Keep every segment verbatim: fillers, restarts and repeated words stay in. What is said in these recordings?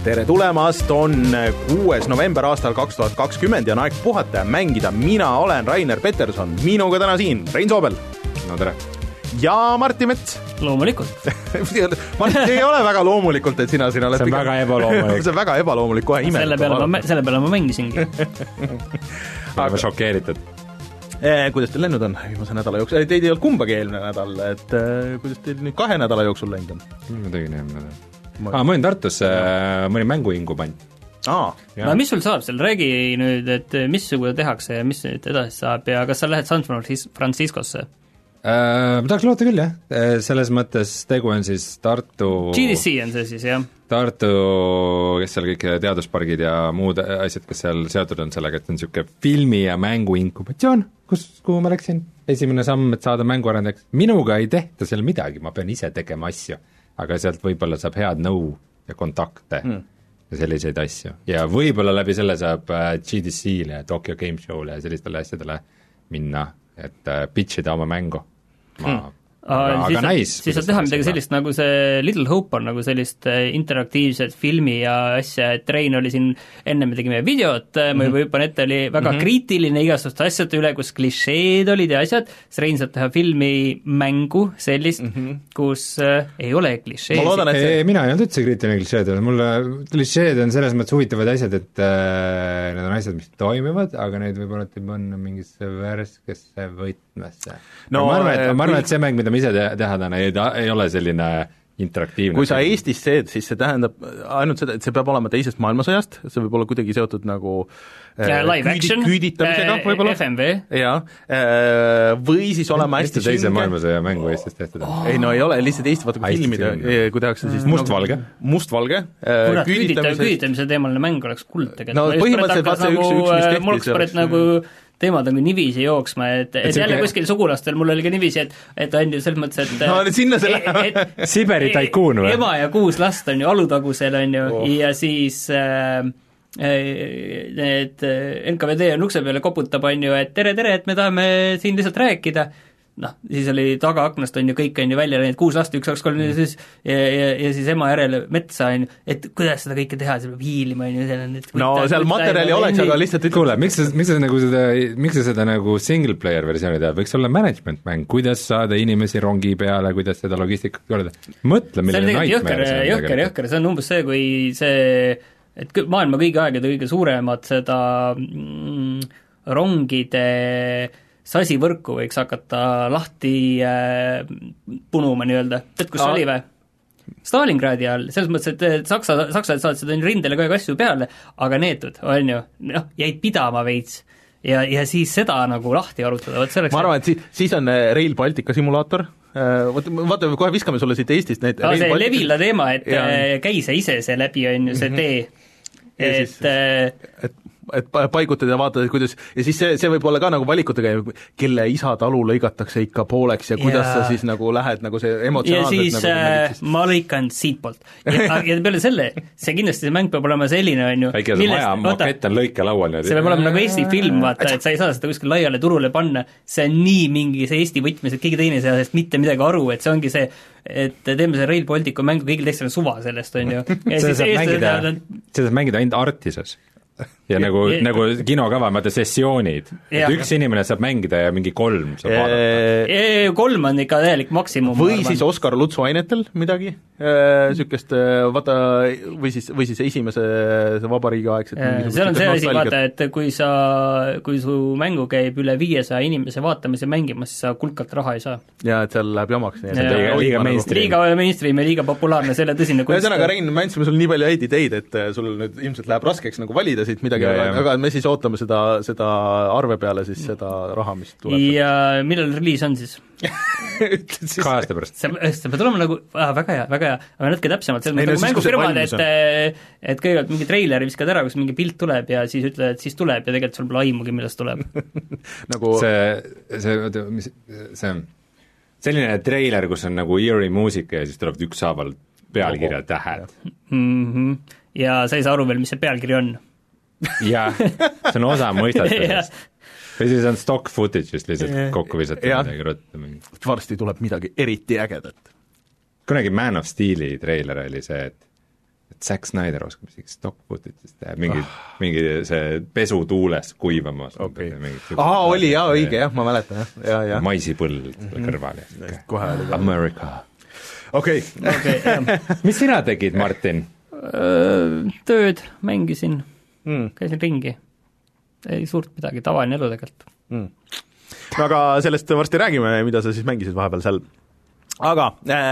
tere tulemast, on kuues november aastal kaks tuhat kakskümmend ja on aeg puhata ja mängida. Mina olen Rainer Peterson, minuga täna siin Rein Soobel. No tere. Ja Martti Mets. Loomulikult. Martti, ei ole väga loomulikult, et sina siin oled. See on väga ebaloomulik. See on väga ebaloomulik, kohe imelik. Selle peale ma, selle peale ma mängisingi. Aga šokeeritud. Eh, kuidas teil lennud on viimase nädala jooksul? Teid ei olnud kumbagi eelmine nädal, et eh, kuidas teil nüüd kahe nädala jooksul läinud on? Ma tegin eelmine nädal. Ah, ma olin Tartus, ma olin mänguingu pann. Aa, no mis sul saab seal, räägi nüüd, et missugune tehakse ja mis nüüd edasi saab ja kas sa lähed San Franciscosse? Ma tahaks loota küll, jah. Selles mõttes tegu on siis Tartu G D C on see siis, jah? Tartu, kes seal kõik teaduspargid ja muud asjad, kes seal seotud on sellega, et on niisugune filmi- ja mängu inkubatsioon, kus, kuhu ma läksin. Esimene samm, et saada mänguarendajaks. Minuga ei tehta seal midagi, ma pean ise tegema asju. Aga sealt võib-olla saab head nõu ja kontakte mm. ja selliseid asju. Ja võib-olla läbi selle saab G D C-le, Tokyo Game Show'le ja sellistele asjadele minna, et pitchida oma mängu. Ma mm. aga, aga näis. Siis saab teha midagi sellist, nagu see Little Hope on, nagu sellist interaktiivset filmi ja asja, et Rein oli siin, enne me tegime videot, mm-hmm. ma juba hüppan ette, oli väga mm-hmm. kriitiline igasuguste asjade üle, kus klišeed olid ja asjad, siis Rein saab teha filmi mängu sellist, mm-hmm. kus äh, ei ole klišeed. Ma loodan, et see... ei, mina ei olnud üldse kriitiline klišeed, mulle klišeed on selles mõttes huvitavad asjad, et äh, need on asjad, mis toimivad, aga neid võib-olla ei panna mingisse värskesse võtmesse. No, ma arvan, et, ma arvan, et see mäng, mida ise teha täna, ei, ei ole selline interaktiivne. Kui sa Eestis seed, siis see tähendab ainult seda, et see peab olema teisest maailmasõjast, see võib olla kuidagi seotud nagu ja, live küüdi, action, küüditamisega võib-olla. F M V. Ja, või siis olema hästi sündge. Teise maailmasõja mängu Eestis tehtud. Oh. Ei, no ei ole, lihtsalt Eesti vaata kui filmid, kui tehakse siis mustvalge. Nagu, mustvalge. Kurat, küüditamise, küüditamise teemalne mäng oleks kuld tegelikult. No põhimõtteliselt vaata üks, üks, mis tehti. Mul oleks pärit nagu teemad on kui nivisi jooksma, et, et, et jälle ke... kuskil sugulastel mul oli ka nivisi, et, et on ju selles mõttes, et no nüüd sinna see läheb. Siberi taikuun või? Ema ja kuus last on ju Alutagusel on ju oh. ja siis äh, need N K V D on ukse peale koputab on ju, et tere, tere, et me tahame siin lihtsalt rääkida. Noh, siis oli tagaaknast on ju kõik on ju välja läinud, kuus last, üks, kaks, kolm, mm. siis, ja, ja, ja siis ema järele metsa on ju, et kuidas seda kõike teha, see peab hiilima on ju, seal on et no ta, seal materjali oleks, aga lihtsalt kuule, miks sa, miks sa nagu seda, miks sa seda nagu single player versiooni tead, võiks olla management mäng, kuidas saada inimesi rongi peale, kuidas seda logistikat korda, mõtle, milline nightmare see on jõhker, jõhker, see on umbes see, kui see, et maailma kõigi aegade kõige suuremad seda mm, rongide sasivõrku võiks hakata lahti äh, punuma nii-öelda. Tead, kus oli või? Stalingradi all, selles mõttes, et Saksa, Saksad saad seda rindele kõik asju peale, aga neetud, on ju, noh, jäid pidama veits ja, ja siis seda nagu lahti arutada. Ma arvan, et siis, siis on Rail Baltica simulaator, vaata, vaata, kohe viskame sulle siit Eestist neid no, see Baltica... Levila teema, et ja. käi see ise see läbi, on ju, see tee, et, siis, et et paigutad ja vaatad, kuidas, ja siis see, see võib olla ka nagu valikutega, kelle isa talu lõigatakse ikka pooleks ja kuidas ja. Sa siis nagu lähed nagu see emotsionaalselt ja siis nagu, äh, ma lõikan siitpoolt. Ja, ja peale selle, see kindlasti see mäng peab olema selline, on ju. Väike see maja, makett on lõikelaual. See peab olema nagu Eesti film, vaata, et sa ei saa seda kuskil laiale turule panna, see on nii mingi see Eesti võtmes, et keegi teine ei saa sellest mitte midagi aru, et see ongi see, et teeme see Rail Balticu mängu, kõigil teistel on suva sellest, on ju. See saab mängida ainult Artises. Ja nagu, ja, nagu kinokava, vaata sessioonid, et üks inimene saab mängida ja mingi kolm saab vaadata. Kolm on ikka täielik maksimum. Või siis Oskar Lutsu ainetel midagi, sükest, vaata, või siis, või siis esimese vabariigi aegset. See on see asi, vaata, et kui sa, kui su mängu käib üle viiesaja inimese vaatamise mängimas, siis sa kulkalt raha ei saa. Ja, et seal läheb jamaks. Ja, ja, liiga mainstream. Liiga mainstream ja liiga populaarne, selle tõsine kunst. Ühesõnaga, Rein, me andsime sul nii palju häid ideid, et sul nüüd ilmselt läheb raskeks nagu valida siit midagi, ja, aga, aga me siis ootame seda, seda arve peale siis seda raha, mis tuleb. Ja millal reliis on siis? Kahe aasta pärast. See, see peab olema nagu, ah, väga hea, väga hea, aga natuke täpsemalt, selles mõttes nagu mängufirmad, et, et kõigepealt mingi treileri viskad ära, kus mingi pilt tuleb ja siis ütled, et siis tuleb ja tegelikult sul pole aimugi, millest tuleb. nagu see, see, mis, see selline treiler, kus on nagu eerie muusika ja siis tuleb ükshaaval pealkirja tähed. Mm-hmm. Ja sa ei saa aru veel, mis see pealkiri on. jah, see on osa mõistatusest. või siis on stock footage'ist lihtsalt kokku visata midagi rutta. Varsti tuleb midagi eriti ägedat. Kunagi Man of Steel'i treiler oli see, et et Zack Snyder oskab isegi stock footage'ist teha, mingi ah., mingi see pesu tuules kuivamas okay.. aa, oli jaa, õige jah, ma mäletan jah, jaa, jaa. maisipõld mm-hmm. kõrval ja kohe oli ka. America. okei okay. okay, mis sina tegid, Martin? Tööd, mängisin mm., käisin ringi. Ei suurt midagi, tavaline elu tegelikult mm.. no aga sellest varsti räägime, mida sa siis mängisid vahepeal seal. Aga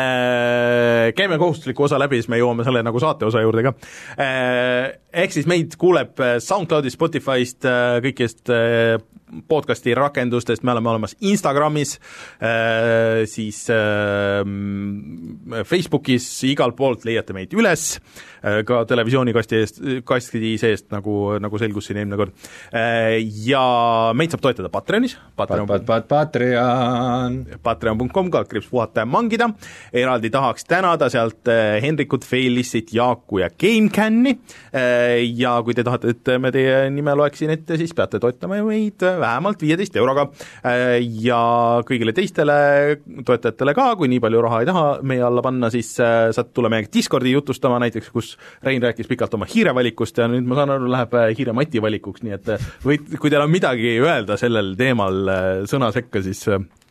äh, käime kohustusliku osa läbi, siis me jõuame selle nagu saate osa juurde ka äh,. Ehk siis meid kuuleb SoundCloudist, Spotify'st, kõikidest äh, podcasti rakendustest, me oleme olemas Instagramis äh,, siis äh, Facebookis, igalt poolt leiate meid üles äh,, ka televisioonikasti eest, kasti seest, nagu, nagu selgus siin eelmine kord äh,. Ja meid saab toetada Patreonis, Patreon pat, pat, Patreon patreon punkt com, kaldkriips puhata ja mangida. Eraldi tahaks tänada sealt Henrikut, Feilissit, Jaaku ja GameCami äh, ja kui te tahate, et me teie nime loeksin ette, siis peate toetama meid vähemalt viieteist euroga ja kõigile teistele toetajatele ka, kui nii palju raha ei taha meie alla panna, siis saad tulla meiega Discordi jutustama näiteks, kus Rein rääkis pikalt oma hiirevalikust ja nüüd ma saan aru, läheb hiire-Mati valikuks, nii et või kui teil on midagi öelda sellel teemal sõna sekka, siis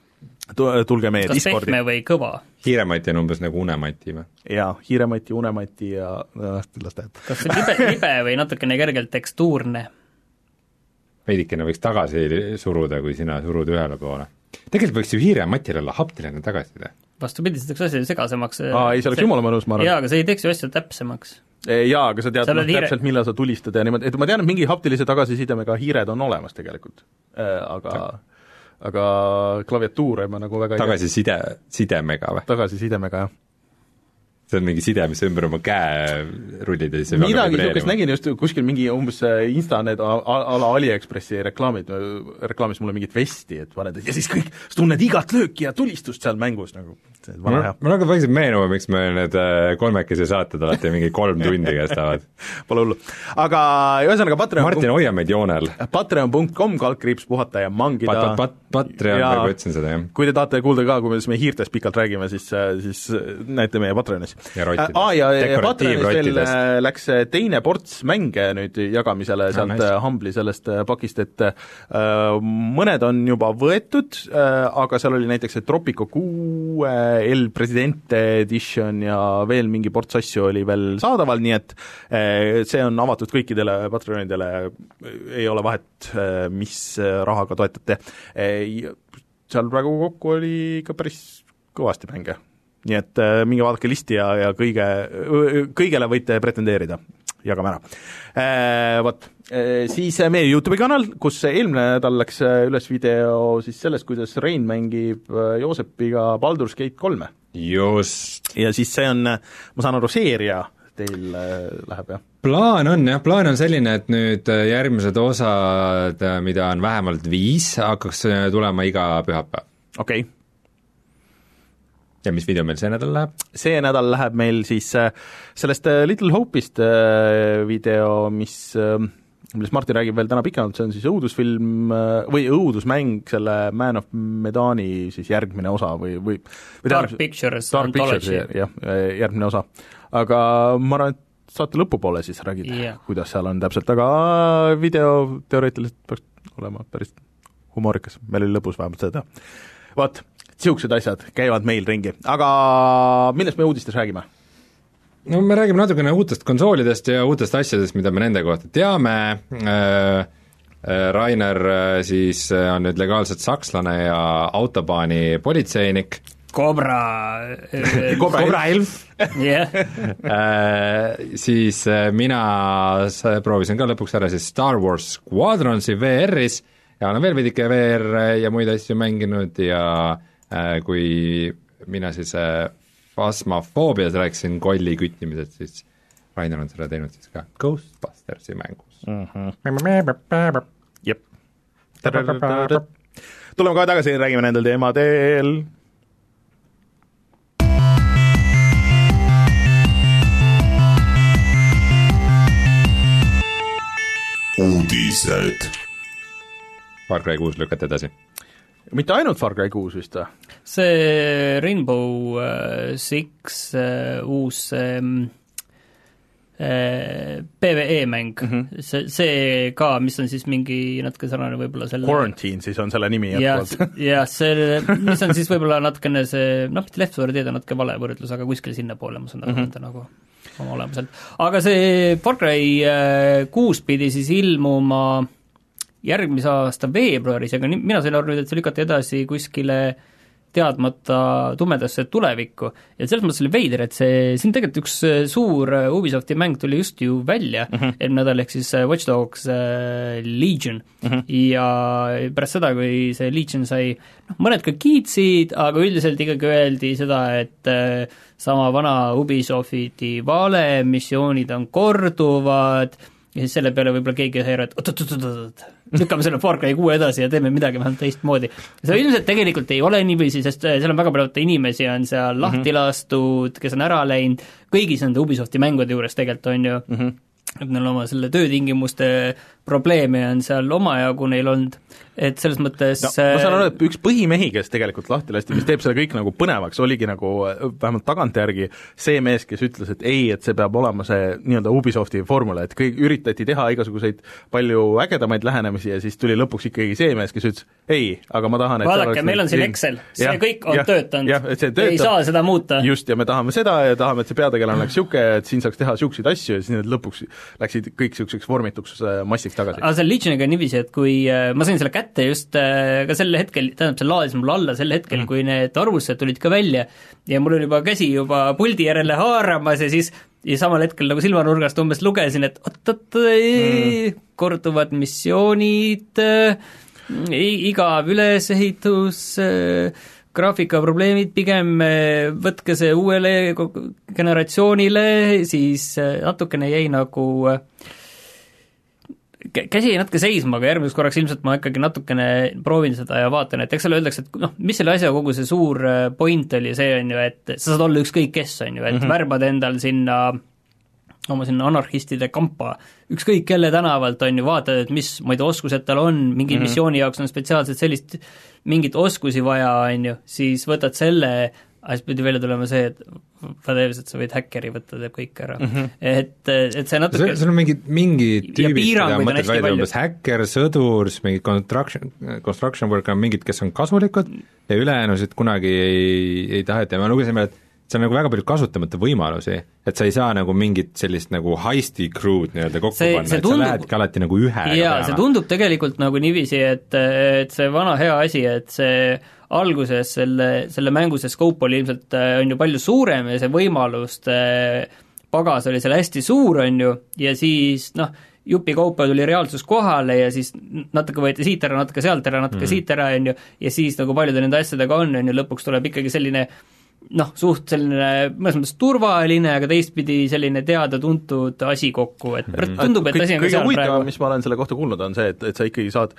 tulge meie kas Discordi. pehme või kõva? Hiiremati on umbes nagu unemati või? jaa, hiiremati, unemati ja las tead. kas see libe, libe või natukene kergelt tekstuurne? veidikene võiks tagasi suruda, kui sina surud ühele poole. Tegelikult võiks ju hiirematil olla haptiline tagasiside. vastupidi, see teeks asja segasemaks. aa, ei, see oleks jumala mõnus, ma arvan. jaa, aga see ei teeks ju asja täpsemaks. Jaa, aga sa tead no, hiire... täpselt, millal sa tulistad ja niimoodi, et ma tean, et mingi haptilise tagasisidemega hiired on olemas tegelikult, aga Ta aga klaviatuure ma nagu väga tagasiside, sidemega või? Tagasisidemega, jah. See on mingi side, mis ümber oma käe rullid ja siis midagi niisugust nägin just kuskil mingi umbes Insta need ala AliExpressi reklaamid, reklaamis mulle mingit vesti, et paned, ja siis kõik, sa tunned igat lööki ja tulistust seal mängus nagu. Mul hakkab vaikselt meenuma, miks me need kolmekesi saated alati mingi kolm tundi kestavad. Pole hullu. Aga ühesõnaga Patreon Martin, hoia meid joonel. patreon punkt com, kaldkriips puhata ja mangida. Pat, pat, pat, Patreon, nagu ütlesin seda, jah. Kui te tahate kuulda ka, kui me hiirtest pikalt räägime, siis, siis näete meie Patreonis. ja rottidest. Aa, ja, ja Patreonis veel läks teine ports mänge nüüd jagamisele sealt no, nice. Humbli sellest pakist, et äh, mõned on juba võetud äh,, aga seal oli näiteks Tropico kuue El Presidente Edition ja veel mingi ports asju oli veel saadaval, nii et äh, see on avatud kõikidele Patreonidele, ei ole vahet, äh, mis rahaga toetate äh,. Seal praegu kokku oli ikka päris kõvasti mänge. Nii et äh, minge vaadake listi ja, ja kõige, kõigele võite pretendeerida, jagame ära. Äh, Vot, äh, siis meie YouTube'i kanal, kus eelmine nädal läks üles video siis sellest, kuidas Rein mängib Joosepiga Baldur's Gate kolme. Just. Ja siis see on, ma saan aru, seeria teil läheb, jah? Plaan on, jah, plaan on selline, et nüüd järgmised osad, mida on vähemalt viis, hakkaks tulema iga pühapäev. Okei okay. Ja mis video meil see nädal läheb? See nädal läheb meil siis sellest Little Hope'ist video, mis, millest Martin räägib veel täna pikemalt, see on siis õudusfilm või õudusmäng, selle Man of Medani siis järgmine osa või, või, või Dark tähendab, Pictures Dark Pictures, jah, järgmine osa. Aga ma arvan, et saate lõpupoole siis räägid yeah., kuidas seal on täpselt, aga video teoreetiliselt peaks olema päris humoorikas, meil oli lõpus vähemalt seda. Vaat, siuksed asjad käivad meil ringi, aga millest me uudistes räägime? No me räägime natukene uutest konsoolidest ja uutest asjadest, mida me nende kohta teame, äh, äh, Rainer äh, siis on nüüd legaalselt sakslane ja autobaani politseinik. Cobra äh, Cobra elf yeah. äh, siis äh, mina proovisin ka lõpuks ära siis Star Wars Squadronsi V R-is ja olen veel veidike V R ja muid asju mänginud ja äh, kui mina siis äh, Phasmophobias rääkisin kolli küttimised, siis Rainer on seda teinud siis ka Ghostbustersi mängus. Mm-hmm. Jep. Tuleme kohe tagasi, räägime nendel teemadel. Uudised. Far Cry kuus lükati edasi. Mitte ainult Far Cry kuus vist või? See Rainbow Six uh, uus um, P V E-mäng mm, -hmm. see, see ka, mis on siis mingi natuke sarnane võib-olla selle Quarantine siis on selle nimi jätkuvalt. jah, see, mis on siis võib-olla natukene see, noh, mitte Left four Dead on natuke vale võrdlus, aga kuskil sinna poole ma saan aru mm -hmm. nagu oma olemuselt. aga see Far Cry kuus pidi siis ilmuma järgmise aasta veebruaris, aga mina sain aru nüüd, et see lükati edasi kuskile teadmata tumedasse tulevikku ja selles mõttes oli veider, et see, siin tegelikult üks suur Ubisofti mäng tuli just ju välja mm -hmm. eelmine nädal, ehk siis Watch Dogs Legion mm -hmm. ja pärast seda, kui see Legion sai, noh, mõned ka kiitsid, aga üldiselt ikkagi öeldi seda, et sama vana Ubisofti vale, missioonid on korduvad ja siis selle peale võib-olla keegi sai aru, et oot-oot-oot-oot, lükkame selle Far Cry kuue edasi ja teeme midagi vähemalt teistmoodi. see ilmselt tegelikult ei ole niiviisi, sest seal on väga palju inimesi on seal mm -hmm. lahti lastud, kes on ära läinud, kõigis nende Ubisofti mängude juures tegelikult on ju mm, -hmm. et neil oma selle töötingimuste probleeme on seal omajagu neil olnud, et selles mõttes no, ma saan aru, et üks põhimehi, kes tegelikult lahti lasti, mis teeb selle kõik nagu põnevaks, oligi nagu vähemalt tagantjärgi see mees, kes ütles, et ei, et see peab olema see nii-öelda Ubisofti formula, et kõik üritati teha igasuguseid palju ägedamaid lähenemisi ja siis tuli lõpuks ikkagi see mees, kes ütles ei, aga ma tahan, et vaadake, meil on siin Excel, see ja, kõik on ja, töötanud, ja, ei saa seda muuta. just, ja me tahame seda ja tahame, et see peategelane oleks niisugune, et siin saaks teha niisuguseid asju ja siis need lõpuks läksid kõik niisuguseks vormituks massiks tagasi. aga selle Legioniga on niiviisi, et kui äh, ma sain selle kätte just äh, ka sel hetkel, tähendab, see laadis mul alla sel hetkel mm., kui need arvustused tulid ka välja ja mul oli juba käsi juba puldi järele haaramas ja siis ja samal hetkel nagu silmanurgast umbes lugesin, et oot-oot, mm. korduvad missioonid äh,, igav ülesehitus äh,, graafikaprobleemid, pigem võtke see uuele generatsioonile, siis natukene jäi nagu käsi jäi natuke seisma, aga järgmiseks korraks ilmselt ma ikkagi natukene proovin seda ja vaatan, et eks seal öeldakse, et noh, mis selle asja kogu see suur point oli, see on ju, et sa saad olla ükskõik kes, on ju, et mm -hmm. värbad endal sinna oma sinna anarhistide kampa, ükskõik kelle tänavalt on ju, vaatad, et mis, ma ei tea, oskused tal on, mingi mm -hmm. missiooni jaoks on spetsiaalselt sellist, mingit oskusi vaja, on ju, siis võtad selle, aga siis pidi välja tulema see, et pädevused sa võid häkkeri võtta, teeb kõik ära mm. -hmm. et, et see natuke sul on mingid, mingid tüübid, keda mõtled välja, umbes häkker, sõdur, mingid construction, construction work on mingid, kes on kasulikud ja ülejäänusid kunagi ei, ei taheta ja me lugesime, et see on nagu väga palju kasutamata võimalusi, et sa ei saa nagu mingit sellist nagu heisti crew'd nii-öelda kokku see, panna, see et tundub, sa lähedki alati nagu ühe jaa, see tundub tegelikult nagu niiviisi, et, et see vana hea asi, et see alguses selle, selle mängu see scope oli ilmselt, on ju palju suurem ja see võimaluste pagas oli seal hästi suur, on ju, ja siis noh, jupi kaupa tuli reaalsus kohale ja siis natuke võeti siit ära, natuke sealt ära, natuke mm. siit ära, on ju, ja siis nagu paljude nende asjadega on, on ju, lõpuks tuleb ikkagi selline noh, suht selline mõnes mõttes turvaline, aga teistpidi selline teada-tuntud asi kokku, et tundub, et asi on ka seal praegu. kõige huvitavam, mis ma olen selle kohta kuulnud, on see, et, et sa ikkagi saad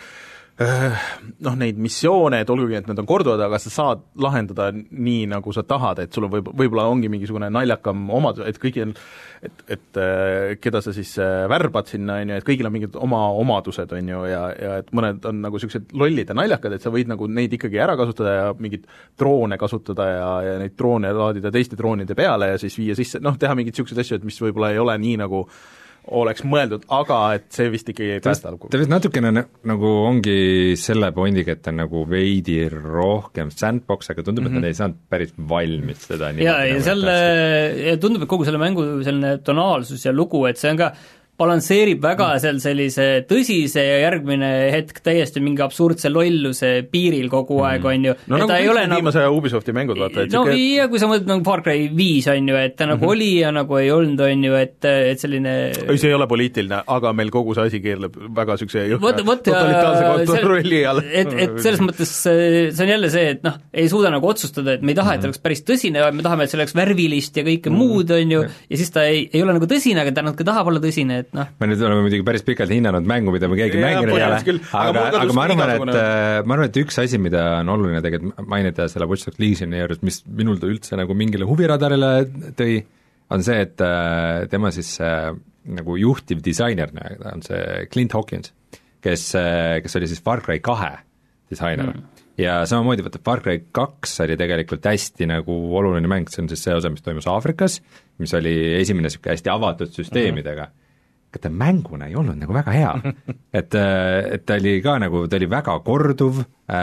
noh, neid missioone, et olgugi, et need on korduvad, aga sa saad lahendada nii, nagu sa tahad, et sul on võib, võib-olla ongi mingisugune naljakam omadus, et kõigil on, et, et keda sa siis värbad sinna, on ju, et kõigil on mingid oma omadused, on ju, ja, ja et mõned on nagu niisugused lollid ja naljakad, et sa võid nagu neid ikkagi ära kasutada ja mingeid droone kasutada ja, ja neid droone laadida teiste droonide peale ja siis viia sisse, noh, teha mingeid niisuguseid asju, et mis võib-olla ei ole nii, nagu oleks mõeldud, aga et see vist ikkagi ei päästa lõpuks. ta vist natukene nagu ongi selle pointiga, et ta on nagu veidi rohkem sandbox, aga tundub, et mm -hmm. nad ei saanud päris valmis seda. ja, ja selle, ja tundub, et kogu selle mängu selline tonaalsus ja lugu, et see on ka balansseerib väga mm. seal sellise tõsise ja järgmine hetk täiesti mingi absurdse lolluse piiril kogu mm. aeg, on ju. no nagu kõik nagu... viimase Ubisofti mängud, vaata. no siuke... ja kui sa mõtled nagu Far Cry viis, on ju, et ta nagu mm -hmm. oli ja nagu ei olnud, on ju, et, et selline ei, see ei ole poliitiline, aga meil kogu see asi keerleb väga niisuguse jõhka totalitaarse kontrolli all. et, et selles mõttes see on jälle see, et noh, ei suuda nagu otsustada, et me ei taha, et ta oleks päris tõsine, vaid me tahame, et see oleks värvilist ja kõike mm. muud, on ju, ja siis ta ei, ei ole nagu tõsine, aga ta natuke tahab olla tõsine, et noh. me nüüd oleme muidugi päris pikalt hinnanud mängu, mida me keegi mänginud ei ole, aga, aga, aga ma arvan, et ma arvan, et üks asi, mida on oluline tegelikult mainida selle Watch Dogs Legioni juures, mis minul ta üldse nagu mingile huviradarile tõi, on see, et tema siis nagu juhtiv disainer on see Clint Hawkins, kes, kes oli siis Far Cry kahe disainer mm. ja samamoodi vaata Far Cry kaks oli tegelikult hästi nagu oluline mäng, see on siis see osa, mis toimus Aafrikas, mis oli esimene niisugune hästi avatud süsteemidega, aga ta mänguna ei olnud nagu väga hea. et, et ta oli ka nagu, ta oli väga korduv,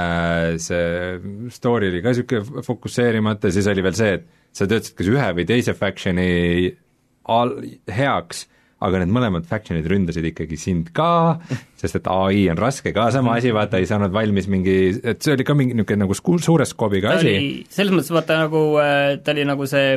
see story oli ka niisugune fokusseerimata, siis oli veel see, et sa töötasid kas ühe või teise factioni al-, heaks, aga need mõlemad factionid ründasid ikkagi sind ka, sest et A I on raske ka sama asi, vaata ei saanud valmis mingi, et see oli ka mingi niisugune nagu sku-, suure skoobiga asi. Selles mõttes vaata nagu, ta oli nagu see,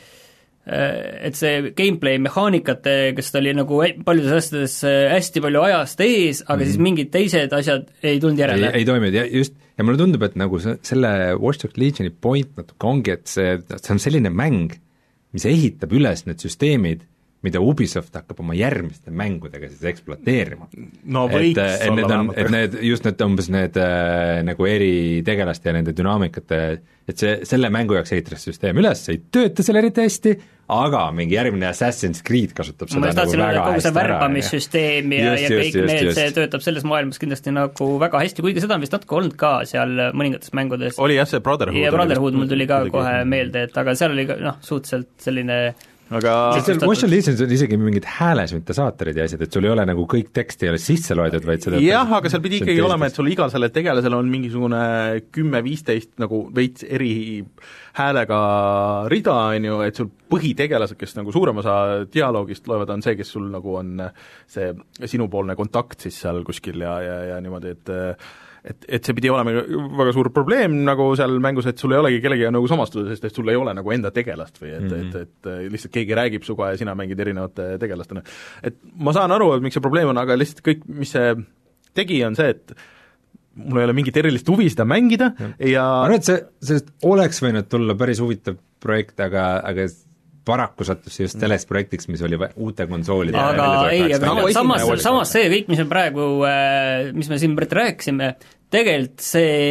et see gameplay mehaanikate, kes ta oli nagu paljudes asjades hästi palju ajast ees, aga mm. siis mingid teised asjad ei tulnud järele. ei, ei toiminud ja just, ja mulle tundub, et nagu see, selle Watch Dogs Legioni point natuke ongi, et see, see on selline mäng, mis ehitab üles need süsteemid, mida Ubisoft hakkab oma järgmiste mängudega siis ekspluateerima. No võiks et, olla vähemalt. Et need, just need umbes need äh, nagu eri tegelaste ja nende dünaamikate, et see, selle mängu jaoks ehitatakse süsteem üles, ei tööta selle eriti hästi, aga mingi järgmine Assassin's Creed kasutab seda nagu väga hästi ära. Kogu see värbamissüsteem ja, just, ja kõik just, need, just. see töötab selles maailmas kindlasti nagu väga hästi, kuigi seda on vist natuke olnud ka seal mõningates mängudes. Oli jah, see Brotherhood. Ja Brotherhood mul tuli ka kohe meelde, et aga seal oli ka noh, suhteliselt selline aga seal Watch Dogs Legion on isegi mingid häälesüntesaatorid ja asjad, et sul ei ole nagu kõik teksti ei ole sisse loedud, vaid seda jah, aga seal pidi ikkagi olema, et sul igal sellel tegelasel on mingisugune kümme-viisteist nagu veits eri häälega rida, on ju, et sul põhitegelased, kes nagu suurem osa dialoogist loevad, on see, kes sul nagu on see sinupoolne kontakt siis seal kuskil ja, ja, ja niimoodi, et et, et see pidi olema väga suur probleem nagu seal mängus, et sul ei olegi kellegagi nagu samastuda, sest et sul ei ole nagu enda tegelast või et mm, -hmm. et, et lihtsalt keegi räägib suga ja sina mängid erinevate tegelastena. Et ma saan aru, et miks see probleem on, aga lihtsalt kõik, mis see tegi, on see, et mul ei ole mingit erilist huvi seda mängida ja, ja ma arvan, et see, see oleks võinud tulla päris huvitav projekt, aga, aga paraku sattus just sellest projektiks, mis oli uute konsoolide aga ei, aga no, samas, samas see kõik, mis me praegu, mis me siin rääkisime, tegelikult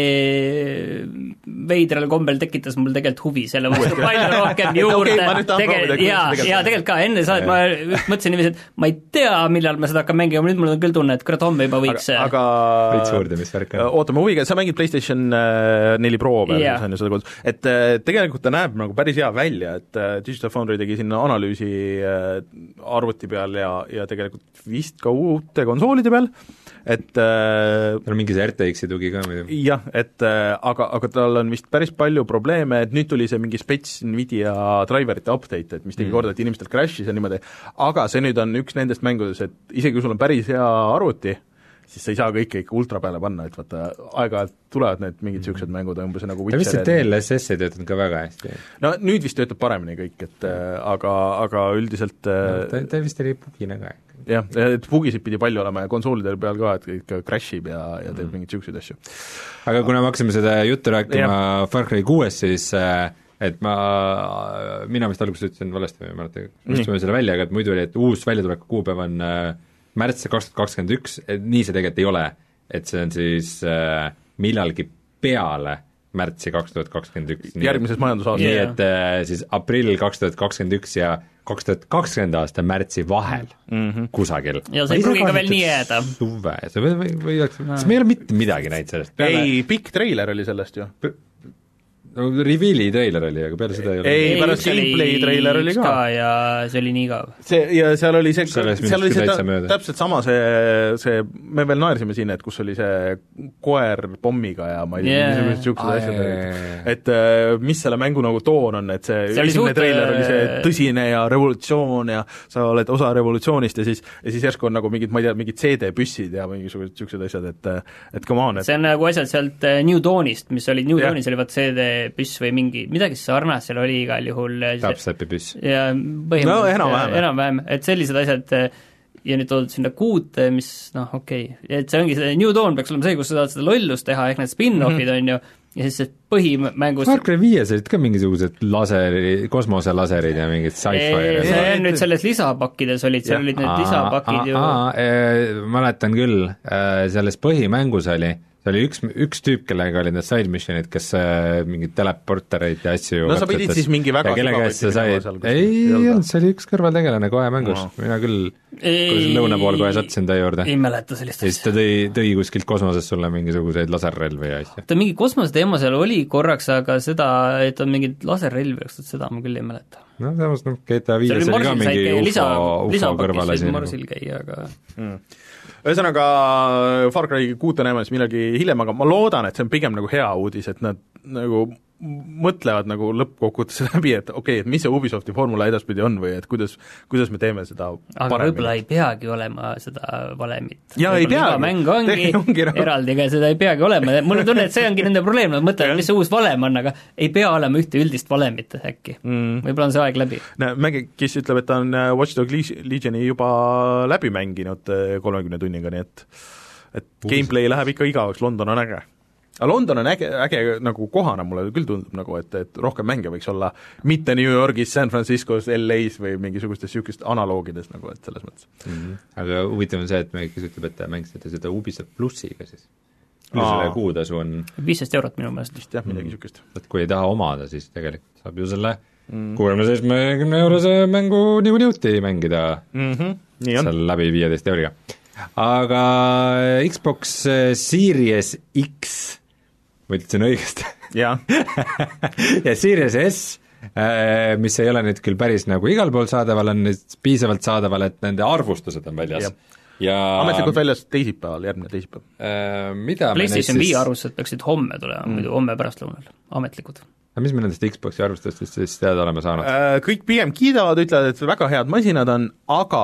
see veidral kombel tekitas mul tegelikult huvi selle vastu palju rohkem juurde okay, tegel- ja, ja tegelikult ka enne sa, et ma mõtlesin niiviisi, et ma ei tea, millal ma seda hakkan mängima, nüüd mul on küll tunne, et kurat, homme juba võiks aga, aga võiks juurde, mis värk on. Ootame huviga, sa mängid PlayStation neli Pro peal, yeah. on ju seda kodus, et tegelikult ta näeb nagu päris hea välja, et Digital Foundry tegi sinna analüüsi arvuti peal ja, ja tegelikult vist ka uute konsoolide peal, et tal on mingi see R T X-i tugi ka muidu. jah, et aga, aga tal on vist päris palju probleeme, et nüüd tuli see mingi spets Nvidia driverite update, et mis tegi mm. korda, et inimestel crash'is ja niimoodi, aga see nüüd on üks nendest mängudest, et isegi kui sul on päris hea arvuti, siis sa ei saa kõike ikka ultra peale panna, et vaata, aeg-ajalt tulevad need mingid niisugused mängud, umbes nagu Witcher. Ja vist see D L S S ei töötanud ka väga hästi. No nüüd vist töötab paremini kõik, et aga, aga üldiselt no, ta, ta vist oli bugina ka. jah, et bugisid pidi palju olema ja konsoolidel peal ka, et ikka crash ib ja, ja teeb mm. mingeid niisuguseid asju. Aga kuna me hakkasime seda juttu rääkima Far Cry kuues, siis et ma, mina vist alguses ütlesin valesti, ma ei mäleta, mõtlesime selle välja, aga et muidu oli, et uus väljatuleku kuupäev on märts kaks tuhat kakskümmend üks, et nii see tegelikult ei ole, et see on siis äh, millalgi peale märtsi kaks tuhat kakskümmend üks. järgmises majandusaastas. nii et äh, siis aprill kaks tuhat kakskümmend üks ja kaks tuhat kakskümmend aasta märtsi vahel mm -hmm. kusagil. ja see ei pruugi ka veel nii jääda. suve, see või, või, või oleks, no. me ei ole mitte midagi näinud sellest. ei, pikk treiler oli sellest ju. no reveal'i treiler oli, aga peale seda ei ole. ei, pärast gameplay treiler oli ka. ka. ja see oli nii igav. see, ja seal oli see, seal oli see ta, täpselt sama see, see, me veel naersime siin, et kus oli see koer pommiga ja ma ei tea yeah., niisugused niisugused asjad, et mis selle mängu nagu toon on, et see, see esimene suht... treiler oli see tõsine ja revolutsioon ja sa oled osa revolutsioonist ja siis, ja siis järsku on nagu mingid, ma ei tea, mingid C D-püssid ja mingisugused niisugused asjad, et et come on, et see on nagu asjad sealt New Dawnist, mis oli, New Dawnis oli vaat C D püss või mingi, midagi sarnast seal oli igal juhul. Dubstepi püss. ja põhimõtteliselt no, enam-vähem, enam-vähem, et sellised asjad ja nüüd toodud sinna kuute, mis noh, okei okay., et see ongi see New Dawn peaks olema see, kus sa saad seda lollust teha, ehk need spin-offid mm -hmm. on ju, ja siis see põhimängus Far Cry viies olid ka mingisugused laseri, kosmoselaserid ja mingid sci-fi see on nüüd selles lisapakkides olid, seal olid need lisapakid ju mäletan küll, selles põhimängus oli, see oli üks, üks tüüp, kellega olid need side missionid, kes äh, mingid teleportereid ja asju no sa pidid siis mingi väga sügavõtti said... ei, ei olnud, see oli üks kõrvaltegelane kohe mängus no., mina küll ei, lõuna pool kohe sattusin ta juurde. Ei mäleta sellist ja siis ta tõi, tõi kuskilt kosmoses sulle mingisuguseid laserrelvi ja asja. ta mingi kosmose teema seal oli korraks, aga seda, et on mingid laserrelvi, seda ma küll ei mäleta. no samas, noh, G T A viies oli, oli ka mingi lisa, U F O kõrval asi. Marsil käia, aga mm. ühesõnaga Far Cry kuute näeme siis millalgi hiljem, aga ma loodan, et see on pigem nagu hea uudis, et nad nagu mõtlevad nagu lõppkokkuvõttes läbi, et okei okay,, et mis see Ubisofti formula edaspidi on või et kuidas, kuidas me teeme seda aga paremini. Võib-olla ei peagi olema seda valemit. jaa, ei peagi. Mäng ongi, ongi eraldi, ega seda ei peagi olema. Mul on tunne, et see ongi nende probleem, nad mõtlevad, mis see uus valem on, aga ei pea olema ühte üldist valemit äkki. Mm. Võib-olla on see aeg läbi. No, Mägi, kes ütleb, et ta on Watch Dogs Legioni juba läbi mänginud kolmekümne tunniga, nii et, et Uus. Gameplay läheb ikka igavaks, London on äge. Aga London on äge, äge nagu kohana, mulle küll tundub nagu, et, et rohkem mänge võiks olla mitte New Yorgis, San Franciscos, L A-s või mingisugustes niisugust analoogides nagu, et selles mõttes mm. -hmm. Aga huvitav on see, et me kes ütleb, et te mängisite seda Ubisoft Plussiga siis. Kui selle kuutasu on viisteist eurot minu meelest. vist jah, midagi niisugust. Et kui ei taha omada, siis tegelikult saab ju selle kuuekümne seitsmekümne eurose mängu niikuinii uti mängida mm -hmm. Nii on. seal läbi viieteist euriga. Aga Xbox Series X ma ütlesin õigesti. Jaa. ja Series S, mis ei ole nüüd küll päris nagu igal pool saadaval, on nüüd piisavalt saadaval, et nende arvustused on väljas. Ja. Ja ametlikult väljas teisipäeval, järgmine teisipäev. Äh, mida PlayStation viie siis... arvustused peaksid homme tulema mm., muidu homme pärastlõunal, ametlikud. Aga mis me nendest Xboxi arvustustest siis teada oleme saanud? Kõik pigem kiidavad, ütlevad, et väga head masinad on, aga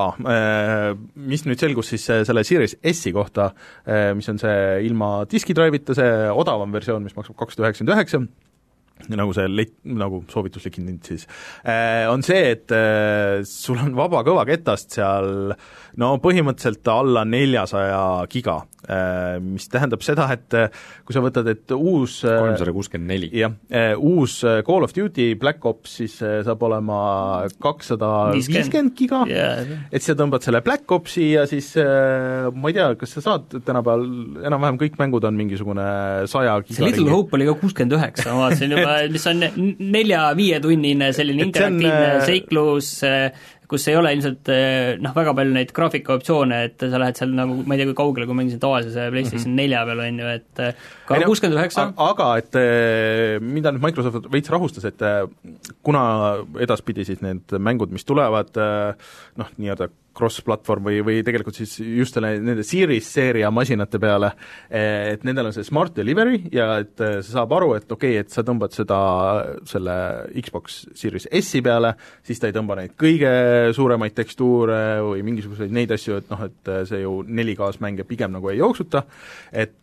mis nüüd selgus siis selle Series S-i kohta, mis on see ilma diskidrive'ita, see odavam versioon, mis maksab kakssada üheksakümmend üheksa, nagu see let-, nagu soovituslik hind siis, on see, et sul on vaba kõvaketast seal no põhimõtteliselt alla neljasaja giga, mis tähendab seda, et kui sa võtad, et uus kolmsada kuuskümmend neli jah, uus Call of Duty Black Ops siis saab olema kakssada viiskümmend giga yeah., et sa tõmbad selle Black Opsi ja siis ma ei tea, kas sa saad tänapäeval, enam-vähem kõik mängud on mingisugune saja giga see Little Hope oli ka kuuskümmend üheksa, ma vaatasin juba, mis on nelja-viietunnine selline interaktiivne on, seiklus, kus ei ole ilmselt noh, väga palju neid graafikaoptsioone, et sa lähed seal nagu, ma ei tea, kui kaugele, kui mängisin tavalise PlayStation nelja peal, on ju, et ka kuuskümmend üheksa. Aga et mida nüüd Microsoft veits rahustas, et kuna edaspidi siis need mängud, mis tulevad noh, nii-öelda cross-platvorm või, või tegelikult siis just selle, nende Series-seeria masinate peale, et nendel on see Smart Delivery ja et sa saab aru, et okei okay,, et sa tõmbad seda selle Xbox Series S-i peale, siis ta ei tõmba neid kõige suuremaid tekstuure või mingisuguseid neid asju, et noh, et see ju neli K-s mänge pigem nagu ei jooksuta, et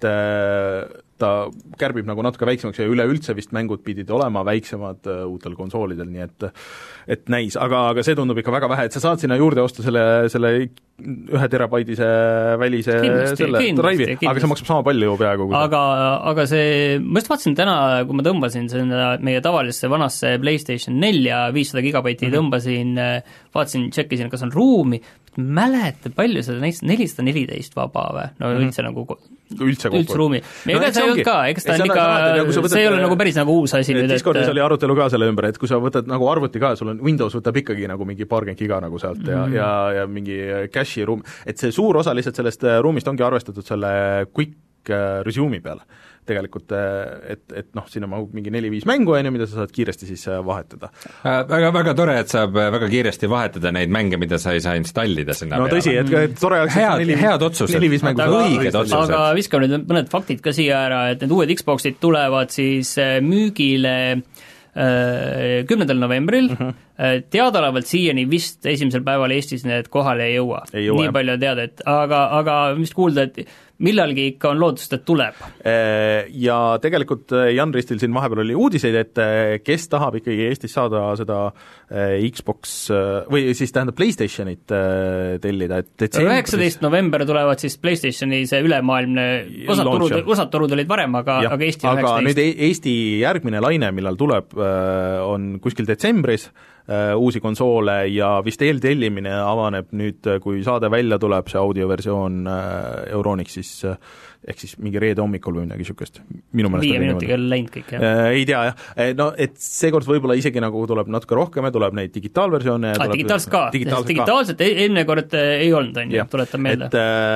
ta kärbib nagu natuke väiksemaks ja üleüldse vist mängud pidid olema väiksemad uh, uutel konsoolidel, nii et et näis, aga, aga see tundub ikka väga vähe, et sa saad sinna juurde osta selle, selle ühe terabaidise välise kindlasti, selle drive'i, aga see maksab sama palju peaaegu. Aga, aga see, ma just vaatasin täna, kui ma tõmbasin selle meie tavalisse vanasse PlayStation nelja viissada gigabaiti mm -hmm. tõmbasin, vaatasin, tšekkisin, kas on ruumi, mäleta, palju seda näist, nelisada neliteist vaba või? No mm -hmm. üldse nagu üldse, üldse ruumi. ega no, see ei olnud ka, eks ta on ikka, nagu see ei ole nagu päris nagu uus asi. Discordis et... oli arutelu ka selle ümber, et kui sa võtad nagu arvuti ka, sul on Windows võtab ikkagi nagu mingi paarkümmend giga nagu sealt mm -hmm. ja, ja, ja mingi cache'i ruum, et see suur osa lihtsalt sellest ruumist ongi arvestatud selle quick resume'i peale tegelikult, et, et noh, siin on mahub mingi neli-viis mängu, on ju, mida sa saad kiiresti siis vahetada. Väga, väga tore, et saab väga kiiresti vahetada neid mänge, mida sa ei saa installida sinna no peale. tõsi, et, et tore oleks head, neli, head otsused, õiged otsused. Aga viskame nüüd mõned faktid ka siia ära, et need uued Xboxid tulevad siis müügile kümnendal novembril uh, -huh. teadaolevalt siiani vist esimesel päeval Eestis need kohale ei jõua, ei jõua nii palju on teada, et aga, aga vist kuulda, et millalgi ikka on lootust, et tuleb. Ja tegelikult Jan Ristil siin vahepeal oli uudiseid, et kes tahab ikkagi Eestis saada seda Xbox või siis tähendab PlayStationit tellida, et detsembris üheksateist november tulevad siis PlayStationi see ülemaailmne, osad turud, osad turud olid varem, aga, ja, aga Eesti aga üheksateist. nüüd Eesti järgmine laine, millal tuleb on kuskil detsembris, uusi konsoole ja vist eeltellimine avaneb nüüd, kui saade välja tuleb, see audioversioon Euronixis, ehk siis mingi reede hommikul või midagi niisugust. Viie minutiga läinud kõik, jah? Ei tea, jah. No, et seekord võib-olla isegi nagu tuleb natuke rohkem ja tuleb neid digitaalversioone. Ah, digitaalselt ka, digitaalselt, digitaalselt eelmine kord ei olnud, on ju, tuletan meelde.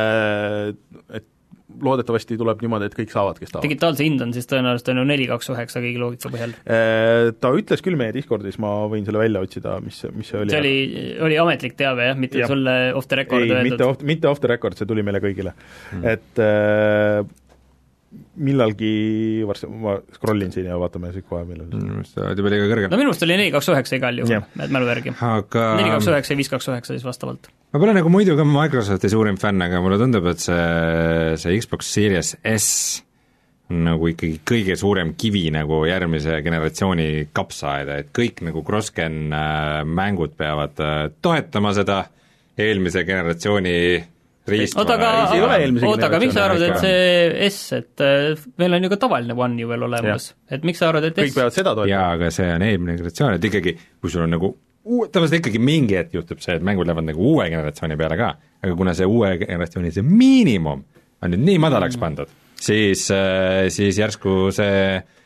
Et, et loodetavasti tuleb niimoodi, et kõik saavad, kes tahavad. Digitaalse hind on siis tõenäoliselt on ju neli kaks üheksa kõigi loogika põhjal. Ta ütles küll meie Discordis, ma võin selle välja otsida, mis, mis see oli. See oli, oli ametlik teave, jah, mitte ja. Sulle off the record ei, öeldud? Mitte off, mitte off the record, see tuli meile kõigile mm.. Et äh, millalgi, varsti ma scrollin siin ja vaatame siis kohe, millal mm, see oli liiga kõrge. No minu arust oli neli kaks üheksa igal juhul, et mälu järgi. Aga... neli kaks üheksa ja viis kaks üheksa siis vastavalt. Ma pole nagu muidu ka Microsofti suurim fänn, aga mulle tundub, et see, see Xbox Series S on nagu ikkagi kõige suurem kivi nagu järgmise generatsiooni kapsaaeda, et kõik nagu cross-gen mängud peavad toetama seda eelmise generatsiooni riist. oota, aga, oota, aga miks sa arvad, et see S, et meil on ju ka tavaline One ju veel olemas, et miks sa arvad, et kõik S peavad seda toetama? jaa, aga see on eelmine generatsioon, et ikkagi, kui sul on nagu tavaliselt ikkagi mingi hetk juhtub see, et mängud lähevad nagu uue generatsiooni peale ka, aga kuna see uue generatsiooni see miinimum on nüüd nii madalaks pandud, siis, siis järsku see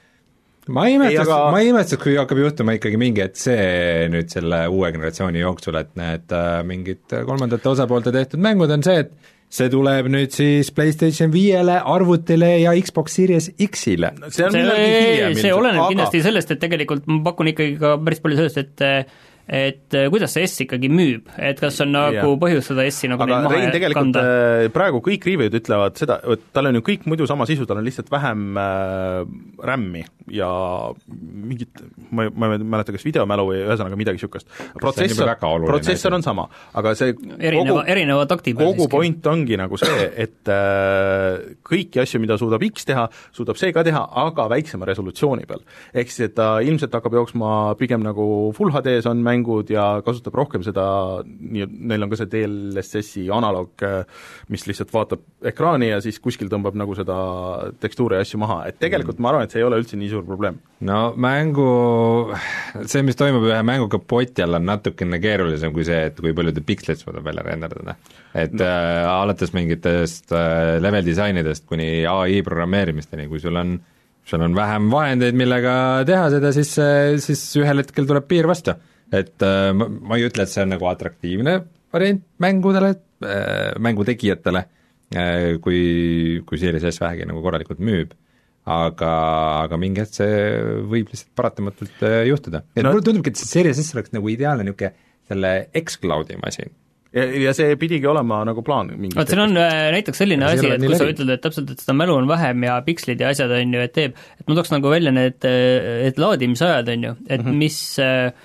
ma ei imestaks, aga... ma ei imestaks, kui hakkab juhtuma ikkagi mingi, et see nüüd selle uue generatsiooni jooksul, et need mingid kolmandate osapoolte tehtud mängud on see, et see tuleb nüüd siis PlayStation viiele, arvutile ja Xbox Series X-ile. see, on see, see oleneb aga... kindlasti sellest, et tegelikult ma pakun ikkagi ka päris palju sellest, et et kuidas see S ikkagi müüb, et kas on nagu yeah. põhjus seda S-i nagu aga maha Rein tegelikult kanda? Praegu kõik review'd ütlevad seda, et tal on ju kõik muidu sama sisu, tal on lihtsalt vähem äh, RAM-i ja mingit, ma, ma ei mäleta, kas videomälu või ühesõnaga midagi niisugust. Protsessor, protsessor on sama, aga see erineva, kogu, erineva takti peal kogu point ongi nagu see, et äh, kõiki asju, mida suudab X teha, suudab see ka teha, aga väiksema resolutsiooni peal. Ehk siis, et ta ilmselt hakkab jooksma pigem nagu Full H D-s on mäng, mängud ja kasutab rohkem seda, nii et neil on ka see D L S S-i analoog, mis lihtsalt vaatab ekraani ja siis kuskil tõmbab nagu seda tekstuuri ja asju maha, et tegelikult ma arvan, et see ei ole üldse nii suur probleem. No mängu, see, mis toimub ühe mängu kapoti all, on natukene keerulisem kui see, et kui palju ta piksleid suudab välja renderdada. Et no. äh, alates mingitest äh, level disainidest kuni A I programmeerimisteni, kui sul on sul on vähem vahendeid, millega teha seda, siis, siis ühel hetkel tuleb piir vastu. Et äh, ma, ma ei ütle, et see on nagu atraktiivne variant mängudele äh,, mängutegijatele äh,, kui, kui Series S vähegi nagu korralikult müüb, aga, aga mingi hetk see võib lihtsalt paratamatult äh, juhtuda. Et no. mulle tundubki, et see Series S oleks nagu ideaalne niisugune selle X-Cloudi masin. Ja, ja see pidigi olema nagu plaan. Vaat siin on näiteks selline ja asi, et kui sa ütled, et täpselt, et seda mälu on vähem ja pikslid ja asjad on ju, et teeb, et ma tooks nagu välja need, et laadimisajad on ju, et mm -hmm. mis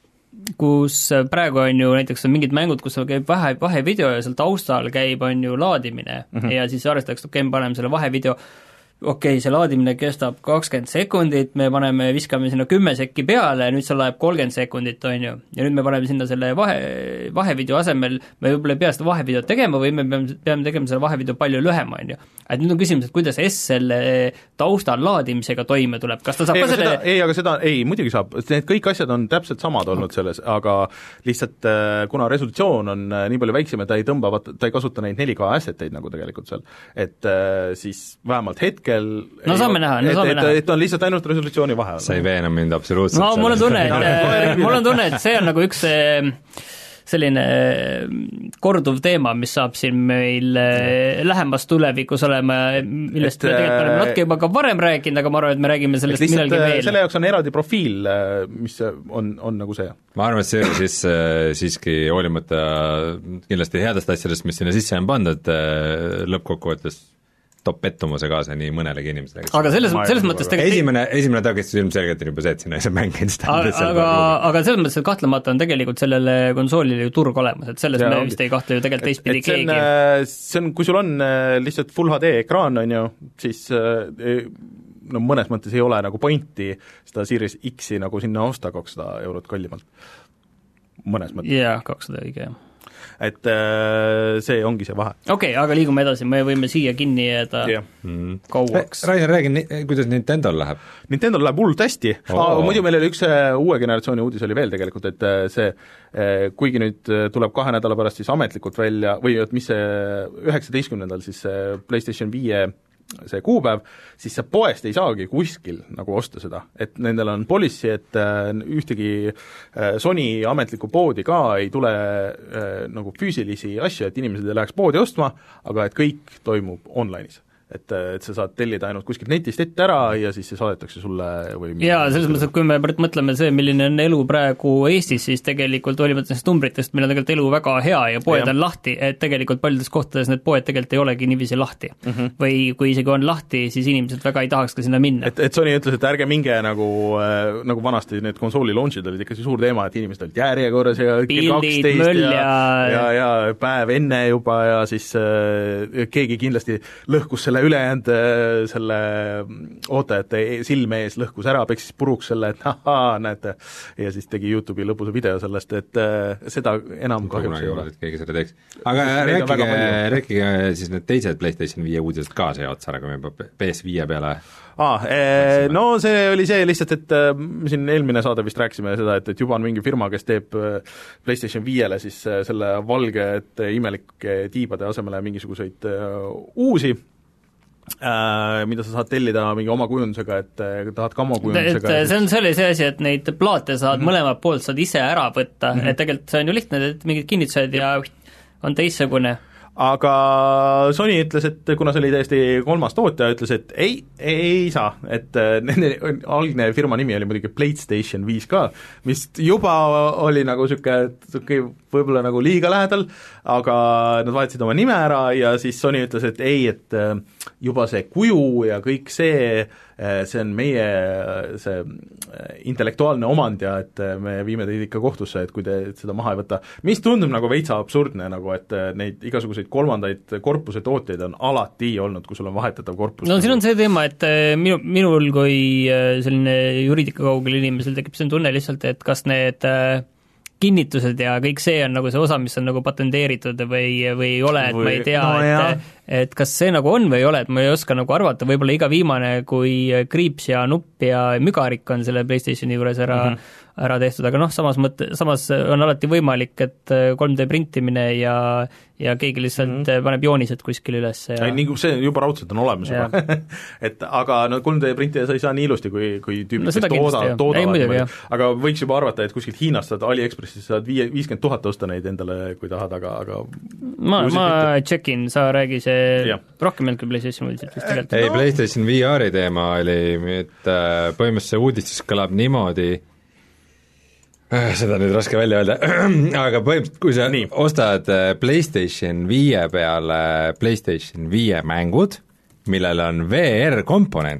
kus praegu on ju näiteks on mingid mängud, kus käib vahe, vahevideo ja seal taustal käib on ju laadimine mm -hmm. ja siis arvestatakse, okei, me paneme selle vahevideo, okei okay,, see laadimine kestab kakskümmend sekundit, me paneme, viskame sinna kümme sekki peale, nüüd see laeb kolmkümmend sekundit, on ju, ja nüüd me paneme sinna selle vahe, vahevideo asemel, me võib-olla ei pea seda vahevideot tegema või me peame, peame tegema selle vahevideo palju lühema, on ju. Et nüüd on küsimus, et kuidas S selle taustal laadimisega toime tuleb, kas ta saab ei, ka selle seda, ei, aga seda, ei, muidugi saab, need kõik asjad on täpselt samad olnud selles, aga lihtsalt kuna resolutsioon on nii palju väiksem ja ta ei tõmba, ta ei kasuta neid neli K asseteid nagu tegelikult seal, et siis vähemalt hetk no saame näha, no saame et, näha. Et on lihtsalt ainult resolutsiooni vahe. sa ei veena mind absoluutselt. No mul on tunne, et mul on tunne, et see on nagu üks selline korduv teema, mis saab siin meil lähemas tulevikus olema, millest et, me tegelikult oleme natuke juba ka varem rääkinud, aga ma arvan, et me räägime sellest lihtsalt, millalgi veel. Selle jaoks on eraldi profiil, mis on, on nagu see. Ma arvan, et see siis siiski hoolimata kindlasti headest asjadest, mis sinna sisse on pandud, lõppkokkuvõttes top pettumuse kaasa nii mõnelegi inimesele. Aga selles, selles mõttes tegelikult esimene, esimene takistus ilmselgelt on juba see, et sinna ei saa mänge installida. Aga, aga selles mõttes, et kahtlemata on tegelikult sellele konsoolile ju turg olemas, et selles ja, me vist ei kahtle ju tegelikult teistpidi keegi. See on, kui sul on lihtsalt Full H D ekraan, on ju, siis no mõnes mõttes ei ole nagu pointi seda Series X-i nagu sinna osta kakssada eurot kallimalt. Mõnes mõttes. Jaa, kakssada õige, jah. et see ongi see vahe. okei okay,, aga liigume edasi, me võime siia kinni jääda yeah. mm. kauaks. Rainer, räägi, kuidas Nintendol läheb? Nintendol läheb hullult hästi oh., ah, muidu meil oli üks uue generatsiooni uudis oli veel tegelikult, et see, kuigi nüüd tuleb kahe nädala pärast siis ametlikult välja, või et mis see üheksateistkümnendal siis see PlayStation viie see kuupäev, siis sa poest ei saagi kuskil nagu osta seda, et nendel on policy, et ühtegi Sony ametlikku poodi ka ei tule nagu füüsilisi asju, et inimesed ei läheks poodi ostma, aga et kõik toimub online'is. Et, et sa saad tellida ainult kuskilt netist ette ära ja siis see saadetakse sulle või jaa, selles mõttes, et kui me mõtleme see, milline on elu praegu Eestis, siis tegelikult olimata nendest numbritest, meil on tegelikult elu väga hea ja poed ja. on lahti, et tegelikult paljudes kohtades need poed tegelikult ei olegi niiviisi lahti mm. -hmm. või kui isegi on lahti, siis inimesed väga ei tahaks ka sinna minna. Et, et Sony ütles, et ärge minge nagu, äh, nagu vanasti need konsooli launch'id olid ikka suur teema, et inimesed olid järjekorras ja pildid, möll ja ja, ja, ja päev enne juba ja siis äh, keegi kindlasti lõhkus selle ülejäänud selle ootajate silme ees lõhkus ära, peksis puruks selle, et ahaa, näete, ja siis tegi YouTube'i lõpusa video sellest, et äh, seda enam kahjuks ei ole. Keegi seda teeks. Aga rääkige, rääkige siis need teised PlayStation viie uudised ka see otsa, aga me juba P S viie peale ah, ee, no see oli see lihtsalt, et äh, siin eelmine saade vist rääkisime seda, et, et juba on mingi firma, kes teeb PlayStation viiele siis äh, selle valgete imelike tiibade asemele mingisuguseid äh, uusi, Äh, mida sa saad tellida mingi oma kujundusega, et tahad ka oma kujundusega. Et see on selle see asi, et neid plaate saad mm -hmm. mõlemalt poolt saad ise ära võtta mm, -hmm. et tegelikult see on ju lihtne, et mingid kinnitused ja on teistsugune. Aga Sony ütles, et kuna see oli täiesti kolmas tootja, ütles, et ei, ei saa, et nende algne firma nimi oli muidugi PlayStation viis ka, mis juba oli nagu niisugune, niisugune võib-olla nagu liiga lähedal, aga nad vahetasid oma nime ära ja siis Sony ütles, et ei, et juba see kuju ja kõik see, see on meie see intellektuaalne omand ja et me viime teid ikka kohtusse, et kui te seda maha ei võta, mis tundub nagu veitsa absurdne, nagu et neid igasuguseid kolmandaid korpuse tootjaid on alati olnud, kui sul on vahetatav korpus. No siin on see teema, et minu, minul kui selline juriidika kaugel inimesel tekib see tunne lihtsalt, et kas need kinnitused ja kõik see on nagu see osa, mis on nagu patenteeritud või, või ei ole, et või, ma ei tea no,, et, et kas see nagu on või ei ole, et ma ei oska nagu arvata, võib-olla iga viimane, kui kriips ja nupp ja mügarik on selle PlayStationi juures ära mm, -hmm. ära tehtud, aga noh, samas mõtte, samas on alati võimalik, et kolm D printimine ja ja keegi lihtsalt mm -hmm. paneb joonised kuskil üles ja ei, nii, see juba raudselt on olemas juba et aga no kolm D printida sa ei saa nii ilusti, kui, kui tüübid no, kes tooda, toodavad, aga võiks juba arvata, et kuskilt Hiinast saad AliExpressis saad viie, viiskümmend tuhat osta neid endale, kui tahad, aga, aga ma, ma tšekin, sa räägi see ja. rohkem jälgi PlayStation uudised vist tegelikult. ei, PlayStation V R-i teema oli, et põhimõtteliselt see uudistus kõlab niimoodi, seda on nüüd raske välja öelda, aga põhimõtteliselt, kui sa Nii. ostad PlayStation viie peale PlayStation viie mängud, millel on V R-komponent,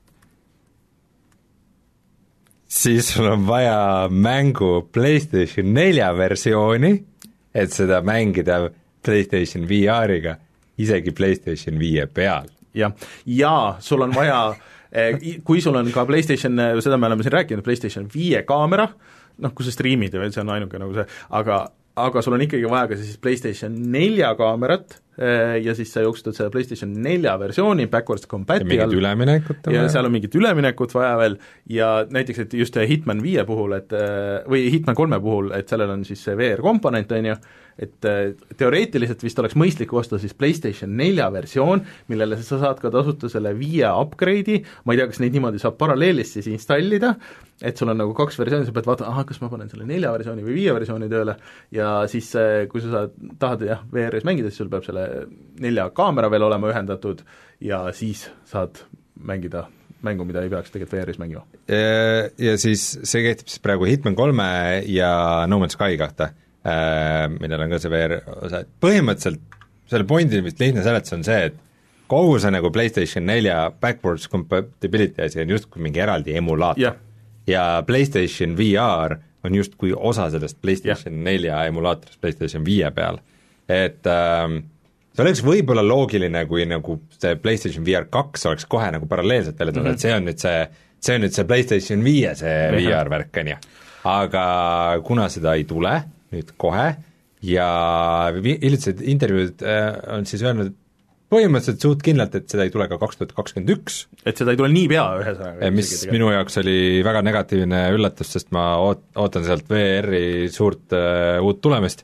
siis sul on vaja mängu PlayStation nelja versiooni, et seda mängida PlayStation V R-iga, isegi PlayStation viie peal. jah, ja sul on vaja, kui sul on ka PlayStation, seda me oleme siin rääkinud, PlayStation viie kaamera, noh, kui sa striimid ja see on ainuke nagu see, aga, aga sul on ikkagi vaja ka siis PlayStation nelja kaamerat ja siis sa jooksutad selle PlayStation nelja versiooni backwards compatible ja mingit üleminekut ja vaja. Seal on mingit üleminekut vaja veel ja näiteks, et just Hitman viie puhul, et või Hitman kolme puhul, et sellel on siis see V R-komponent, on ju, et teoreetiliselt vist oleks mõistlik osta siis PlayStation nelja versioon, millele sa saad ka tasuta selle viie upgrade'i, ma ei tea, kas neid niimoodi saab paralleelis siis installida, et sul on nagu kaks versiooni, sa pead vaatama, ahah, kas ma panen selle nelja versiooni või viie versiooni tööle ja siis, kui sa saad, tahad jah, V R-is mängida, siis sul peab selle nelja kaamera veel olema ühendatud ja siis saad mängida mängu, mida ei peaks tegelikult V R-is mängima. Ja siis see kehtib siis praegu Hitman kolme ja No Man's Sky kahte, millel on ka see V R osa, et põhimõtteliselt selle pointi vist lihtne seletus on see, et kogu see nagu PlayStation nelja backwards compatibility asi on justkui mingi eraldi emulaator yeah. ja PlayStation V R on justkui osa sellest PlayStation yeah. nelja emulaatorist PlayStation viie peal, et ähm, see oleks võib-olla loogiline, kui nagu see PlayStation V R kaks oleks kohe nagu paralleelselt jälle tulnud mm, -hmm. et see on nüüd see, see on nüüd see PlayStation viie see V R-värk, on ju. Aga kuna seda ei tule nüüd kohe, ja hiljutised intervjuud on siis öelnud põhimõtteliselt suht kindlalt, et seda ei tule ka kaks tuhat kakskümmend üks. Et seda ei tule niipea ühesõnaga. Mis minu jaoks oli väga negatiivne üllatus, sest ma oot-, ootan sealt V R-i suurt uh, uut tulemist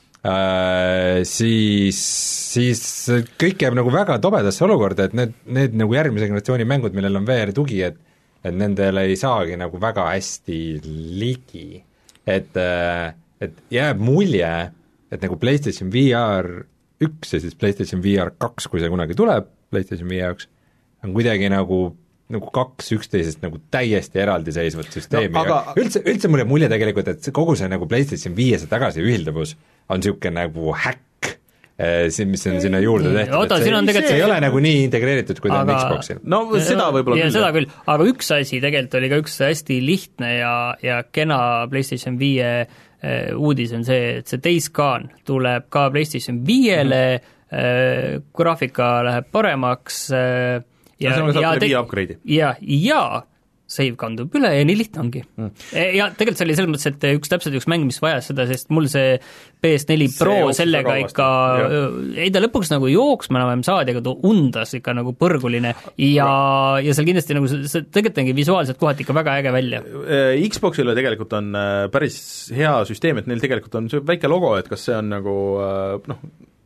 uh,, siis, siis kõik jääb nagu väga tobedasse olukorda, et need, need nagu järgmise generatsiooni mängud, millel on V R tugi, et et nendele ei saagi nagu väga hästi ligi. Et, et jääb mulje, et nagu PlayStation V R üks ja siis PlayStation V R kaks, kui see kunagi tuleb, PlayStation V R jaoks, on kuidagi nagu, nagu kaks üksteisest nagu täiesti eraldiseisvat süsteemi no,, aga üldse, üldse mulle mulje tegelikult, et kogu see nagu PlayStation viiese tagasi ühildavus on niisugune nagu häkk, siin, mis on sinna juurde tehtud, Oota, et see, tegelikult... see ei ole nagu nii integreeritud, kui ta aga... on Xboxil. No seda võib-olla ja, küll. seda küll, aga üks asi tegelikult oli ka üks hästi lihtne ja, ja kena PlayStation viie eh, uudis on see, et see Days Gone tuleb ka PlayStation viiele mm., eh, graafika läheb paremaks eh, ja, no, ja, te... upgrade'i. ja, ja save kandub üle ja nii lihtne ongi mm.. ja tegelikult see oli selles mõttes, et üks täpselt üks mäng, mis vajas seda, sest mul see P S neli Pro sellega ikka, ei ta lõpuks nagu jooksma enam saadi, aga ta undas ikka nagu põrguline ja, ja seal kindlasti nagu see tegelikult ongi visuaalselt kohati ikka väga äge välja. Xboxile tegelikult on päris hea süsteem, et neil tegelikult on see väike logo, et kas see on nagu noh,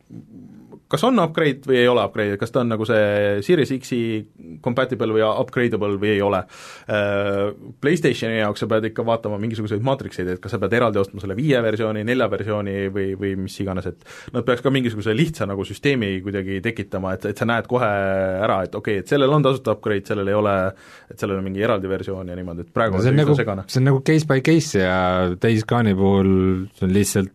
kas on upgrade või ei ole upgrade, kas ta on nagu see Series X-i compatible või upgradeable või ei ole. PlayStationi jaoks sa pead ikka vaatama mingisuguseid maatrikseid, et kas sa pead eraldi ostma selle viie versiooni, nelja versiooni või, või mis iganes, et nad peaks ka mingisuguse lihtsa nagu süsteemi kuidagi tekitama, et, et sa näed kohe ära, et okei okay,, et sellel on tasuta upgrade, sellel ei ole, et sellel on mingi eraldi versioon ja niimoodi, et praegu no, see on nagu, see on nagu case by case ja Days Gone'i puhul see on lihtsalt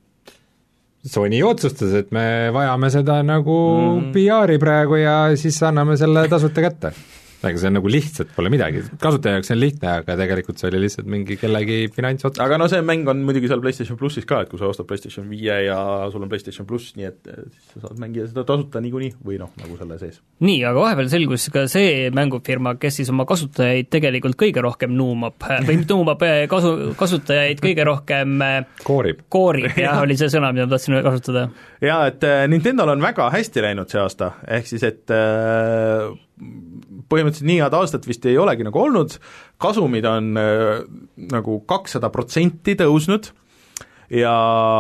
Sony otsustas, et me vajame seda nagu mm. P R-i praegu ja siis anname selle tasuta kätte. Aga see on nagu lihtsalt pole midagi, kasutaja jaoks on lihtne, aga tegelikult see oli lihtsalt mingi kellegi finantsots. Aga no see mäng on muidugi seal PlayStation Plussis ka, et kui sa ostad PlayStation viie ja sul on PlayStation Pluss, nii et siis sa saad mängida seda tasuta niikuinii või noh, nagu selle sees. Nii, aga vahepeal selgus ka see mängufirma, kes siis oma kasutajaid tegelikult kõige rohkem nuumab, või nuumab kasu, kasutajaid kõige rohkem koorib, koorib jah, oli see sõna, mida ma tahtsin kasutada. Jaa, et Nintendol on väga hästi läinud see aasta, ehk siis et äh, põhimõtteliselt nii head aastat vist ei olegi nagu olnud, kasumid on äh, nagu kakssada protsenti tõusnud ja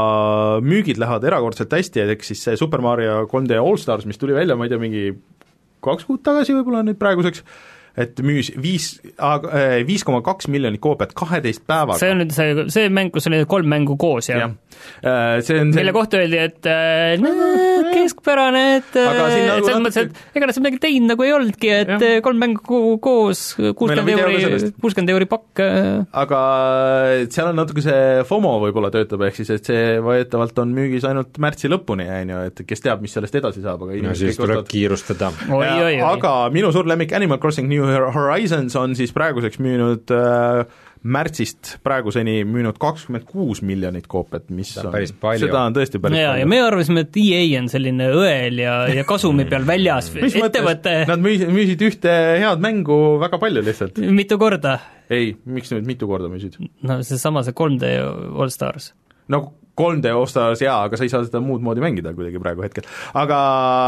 müügid lähevad erakordselt hästi, et eks siis see Super Mario kolm D All Stars, mis tuli välja, ma ei tea, mingi kaks kuud tagasi võib-olla nüüd praeguseks, et müüs viis, viis koma kaks miljonit koopiat kaheteist päevaga. See on nüüd see, see mäng, kus oli kolm mängu koos, jah? Ja. See on see... Mille kohta öeldi, et no, keskpärane, et, et selles mõttes, et ega nad see midagi teinud nagu ei olnudki, et ja. kolm mängu koos, kuuskümmend euri, kuuskümmend euri pakk. Aga seal on natuke see FOMO võib-olla töötab, ehk siis, et see võetavalt on müügis ainult märtsi lõpuni, et kes teab, mis sellest edasi saab. Aga no siis tuleb ostad... kiirustada. Oi, oi, oi. Aga minu suur lemmik Animal Crossing New Horizons on siis praeguseks müünud äh, märtsist praeguseni müünud kakskümmend kuus miljonit koopiat, mis on, seda on tõesti päris ja, palju. Ja me arvasime, et E A on selline õel ja, ja kasumi peal väljas ettevõte. Nad müüsid, müüsid ühte head mängu väga palju lihtsalt. Mitu korda? Ei, miks nüüd mitu korda müüsid? No see sama, see kolm D All Stars. No kolm D All Stars jaa, aga sa ei saa seda muud moodi mängida kuidagi praegu hetkel. Aga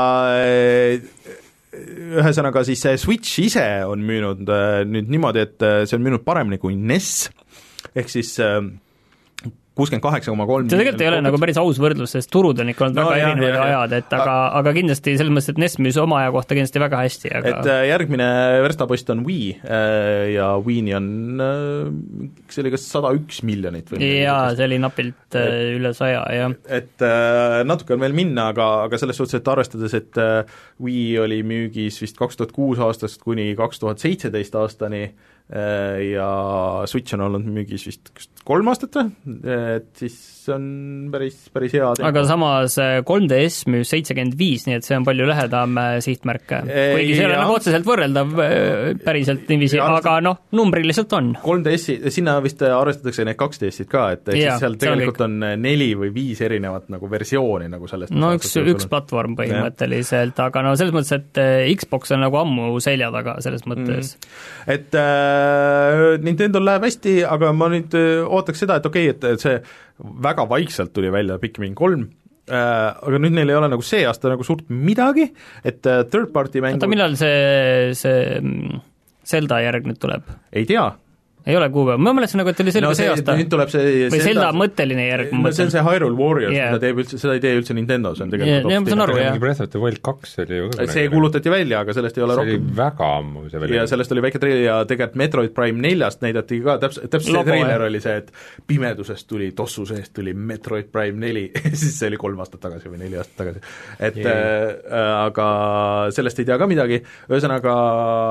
ühesõnaga siis see Switch ise on müünud nüüd niimoodi, et see on müünud paremini kui N E S, ehk siis kuuskümmend kaheksa koma kolm see tegelikult ei ole nagu päris aus võrdlus, sest turud on ikka olnud no, väga erinevad ajad, et aga, aga kindlasti selles mõttes, et N E S müüs oma aja kohta kindlasti väga hästi. Aga... et järgmine verstapost on Wii ja Wii'ni on, see oli kas sada üks miljonit või jaa, see oli napilt et, üle saja, jah. Et natuke on veel minna, aga, aga selles suhtes, et arvestades, et Wii oli müügis vist kaks tuhat kuus aastast kuni kaks tuhat seitseteist aastani ja Switch on olnud müügis vist kolm aastat või, et siis on päris, päris hea tempo. Aga samas kolm D S müüs seitsekümmend viis, nii et see on palju lähedam sihtmärk. Kuigi see ei ole nagu otseselt võrreldav päriselt niiviisi, aga noh, numbriliselt on. kolm D S-i, sinna vist arvestatakse need kaks D S-id ka, et ja, siis seal tegelikult on, on neli või viis erinevat nagu versiooni nagu sellest. No üks, üks platvorm põhimõtteliselt, aga no selles mõttes, et Xbox on nagu ammu selja taga selles mõttes. Mm. Et äh, Nintendol läheb hästi, aga ma nüüd ootaks seda, et okei okay,, et see väga vaikselt tuli välja Pikmin kolm, aga nüüd neil ei ole nagu see aasta nagu suurt midagi, et third party mängu oota, millal see, see Zelda järg nüüd tuleb? Ei tea. Ei ole kuupäeva, ma mõtlesin nagu, et oli selge no, see, see aasta. Nüüd tuleb see või Zelda mõtteline järg. No see on see Hyrule Warriors yeah., mida teeb üldse, seda ei tee üldse Nintendo, see on tegelikult yeah, ma saan aru, jah. Breath of the Wild kaks oli ju see kuulutati välja, aga sellest ei ole see rohkem. See oli väga ammu see välja. Ja sellest oli väike treiler ja tegelikult Metroid Prime neljast näidati ka, täpselt täps see treiler oli see, et pimedusest tuli, tossu seest tuli Metroid Prime neli, siis see oli kolm aastat tagasi või neli aastat tagasi. Et yeah. äh, aga sellest ei tea ka midagi, ühesõnaga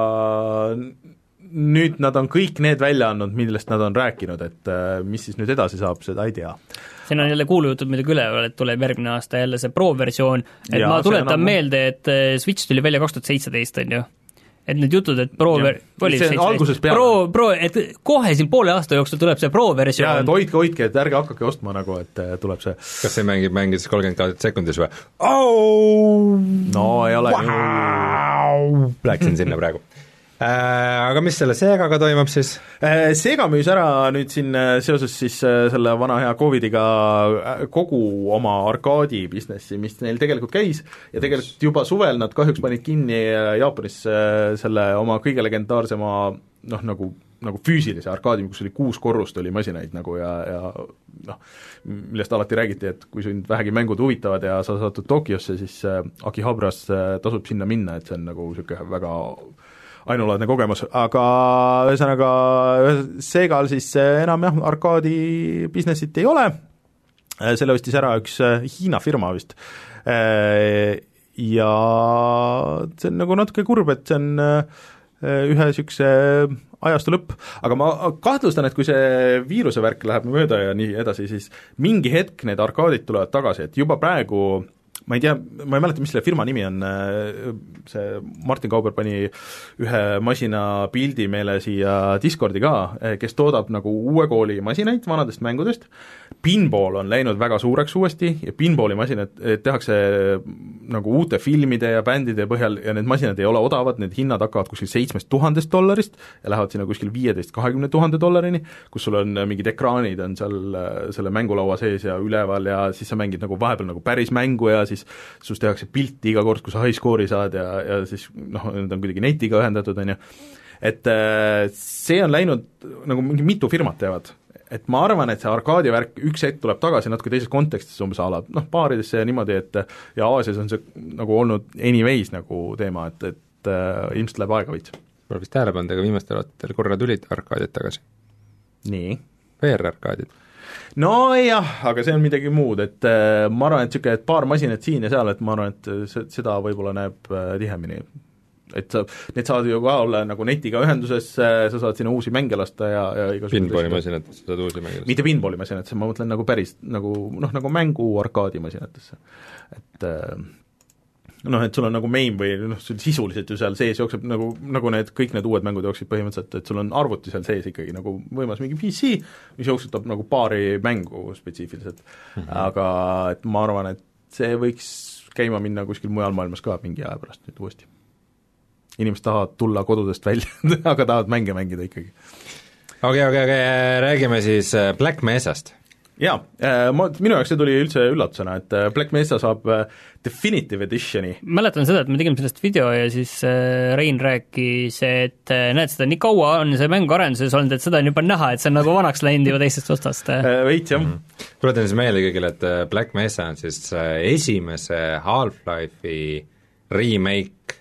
nüüd nad on kõik need välja andnud, millest nad on rääkinud, et mis siis nüüd edasi saab, seda ei tea. Siin on jälle kuulujutud midagi üleval, et tuleb järgmine aasta jälle see Pro-versioon, et ja, ma tuletan meelde, et Switch tuli välja kaks tuhat seitseteist, on ju. Et need jutud, et Pro ver-, oli alguses peale. Pro, Pro, et kohe siin poole aasta jooksul tuleb see Pro-versioon. Jaa, et hoidke, hoidke, et ärge hakake ostma nagu, et tuleb see. Kas see mängib, mängis kolmkümmend sekundis või? Oh! No ei ole wow! Läksin sinna praegu. Äh, aga mis selle Segaga toimub siis? Äh, Sega müüs ära nüüd siin seoses siis selle vana hea Covidiga kogu oma arkaadi businessi, mis neil tegelikult käis ja tegelikult juba suvel nad kahjuks panid kinni Jaapanis selle oma kõige legendaarsema noh, nagu, nagu füüsilise arkaadi, kus oli kuus korrust oli masinaid nagu ja, ja noh, millest alati räägiti, et kui sind vähegi mängud huvitavad ja sa satud Tokyosse, siis Akihabras tasub sinna minna, et see on nagu niisugune väga ainulaadne kogemus, aga ühesõnaga Segal siis enam jah, arkaadi businessit ei ole, selle ostis ära üks Hiina firma vist ja see on nagu natuke kurb, et see on ühe niisuguse ajastu lõpp, aga ma kahtlustan, et kui see viiruse värk läheb mööda ja nii edasi, siis mingi hetk need arkaadid tulevad tagasi, et juba praegu ma ei tea, ma ei mäleta, mis selle firma nimi on, see Martin Kauber pani ühe masina pildi meile siia Discordi ka, kes toodab nagu uue kooli masinaid vanadest mängudest, pinball on läinud väga suureks uuesti ja pinballi masinad tehakse nagu uute filmide ja bändide põhjal ja need masinad ei ole odavad, need hinnad hakkavad kuskil seitsmest tuhandest dollarist ja lähevad sinna kuskil viieteist kahekümne tuhande dollarini, kus sul on mingid ekraanid on seal selle mängulaua sees ja üleval ja siis sa mängid nagu vahepeal nagu päris mängu ja siis sus tehakse pilti iga kord, kui sa high score'i saad ja, ja siis noh, need on kuidagi netiga ühendatud, on ju, et see on läinud, nagu mingi mitu firmat teevad, et ma arvan, et see arkaadi värk üks hetk tuleb tagasi natuke teises kontekstis umbes ala, noh, baaridesse ja niimoodi, et ja Aasias on see nagu olnud anyways nagu teema, et, et äh, ilmselt läheb aega veits. Ma vist tähele pannud, aga viimastel aastatel korra tulid arkaadid tagasi. Nii? V R-arkaadid. No jah, aga see on midagi muud, et äh, ma arvan, et niisugune, et paar masinat siin ja seal, et ma arvan, et see, seda võib-olla näeb äh, tihemini. Et sa, need saad ju ka olla nagu netiga ühenduses, sa saad sinna uusi mänge lasta ja, ja pinballi masinatesse saad uusi mänge lasta. Mitte pinballi masinatesse, ma mõtlen nagu päris nagu, noh, nagu mängu arkaadi masinatesse. Et äh, noh, et sul on nagu main või noh, sul sisuliselt ju seal sees jookseb nagu, nagu need, kõik need uued mängud jooksid põhimõtteliselt, et sul on arvuti seal sees ikkagi nagu võimas mingi P C, mis jooksutab nagu paari mängu spetsiifiliselt mm, -hmm. aga et ma arvan, et see võiks käima minna kuskil mujal maailmas ka mingi aja pärast nüüd uuesti. Inimesed tahavad tulla kodudest välja, aga tahavad mänge mängida ikkagi. Okei, okei, okei, räägime siis Black Mesast. Jaa, ma, minu jaoks see tuli üldse üllatusena, et Black Mesa saab Definitive Editioni. Mäletan seda, et me tegime sellest video ja siis Rein rääkis, et näed, seda nii kaua on see mäng arenduses olnud, et seda on juba näha, et see on nagu vanaks läinud juba teistest ostast. Veits, jah. Mm. Tuletan siis meelde kõigile, et Black Mesa on siis esimese Half-Life'i remake,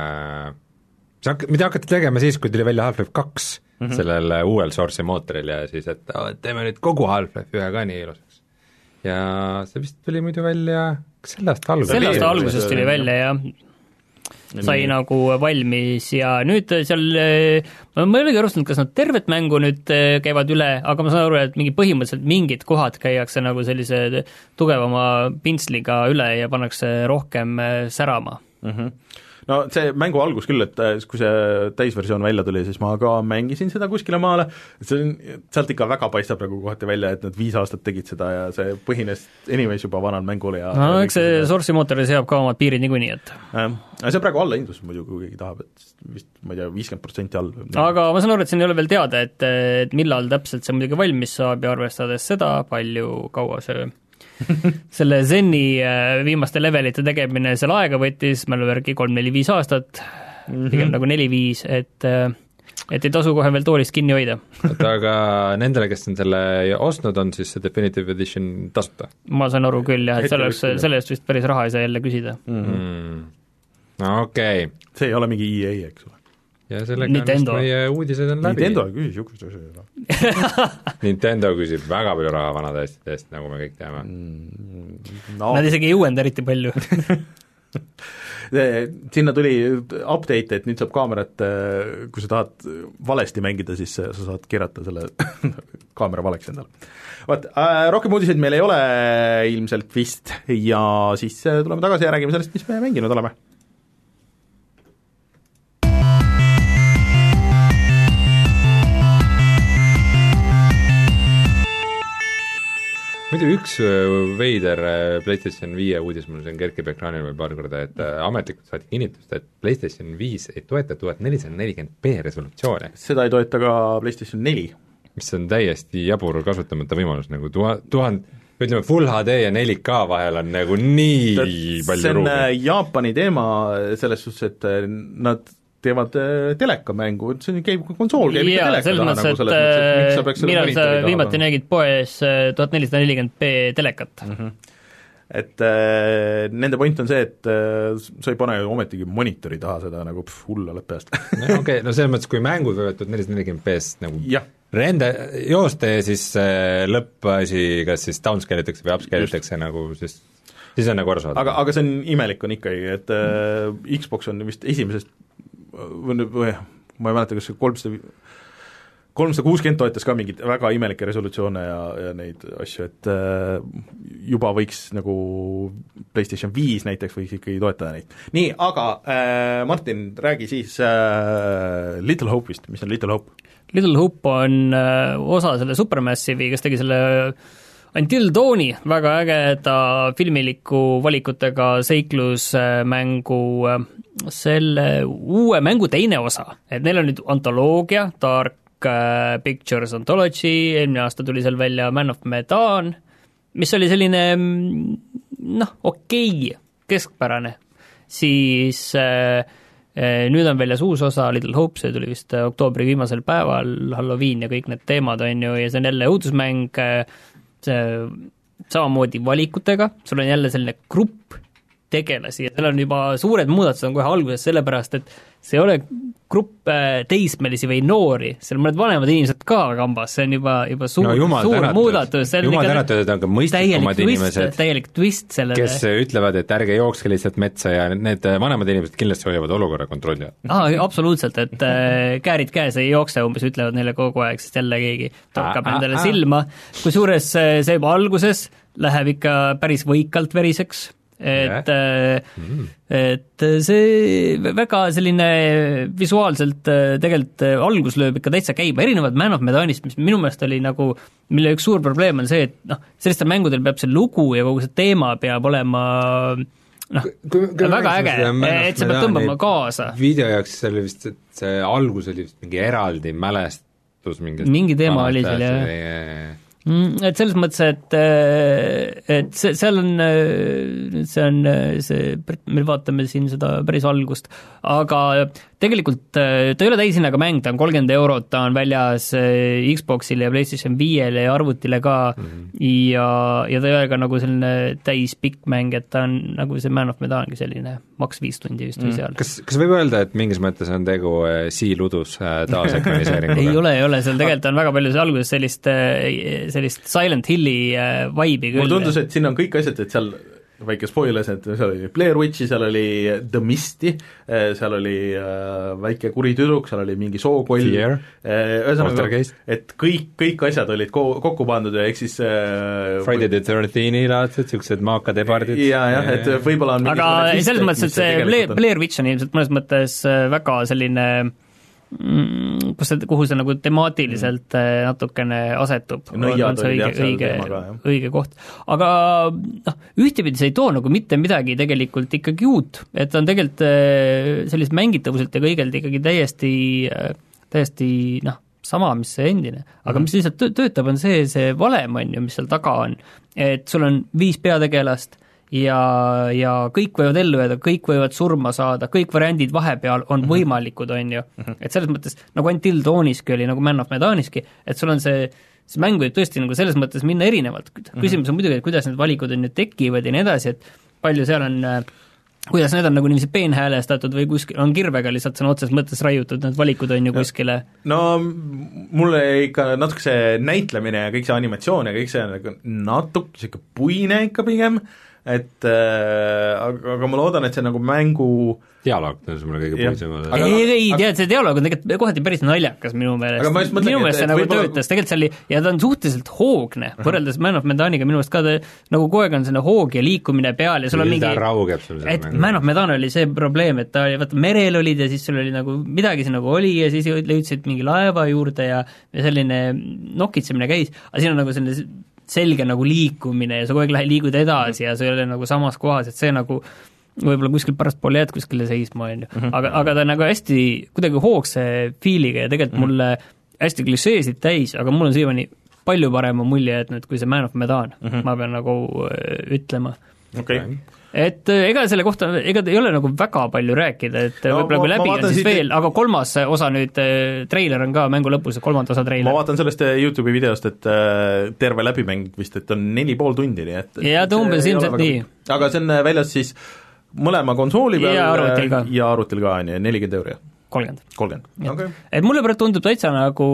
mida hakati tegema siis, kui tuli välja Half-Life kaks, mm -hmm. sellel uuel source'i mootoril ja siis, et teeme nüüd kogu Half-Life ühe ka nii ilusaks. Ja see vist tuli muidu välja, kas selle aasta alguses? Selle aasta alguses tuli välja, jah. Sai nii. Nagu valmis ja nüüd seal, ma ei olegi arvestanud, kas nad tervet mängu nüüd käivad üle, aga ma saan aru, et mingi põhimõtteliselt mingid kohad käiakse nagu sellise tugevama pintsliga üle ja pannakse rohkem särama. Mhm. no see mängu algus küll, et kui see täisversioon välja tuli, siis ma ka mängisin seda kuskile maale, et see on, sealt ikka väga paistab nagu kohati välja, et nad viis aastat tegid seda ja see põhines anyways juba vanal mängul ja no eks see Source'i mootori seab ka omad piirid niikuinii, et äh, see on praegu allahindlus muidu, kui keegi tahab, et vist ma ei tea, viiskümmend protsenti all. Aga ma saan aru, et siin ei ole veel teada, et, et millal täpselt see muidugi valmis saab ja arvestades seda, palju kaua see selle Zeni viimaste levelite tegemine seal aega võttis, mälu järgi kolm neli viis aastat, pigem mm -hmm. nagu neli viis, et et ei tasu kohe veel toolist kinni hoida. aga nendele, kes on selle ostnud, on siis see Definitive Edition tasuta? Ma saan aru küll jah, et selle eest, selle eest vist päris raha ei saa jälle küsida. Mm -hmm. okei okay.. See ei ole mingi E A, eks ole. Ja sellega on meie uudised on läbi. Nintendo küsis jukust asja. Nintendo küsib väga palju raha vanade asjade eest, nagu me kõik teame. No. Nad isegi ei uuenda eriti palju. Sinna tuli update, et nüüd saab kaamerat, kui sa tahad valesti mängida, siis sa saad keerata selle kaamera valeks endale. Vaat, äh, rohkem uudiseid meil ei ole ilmselt vist ja siis tuleme tagasi ja räägime sellest, mis me mänginud oleme. muidu üks veider PlayStation viie uudis, mul siin kerkib ekraanil veel paar korda, et ametlikult saati kinnitust, et PlayStation viis ei toeta tuhat nelisada nelikümmend p resolutsiooni. Seda ei toeta ka PlayStation neli. Mis on täiesti jabur kasutamata võimalus, nagu tuha, tuhand, ütleme Full H D ja neli K vahel on nagu nii Tat, palju ruumi. See on Jaapani teema selles suhtes, et nad teevad telekamängu, see käib konsool, käib ja, teleka taha nagu selles mõttes, et miks sa peaks selle millal sa viimati nägid poes tuhat nelisada nelikümmend p telekat? Mm -hmm. Et äh, nende point on see, et äh, sa ei pane ju ometigi monitori taha seda nagu pff, hull oled peast. no, okay, no selles mõttes, kui mängud võivad tuhat nelisada nelikümmend p-st nagu ja. rende, jooste ja siis äh, lõppasi kas siis downscale itakse või upscale itakse nagu siis siis on nagu aru saada. Aga, aga see on imelik on ikkagi, et äh, Xbox on vist esimesest või, või ma ei mäleta, kas kolmsada kolmsada kuuskümmend toetas ka mingit väga imelikke resolutsioone ja, ja neid asju, et äh, juba võiks nagu PlayStation viis näiteks võiks ikkagi toetada neid. Nii, aga äh, Martin, räägi siis äh, Little Hope'ist, mis on Little Hope? Little Hope on äh, osa selle Supermassive'i, kes tegi selle Until Dawni väga ägeda filmiliku valikutega seiklusmängu, selle uue mängu teine osa, et neil on nüüd antoloogia, Dark Pictures Anthology, eelmine aasta tuli seal välja Man of Medan, mis oli selline noh, okei, keskpärane, siis äh, nüüd on väljas uus osa, Little Hope, see tuli vist oktoobri viimasel päeval, Halloween ja kõik need teemad on ju, ja see on jälle õudusmäng, see samamoodi valikutega, sul on jälle selline grupp tegelasi ja seal on juba suured muudatused on kohe alguses, sellepärast et see ei ole grupp teismelisi või noori, seal mõned vanemad inimesed ka kambas, see on juba, juba suur, no, suur tänatud. muudatus. Jumal tänatud, et on ka mõistlikumad inimesed, täielik twist sellele. Kes ütlevad, et ärge jookske lihtsalt metsa ja need vanemad inimesed kindlasti hoiavad olukorra kontrolli. Aa, absoluutselt, et äh, käärid käes ei jookse, umbes ütlevad neile kogu aeg, sest jälle keegi torkab ah, endale ah, silma, kusjuures see juba alguses läheb ikka päris võikalt veriseks, et yeah. mm. et see väga selline visuaalselt tegelikult algus lööb ikka täitsa käima, erinevad Man of Medanist, mis minu meelest oli nagu, mille üks suur probleem on see, et noh, sellistel mängudel peab see lugu ja kogu see teema peab olema noh, väga äge, et see peab tõmbama kaasa. Video jaoks see oli vist, et see algus oli vist mingi eraldi mälestus mingist mingi teema oli seal, jah. Et selles mõttes, et, et see, seal on, see on see, me vaatame siin seda päris algust, aga tegelikult ta ei ole täishinnaga mäng, ta on kolmkümmend eurot, ta on väljas Xboxile ja PlayStation viiele ja arvutile ka mm -hmm. ja, ja ta ei ole ka nagu selline täispikk mäng, et ta on nagu see Man of Medangi selline maks viis tundi vist või mm. seal. Kas, kas võib öelda, et mingis mõttes on tegu siiludus taasekraniseeringuga? ei ole, ei ole, seal tegelikult on väga palju see alguses sellist sellist Silent Hilli vibe'i küll. mulle tundus, et siin on kõik asjad, et seal väike spoilers, et seal oli Blair Witchi, seal oli The Misti, seal oli äh, väike kuri tüdruk, seal oli mingi sookoll, ühesõnaga, et kõik, kõik asjad olid ko-, kokku pandud ja ehk siis äh, Friday the thirteen'i laadsed, niisugused maakad ebardid. jaa, jah, et võib-olla on aga selles mõttes, et see Blair, Blair Witch on ilmselt mõnes mõttes väga selline kus see, kuhu see nagu temaatiliselt mm. natukene asetub, on see õige, õige, õige koht. Aga noh, ühtepidi see ei too nagu mitte midagi tegelikult ikkagi uut, et on tegelikult sellist mängitavuselt ja kõigelt ikkagi täiesti, täiesti noh, sama, mis see endine. Aga mm. mis lihtsalt töötab, on see, see valem on ju, mis seal taga on, et sul on viis peategelast, ja, ja kõik võivad ellu jääda, kõik võivad surma saada, kõik variandid vahepeal on mm-hmm. võimalikud, on ju. Et selles mõttes, nagu Until Dawniski oli, nagu Man of Medaniski, et sul on see, see mäng võib tõesti nagu selles mõttes minna erinevalt. Küsimus on muidugi, et kuidas need valikud on nüüd tekivad ja nii edasi, et palju seal on, kuidas need on nagu niiviisi peenhäälestatud või kuskil on kirvega lihtsalt sõna otseses mõttes raiutud, need valikud on ju kuskile. No mulle ikka natuke see näitlemine ja kõik see animatsioon ja kõik see nagu natuke siuke puine ikka pigem, et äh, aga, aga ma loodan, et see nagu mängu dialoog tõenäoliselt mulle kõige puisem. ei, ei, ei, tead, see dialoog on tegelikult kohati päris naljakas minu meelest. minu meelest see nagu võibolla... töötas, tegelikult see oli, ja ta on suhteliselt hoogne, võrreldes Man of Medaniga minu meelest ka ta, nagu kogu aeg on selline hoog ja liikumine peal ja sul on mingi et Man of Medan oli see probleem, et ta oli, vaata merel olid ja siis sul oli nagu midagi siin nagu oli ja siis jõudsid mingi laeva juurde ja, ja selline nokitsemine käis, aga siin on nagu selline selge nagu liikumine ja sa kogu aeg lähed, liigud edasi ja sa ei ole nagu samas kohas, et see nagu võib-olla kuskil pärast poole jääd kuskile seisma, on ju. Aga, aga ta nagu hästi kuidagi hoogse fiiliga ja tegelikult mm-hmm. mulle hästi klišeesid täis, aga mul on siiamaani palju parema mulje jätnud kui see Man of Medan, mm-hmm. ma pean nagu ütlema. Okay. Et ega selle kohta, ega ei ole nagu väga palju rääkida, et no, võib-olla kui läbi on siis siit... veel, aga kolmas osa nüüd, treiler on ka mängu lõpus, kolmanda osa treiler. Ma vaatan sellest YouTube'i videost, et terve läbimäng vist, et on neli pool tundi, nii et ja ta umbes ilmselt nii. Aga see on väljas siis mõlema konsooli peal ja arvutil ka, ja arvutil ka, nelikümmend euri. kolmkümmend. kolmkümmend, okei. Et mulle praegu tundub täitsa nagu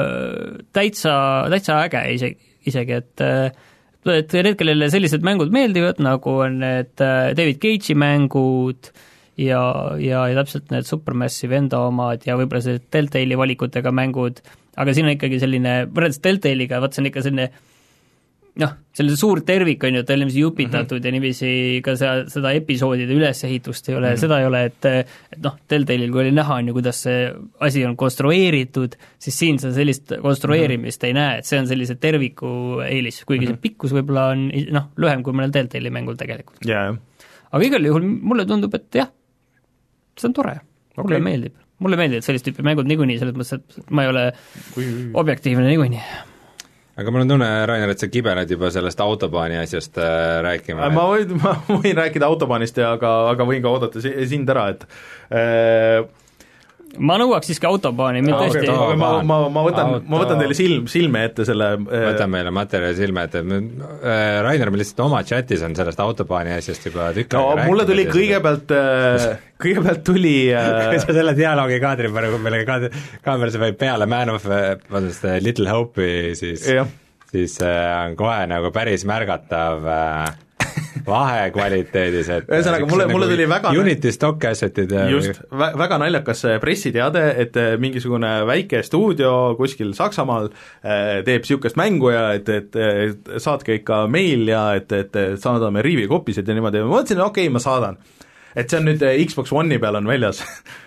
täitsa, täitsa äge isegi, isegi et et need, kellele sellised mängud meeldivad, nagu on need David Cage'i mängud ja, ja, ja täpselt need Supermassive enda omad ja võib-olla see Telltale'i valikutega mängud, aga siin on ikkagi selline, võrreldes Telltale'iga, vaat see on ikka selline noh, selline suur tervik on ju, ta on niiviisi jupitatud mm-hmm. ja niiviisi ka seda, seda episoodide ülesehitust ei ole mm-hmm., seda ei ole, et, et noh, Telltale'il kui oli näha on ju, kuidas see asi on konstrueeritud, siis siin sa sellist konstrueerimist mm-hmm. ei näe, et see on sellise terviku eelis, kuigi mm-hmm. see pikkus võib-olla on noh, lühem kui mõnel Telltale'i mängul tegelikult yeah.. aga igal juhul mulle tundub, et jah, see on tore, mulle okay. meeldib. Mulle meeldib, et sellist tüüpi mängud niikuinii, selles mõttes, et ma ei ole kui... objektiivne niikuinii. Aga mul on tunne, Rainer, et sa kibeled juba sellest autobaani asjast äh, rääkima. Ma võin, ma võin rääkida autobaanist, ja, aga, aga võin ka oodata sind ära, et äh, ma nõuaks siiski autobaani, mitte tõesti okay, ma, ma, ma võtan, ma võtan teile silm, silme ette selle äh... võtan meile materjali silme ette, äh, Rainer, meil lihtsalt oma chatis on sellest autobaani asjast juba tükk no mulle tuli kõigepealt äh, kõigepealt tuli äh... kui sa selle dialoogi kaadri peale, millega kaadri, kaamerasse võib peale Man of, vabandust, Little Hope'i, siis yeah. siis äh, on kohe nagu päris märgatav äh, vahe kvaliteedis, et ühesõnaga, mulle, mulle nagu tuli väga Unity stock asset'id just, vä- väga naljakas pressiteade, et mingisugune väike stuudio kuskil Saksamaal teeb niisugust mängu ja et, et, et saatke ikka meil ja et, et saadame riivikopisid ja niimoodi, ma mõtlesin, okei okay,, ma saadan. Et see on nüüd Xbox One'i peal on väljas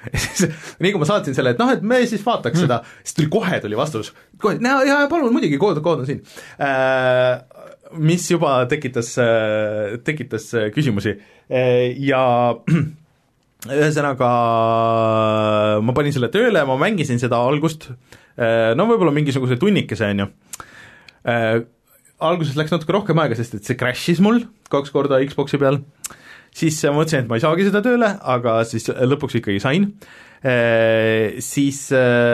nii kui ma saatsin selle, et noh, et me siis vaataks mm. seda, siis tuli kohe tuli vastus, kohe, ja, ja palun muidugi, kood, kood on siin äh, mis juba tekitas, tekitas küsimusi ja ühesõnaga ma panin selle tööle, ma mängisin seda algust, no võib-olla mingisuguse tunnikese, on ju. Alguses läks natuke rohkem aega, sest et see crash'is mul kaks korda Xboxi peal, siis mõtlesin, et ma ei saagi seda tööle, aga siis lõpuks ikkagi sain, siis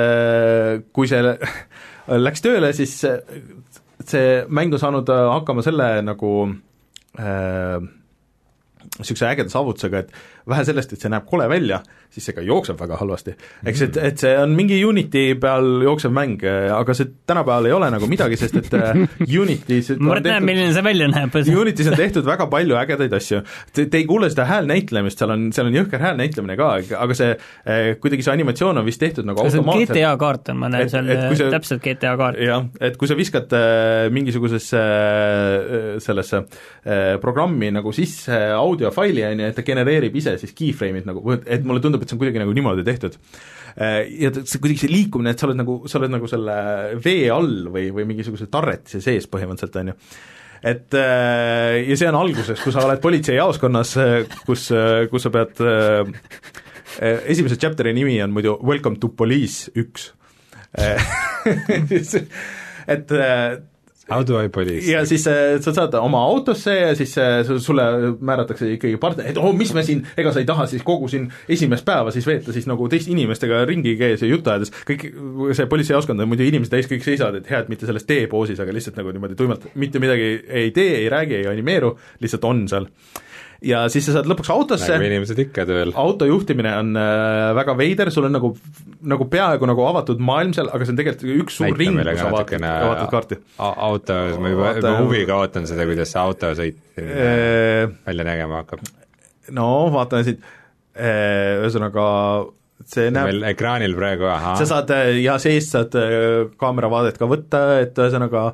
kui see läks tööle, siis see mäng on saanud hakkama selle nagu äh, niisuguse ägeda saavutusega, et vähe sellest, et see näeb kole välja, siis see ka jookseb väga halvasti. Eks et, et see on mingi Unity peal jooksev mäng, aga see tänapäeval ei ole nagu midagi, sest et Unity's ma näen, milline see välja näeb. Unity's on tehtud väga palju ägedaid asju. Te, te ei kuule seda häälnäitlemist, seal on, seal on jõhker häälnäitlemine ka, aga see kuidagi see animatsioon on vist tehtud nagu automaatselt. G T A kaart on, ma näen seal see, täpselt G T A kaart. jah, et kui sa viskad mingisugusesse sellesse programmi nagu sisse audiofaili, on ju, et ta genereerib ise siis keyframe'id nagu, et mulle tundub, et see on kuidagi nagu niimoodi tehtud. Ja see kuidagi see liikumine, et sa oled nagu, sa oled nagu selle vee all või, või mingisuguse tarretise sees põhimõtteliselt, on ju. Et ja see on alguses, kui sa oled politseijaoskonnas, kus, kus sa pead, esimese chapteri nimi on muidu Welcome to Police üks. et How do I police? Ja siis sa saad oma autosse ja siis sulle määratakse ikkagi partner, et oh, mis me siin, ega sa ei taha siis kogu siin esimest päeva siis veeta siis nagu teist inimestega ringi käes ja juttu ajades, kõik see politseijaoskond on muidu inimesed täis, kõik seisavad, et head mitte selles teepoosis, aga lihtsalt nagu niimoodi tuimalt, mitte midagi ei tee, ei räägi, ei animeeru, lihtsalt on seal. Ja siis sa saad lõpuks autosse, nagu inimesed ikka tööl. Auto juhtimine on äh, väga veider, sul on nagu, nagu peaaegu nagu avatud maailm seal, aga see on tegelikult üks suur ring, kus sa vaatad, vaatad kaarti. Auto, ma juba auto... huviga ootan seda, kuidas see autosõit eee... välja nägema hakkab. No vaatame siit, ühesõnaga see näeb meil ekraanil praegu, aha. Sa saad ja seest saad kaameravaadet ka võtta, et ühesõnaga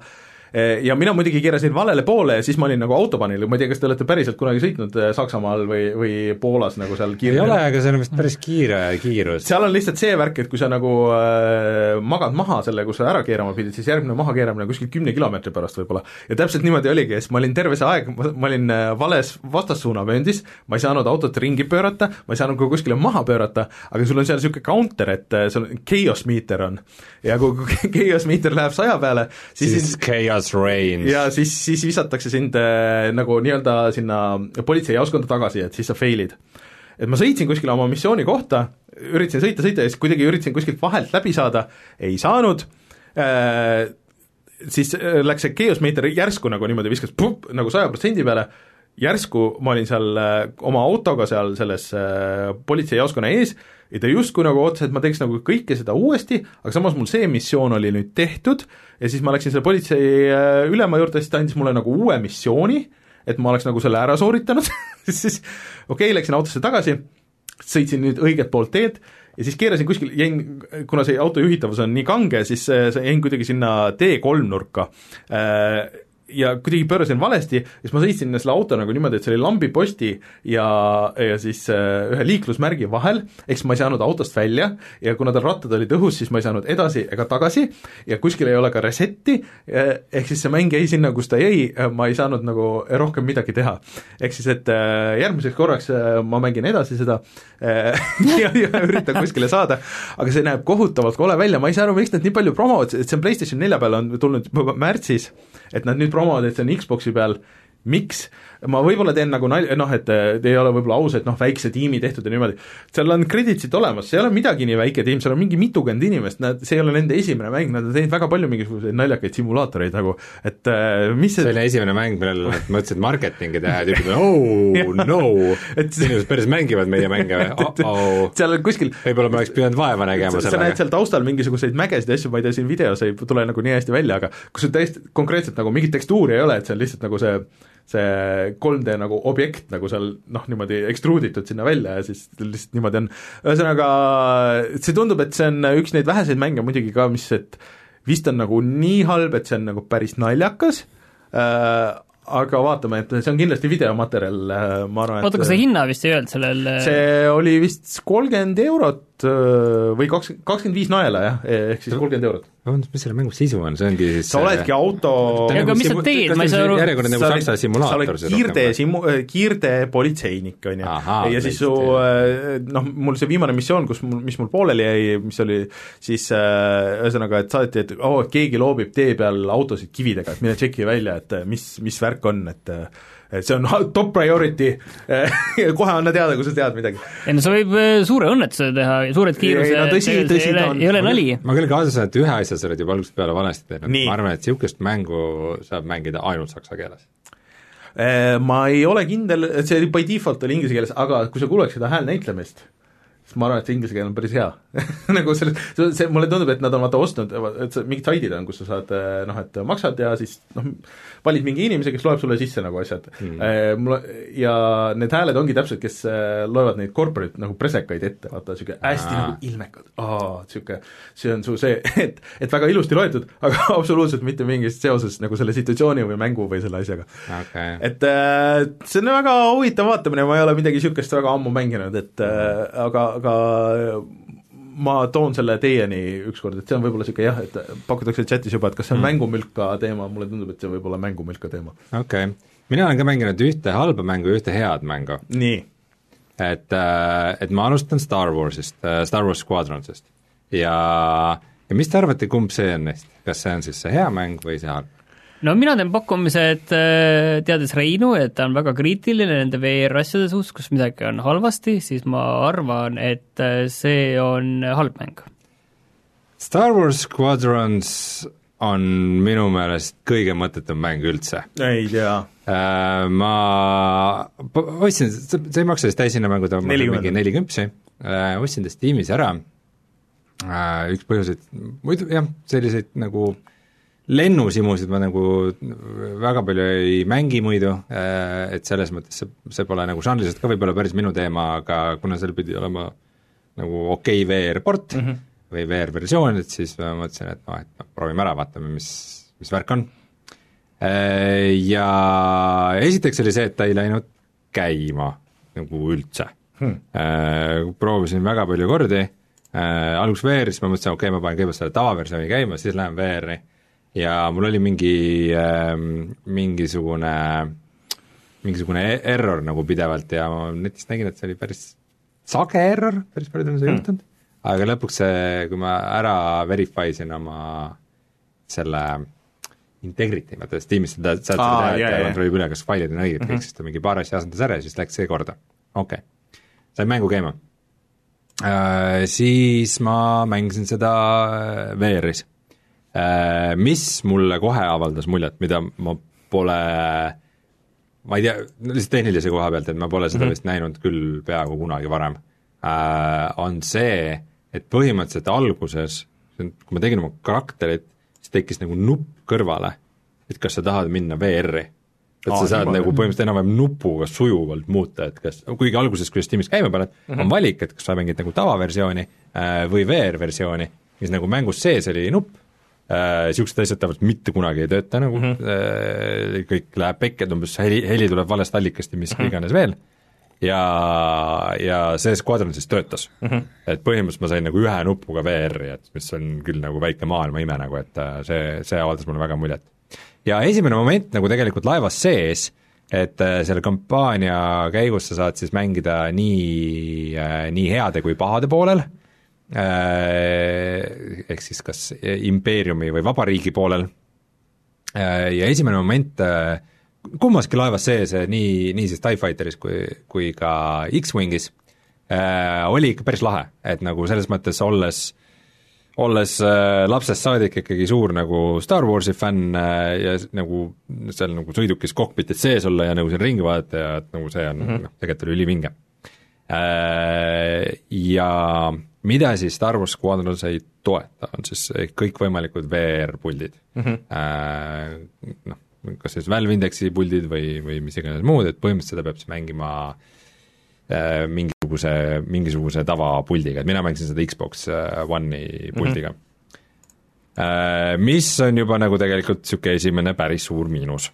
ja mina muidugi keerasin valele poole ja siis ma olin nagu autopanil, ma ei tea, kas te olete päriselt kunagi sõitnud Saksamaal või, või Poolas nagu seal kiirne. Ei ole, aga see on vist päris kiire kiirus. Seal on lihtsalt see värk, et kui sa nagu äh, magad maha selle, kus sa ära keerama pidid, siis järgmine maha keeramine kuskil kümne kilomeetri pärast võib-olla. Ja täpselt niimoodi oligi, sest ma olin terve see aeg, ma olin vales vastassuunavööndis, ma ei saanud autot ringi pöörata, ma ei saanud ka kuskile maha pöörata, aga sul on seal niisugune counter, et sul on chaos meter on. Ja kui chaos meter läheb saja peale, siis, siis chaos range. Ja siis, siis visatakse sind äh, nagu nii-öelda sinna politseijaoskonda tagasi, et siis sa failid. Et ma sõitsin kuskile oma missiooni kohta, üritasin sõita, sõita ja siis kuidagi üritasin kuskilt vahelt läbi saada, ei saanud, äh, siis läks see chaos meter järsku nagu niimoodi viskas pup, nagu saja protsendi peale, järsku ma olin seal äh, oma autoga seal selles äh, politseijaoskonna ees ja ta justkui nagu otsa, et ma teeks nagu kõike seda uuesti, aga samas mul see missioon oli nüüd tehtud ja siis ma läksin selle politsei äh, ülema juurde, siis ta andis mulle nagu uue missiooni, et ma oleks nagu selle ära sooritanud siis okei okay,, läksin autosse tagasi, sõitsin nüüd õiget poolt teed ja siis keerasin kuskil, jäin, kuna see auto juhitavus on nii kange, siis jäin kuidagi sinna tee kolmnurka äh, ja kuidagi pöörasin valesti ja siis ma sõitsin selle auto nagu niimoodi, et see oli lambiposti ja, ja siis äh, ühe liiklusmärgi vahel, eks ma ei saanud autost välja ja kuna tal rattad olid õhus, siis ma ei saanud edasi ega tagasi ja kuskil ei ole ka resetti, ehk siis see mäng jäi sinna, kus ta jäi, ma ei saanud nagu rohkem midagi teha. Ehk siis, et äh, järgmiseks korraks äh, ma mängin edasi seda äh, ja, ja üritan kuskile saada, aga see näeb kohutavalt kole välja, ma ei saa aru, miks nad nii palju promovad, et see on PlayStation nelja peal on tulnud märtsis, et nad nüüd promovad, et see on Xboxi peal, miks? Ma võib-olla teen nagu nalja, noh, et ei ole võib-olla aus, et noh, väikse tiimi tehtud ja niimoodi. Seal on kreditsid olemas, see ei ole midagi nii väike tiim, seal on mingi mitukümmend inimest, nad, see ei ole nende esimene mäng, nad on teinud väga palju mingisuguseid naljakaid simulaatoreid nagu, et mis see... see oli esimene mäng, millel nad mõtlesid marketingi teha ja tüüpid, oh no, inimesed päris mängivad meie mänge või? Oh, oh. Seal on kuskil... Võib-olla ma oleks pidanud vaeva nägema sa näed seal taustal mingisuguseid mägesid ja asju, ma ei tea, siin videos ei tule nagu nii hästi välja, aga kus see täiesti konkreetselt nagu mingit tekstuuri ei ole, et see on lihtsalt nagu see see kolm D nagu objekt nagu seal noh, niimoodi ekstruuditud sinna välja ja siis lihtsalt niimoodi on. Ühesõnaga, see tundub, et see on üks neid väheseid mänge muidugi ka, mis et vist on nagu nii halb, et see on nagu päris naljakas, äh, aga vaatame, et see on kindlasti videomaterjal, ma arvan, et oota, kas see hinna vist ei öelnud sellel see oli vist kolmkümmend eurot või kakskümmend, kakskümmend viis naela, jah, ehk siis kolmkümmend eurot. Mis selle mängu sisu on, see ongi siis sa oledki auto ja aga mis sa teed, ma ei saa aru järjekordne nagu saksa simulaator sa oled kiirte, simu, kiirte politseinik, on ju, ja siis su noh, mul see viimane missioon, kus mul, mis mul pooleli jäi, mis oli siis ühesõnaga, et saati, et oh, keegi loobib tee peal autosid kividega, et mine tšeki välja, et mis, mis värk on, et et see on top priority kohe anna teada, kui sa tead midagi. ei no see võib suure õnnetuse teha, suured kiiruse ei, no tõsi, tõsi, ei, ole, ei ole nali. Ma küll kahtlusen, et ühe asja sa oled juba algusest peale valesti teinud, ma arvan, et niisugust mängu saab mängida ainult saksa keeles. Ma ei ole kindel, et see by default oli inglise keeles, aga kui sa kuuleks seda häälnäitlemist, siis ma arvan, et see inglise keel on päris hea nagu selle, see, mulle tundub, et nad on vaata ostnud, et mingid saidid on, kus sa saad noh, et maksad ja siis noh, valid mingi inimese, kes loeb sulle sisse nagu asjad mm. Mul, ja need hääled ongi täpselt, kes loevad neid corporate nagu presekaid ette, vaata, niisugune hästi Aa. nagu ilmekad, niisugune, see on su see, et, et väga ilusti loetud, aga absoluutselt mitte mingist seoses nagu selle situatsiooni või mängu või selle asjaga okay. Et äh, see on väga huvitav vaatamine, ma ei ole midagi niisugust väga ammu mänginud, et mm. äh, aga aga ma toon selle teieni ükskord, et see on võib-olla niisugune jah, et pakutakse chatis juba, et kas see on mm. mängumülka teema, mulle tundub, et see võib olla mängumülka teema. Okei okay., mina olen ka mänginud ühte halba mängu ja ühte head mängu. Nii. Et, et ma alustan Star Warsist, Star Wars Squadronsist ja, ja mis te arvate, kumb see on neist? Kas see on siis see hea mäng või see halb? No mina teen pakkumise, et teades Reinu, et ta on väga kriitiline nende V R-asjade suhtes, kus midagi on halvasti, siis ma arvan, et see on halb mäng. Star Wars Squadrons on minu meelest kõige mõttetum mäng üldse. Ei tea. Ma ostsin, see ei maksa siis täishinna mängu, ta on mingi neli kümpsi, ostsin ta Steamis ära, üks põhjuseid, muidu jah, selliseid nagu lennusimusid ma nagu väga palju ei mängi muidu, et selles mõttes see, see pole nagu žanriliselt ka võib-olla päris minu teema, aga kuna seal pidi olema nagu okei V R-port mm -hmm. või V R-versioon, et siis ma mõtlesin, et noh, et proovime ära, vaatame, mis, mis värk on. Ja esiteks oli see, et ta ei läinud käima nagu üldse hmm.. Proovisin väga palju kordi, alguses V R-is ma mõtlesin, okei okay,, ma panen kõigepealt selle tavaversiooni käima, siis lähen V R-i ja mul oli mingi äh, mingisugune mingisugune error nagu pidevalt ja ma netist nägin, et see oli päris sage error, päris palju on see hmm. juhtunud, aga lõpuks see, kui ma ära verifaisin oma selle Integrity, vaata Steamis seda saad seda teha, et kontrollib üle, kas failid on õiged mm -hmm. kõik, siis ta mingi paar asja asendas ära ja siis läks see korda. okei okay., sain mängu käima äh,. Siis ma mängisin seda V R-is. Mis mulle kohe avaldas muljet, mida ma pole, ma ei tea, lihtsalt tehnilise koha pealt, et ma pole seda mm -hmm. vist näinud küll peaaegu kunagi varem, on see, et põhimõtteliselt alguses, kui ma tegin oma karakterit, siis tekkis nagu nupp kõrvale, et kas sa tahad minna V R-i. Et Aa, sa saad nagu põhimõtteliselt enam-vähem nupuga sujuvalt muuta, et kas, kuigi alguses, kui Steamis käima paned, mm -hmm. on valik, et kas sa mängid nagu tavaversiooni või V R-versiooni, mis nagu mängus sees oli nupp, niisugused asjad tavaliselt mitte kunagi ei tööta nagu mm, -hmm. kõik läheb pekked, umbes heli, heli tuleb valest allikast ja mis mm -hmm. iganes veel, ja, ja see Squadron siis töötas mm. -hmm. Et põhimõtteliselt ma sain nagu ühe nupuga V R-i, et mis on küll nagu väike maailma ime nagu, et see, see avaldas mulle väga muljet. Ja esimene moment nagu tegelikult laevas sees, et selle kampaania käigus sa saad siis mängida nii, nii heade kui pahade poolel, ehk siis kas impeeriumi või vabariigi poolel, ja esimene moment kummaski laevas sees, nii, nii siis TIE Fighteris kui, kui ka X-Wingis, oli ikka päris lahe, et nagu selles mõttes olles olles lapsest saadik ikkagi suur nagu Star Warsi fänn ja nagu seal nagu sõidukis kokpitis sees olla ja nagu siin ringi vaadata ja et nagu see on mm -hmm. noh, tegelikult oli ülivinge. Ja mida siis Star Wars Squadrons ei toeta, on siis kõikvõimalikud V R-puldid mm. -hmm. Noh, kas siis Valve Indexi puldid või, või mis iganes muud, et põhimõtteliselt seda peab siis mängima mingisuguse, mingisuguse tavapuldiga, et mina mängisin seda Xbox One'i puldiga mm. -hmm. Mis on juba nagu tegelikult niisugune esimene päris suur miinus.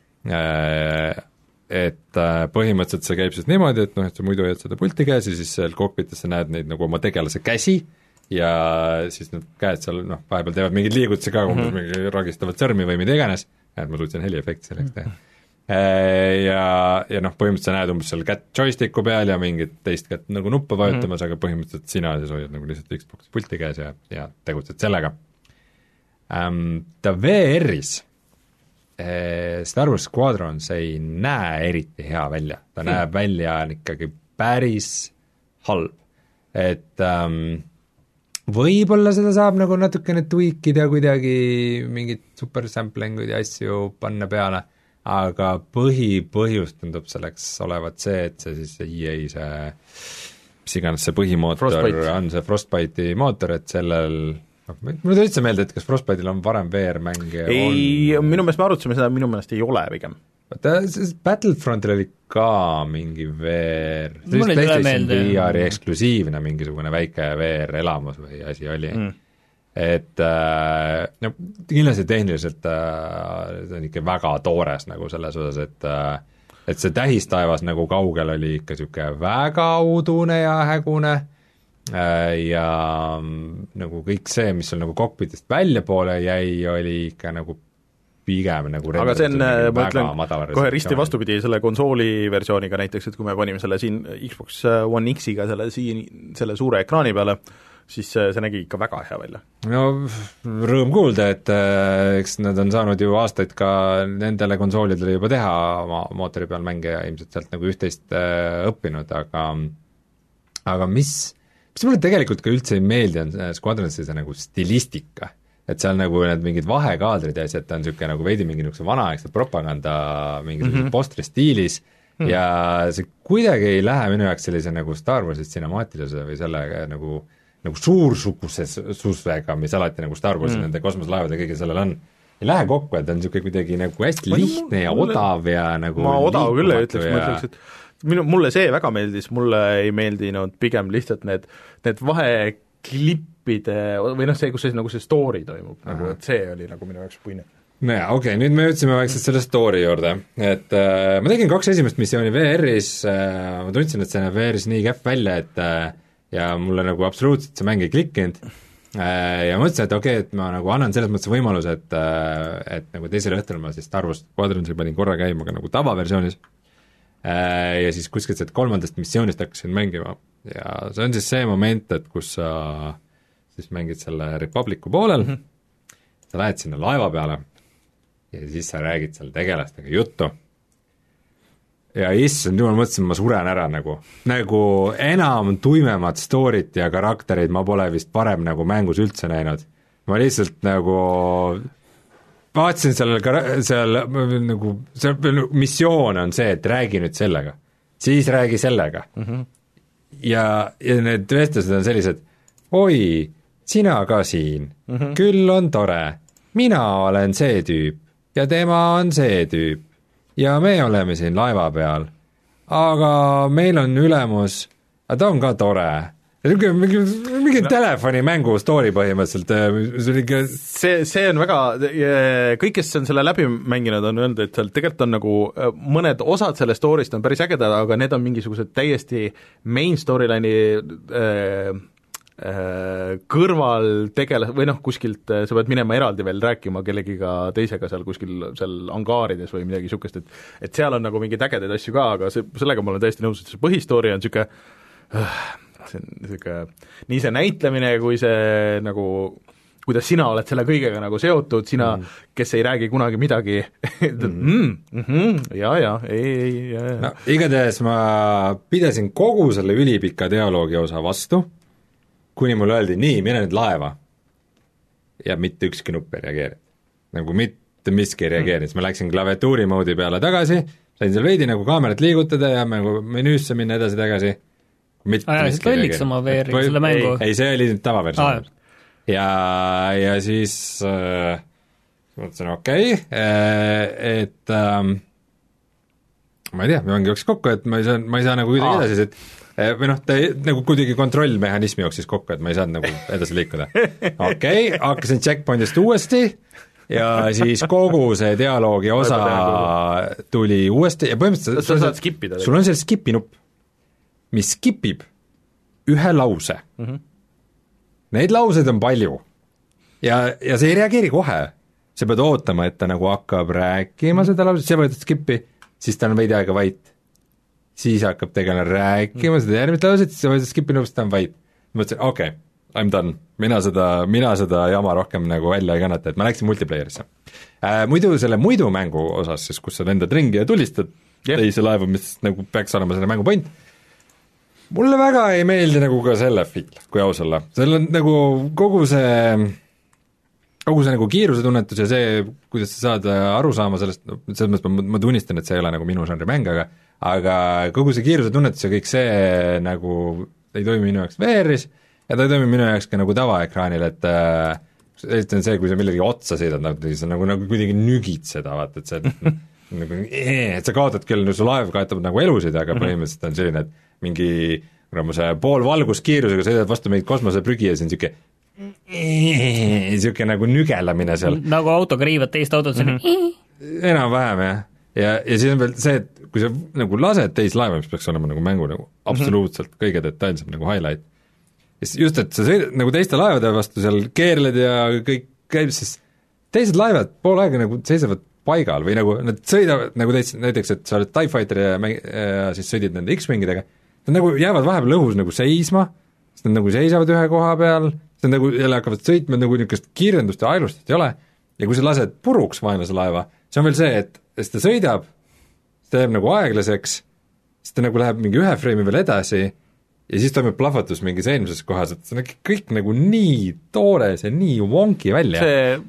Et põhimõtteliselt see käib siis niimoodi, et noh, et sa muidu hoiad seda pulti käes ja siis seal kokpitis sa näed neid nagu oma tegelase käsi ja siis need käed seal noh, vahepeal teevad mingeid liigutusi ka, umbes mm -hmm. mingi ragistavad sõrmi või mida iganes, et ma suutsin heliefekti selleks teha. Ja, ja noh, põhimõtteliselt sa näed umbes seal kätt joysticku peal ja mingit teist kätt nagu nuppa vajutamas mm, -hmm. aga põhimõtteliselt sina siis hoiad nagu lihtsalt Xbox pulti käes ja, ja tegutsed sellega ähm,. Ta V R-is äh, Star Wars Squadrons ei näe eriti hea välja, ta hmm. näeb välja ikkagi päris halb, et ähm, võib-olla seda saab nagu natukene tweakida kuidagi, mingit super sampling uid ja asju panna peale, aga põhipõhjus tundub selleks olevat see, et see siis E A see mis iganes see põhimootor Frostbite. On see Frostbite'i mootor, et sellel mulle tuli üldse meelde, et kas Frostbite'il on varem V R-mänge ei, on... minu meelest me arutasime seda, minu meelest ei ole pigem. Vaata, Battlefrontil oli ka mingi V R, PlayStation V R-i eksklusiivne mingisugune väike V R-elamus või asi oli mm. et äh, no kindlasti tehniliselt äh, see on ikka väga toores nagu selles osas, et äh, et see tähistaevas nagu kaugel oli ikka niisugune väga udune ja hägune äh, ja nagu kõik see, mis sul nagu kokpitist väljapoole jäi, oli ikka nagu pigem nagu aga see on, ma ütlen, kohe risti vastupidi selle konsooli versiooniga näiteks, et kui me panime selle siin Xbox One X-iga selle siin, selle suure ekraani peale, siis see nägi ikka väga hea välja. No rõõm kuulda, et äh, eks nad on saanud ju aastaid ka nendele konsoolidele juba teha oma mootori peal mänge ja ilmselt sealt nagu üht-teist äh, õppinud, aga aga mis, mis mulle tegelikult ka üldse ei meeldi, on Squadronsi see nagu stilistika. Et seal nagu need mingid vahekaadrid ja asjad, ta on niisugune nagu veidi mingi niisugune vanaegse propaganda mingisuguse mm -hmm. postri stiilis mm -hmm. ja see kuidagi ei lähe minu jaoks sellise nagu Star Warsi cinemaatilisuse või selle nagu nagu suursugususega, mis alati nagu Star Warsi mm. nende kosmoselaevade kõige sellel on, ei lähe kokku, et ta on niisugune kuidagi nagu hästi lihtne ja mulle, odav ja nagu ma odav küll ei ütleks ja..., ma ütleks, et minu, mulle see väga meeldis, mulle ei meeldinud pigem lihtsalt need, need vaheklippide või noh, see, kus see, nagu see story toimub, nagu, et see oli nagu minu jaoks puine. no jaa, okei okay,, nüüd me jõudsime vaikselt selle story juurde, et äh, ma tegin kaks esimest missiooni V R-is äh,, ma tundsin, et see näeb V R-is nii käpp välja, et äh, ja mulle nagu absoluutselt see mäng ei klikkinud ja mõtlesin, et okei okay,, et ma nagu annan selles mõttes võimaluse, et et nagu teisel õhtul ma siis Star Wars Squadronsil panin korra käima ka nagu tavaversioonis ja siis kuskilt sealt kolmandast missioonist hakkasin mängima ja see on siis see moment, et kus sa siis mängid selle Republicu poolel, sa lähed sinna laeva peale ja siis sa räägid seal tegelastega juttu ja issand, jumal, mõtlesin, ma suren ära nagu, nagu enam tuimemat story't ja karaktereid ma pole vist parem nagu mängus üldse näinud. Ma lihtsalt nagu vaatasin seal, seal nagu, seal missioon on see, et räägi nüüd sellega, siis räägi sellega mm. -hmm. ja, ja need vestlused on sellised, oi, sina ka siin mm, -hmm. küll on tore, mina olen see tüüp ja tema on see tüüp. Ja me oleme siin laeva peal, aga meil on ülemus, aga ta on ka tore. mingi, mingi no. telefonimängu story põhimõtteliselt, see oli ikka see, see on väga, kõik, kes on selle läbi mänginud, on öelnud, et seal tegelikult on nagu mõned osad sellest story'st on päris ägedad, aga need on mingisugused täiesti main storyline'i äh, kõrval tegelas- või noh, kuskilt sa pead minema eraldi veel rääkima kellegiga teisega seal kuskil seal angaarides või midagi niisugust, et et seal on nagu mingeid ägedaid asju ka, aga see, sellega ma olen täiesti nõus, et see põhistoori on niisugune see on niisugune, nii see näitlemine kui see nagu, kuidas sina oled selle kõigega nagu seotud, sina mm., kes ei räägi kunagi midagi mm. mm -hmm, jaa, jaa, ei, ei, jaa, jaa. No igatahes ma pidasin kogu selle ülipika dialoogi osa vastu, kuni mulle öeldi, nii, mine nüüd laeva. Ja mitte ükski nupp ei reageerinud. Nagu mitte miski ei reageerinud, siis ma läksin klaviatuuri moodi peale tagasi, sain seal veidi nagu kaamerat liigutada ja nagu menüüsse minna edasi-tagasi. Aja, siis lolliks oma V R-i selle mängu? Ei, see oli tavaversioon. Ja, ja siis äh, mõtlesin, okei okay, äh, et ähm, ma ei tea, me ongi jooksis kokku, et ma ei saa, ma ei saa nagu kuidagi edasi, et või noh, ta nagu kuidagi kontrollmehhanismi jooksis kokku, et ma ei saanud nagu edasi liikuda. Okei okay,, hakkasin checkpointist uuesti ja siis kogu see dialoogi osa tuli uuesti ja põhimõtteliselt sa saad skipida. Sul on seal skipi nupp, mis skipib ühe lause. Mm -hmm. Neid lauseid on palju ja, ja see ei reageeri kohe. Sa pead ootama, et ta nagu hakkab rääkima seda lauset, see võetud skipi, siis ta on veidi aega vait. Siis hakkab tegelema rääkima mm. seda järgmist lauset, siis sa võid skipi nupust, ta on vait. Ma mõtlesin, okei, okay, I m done, mina seda, mina seda jama rohkem nagu välja ei kannata, et ma läksin multiplayerisse äh,. Muidu selle muidu mängu osas, siis kus sa lendad ringi ja tulistad yeah. teise laevu, mis nagu peaks olema selle mängu point, mulle väga ei meeldi nagu ka selle feel, kui aus olla. Seal on nagu kogu see kogu see nagu kiirusetunnetus ja see, kuidas sa saad aru saama sellest, no selles mõttes ma, ma tunnistan, et see ei ole nagu minu žanri mäng, aga aga kogu see kiirusetunnetus ja kõik see nagu ei toimi minu jaoks V R-is ja ta ei toimi minu jaoks ka nagu tavaekraanil, et äh, eriti on see, kui sa millegi otsa sõidad, nagu sa nagu, nagu kuidagi nügid seda, vaata, et see nagu, et sa kaotad küll, no su laev kaotab nagu elusid, aga põhimõtteliselt on selline, et mingi see pool valguskiirusega sõidad vastu meid kosmoseprügi ja see on niisugune niisugune nagu nügelamine seal. Nagu autoga riivad teist autot, see on mm-hmm. enam-vähem, jah. Ja, ja siis on veel see, et kui sa nagu lased teist laeva, mis peaks olema nagu mängu nagu absoluutselt mm-hmm. kõige detailsem nagu highlight, just, et sa sõidad nagu teiste laevade vastu seal keerled ja kõik käib, siis teised laevad pool aega nagu seisavad paigal või nagu nad sõidavad nagu teist, näiteks, et sa oled TIE Fighter ja, mäng, ja siis sõidid nende X-Wingidega, nad nagu jäävad vahepeal õhus nagu seisma, siis nad nagu seisavad ühe koha peal, siis nad nagu jälle hakkavad sõitma, nagu niisugust kiirendust ja aeglustust ei ole, ja kui sa lased puruks vaenlase laeva, see on veel see, et siis ta sõidab, siis ta jääb nagu aeglaseks, siis ta nagu läheb mingi ühe freimi veel edasi, ja siis toimub plahvatus mingis eelmises kohas, et see on kõik nagu nii toores ja nii wonky välja.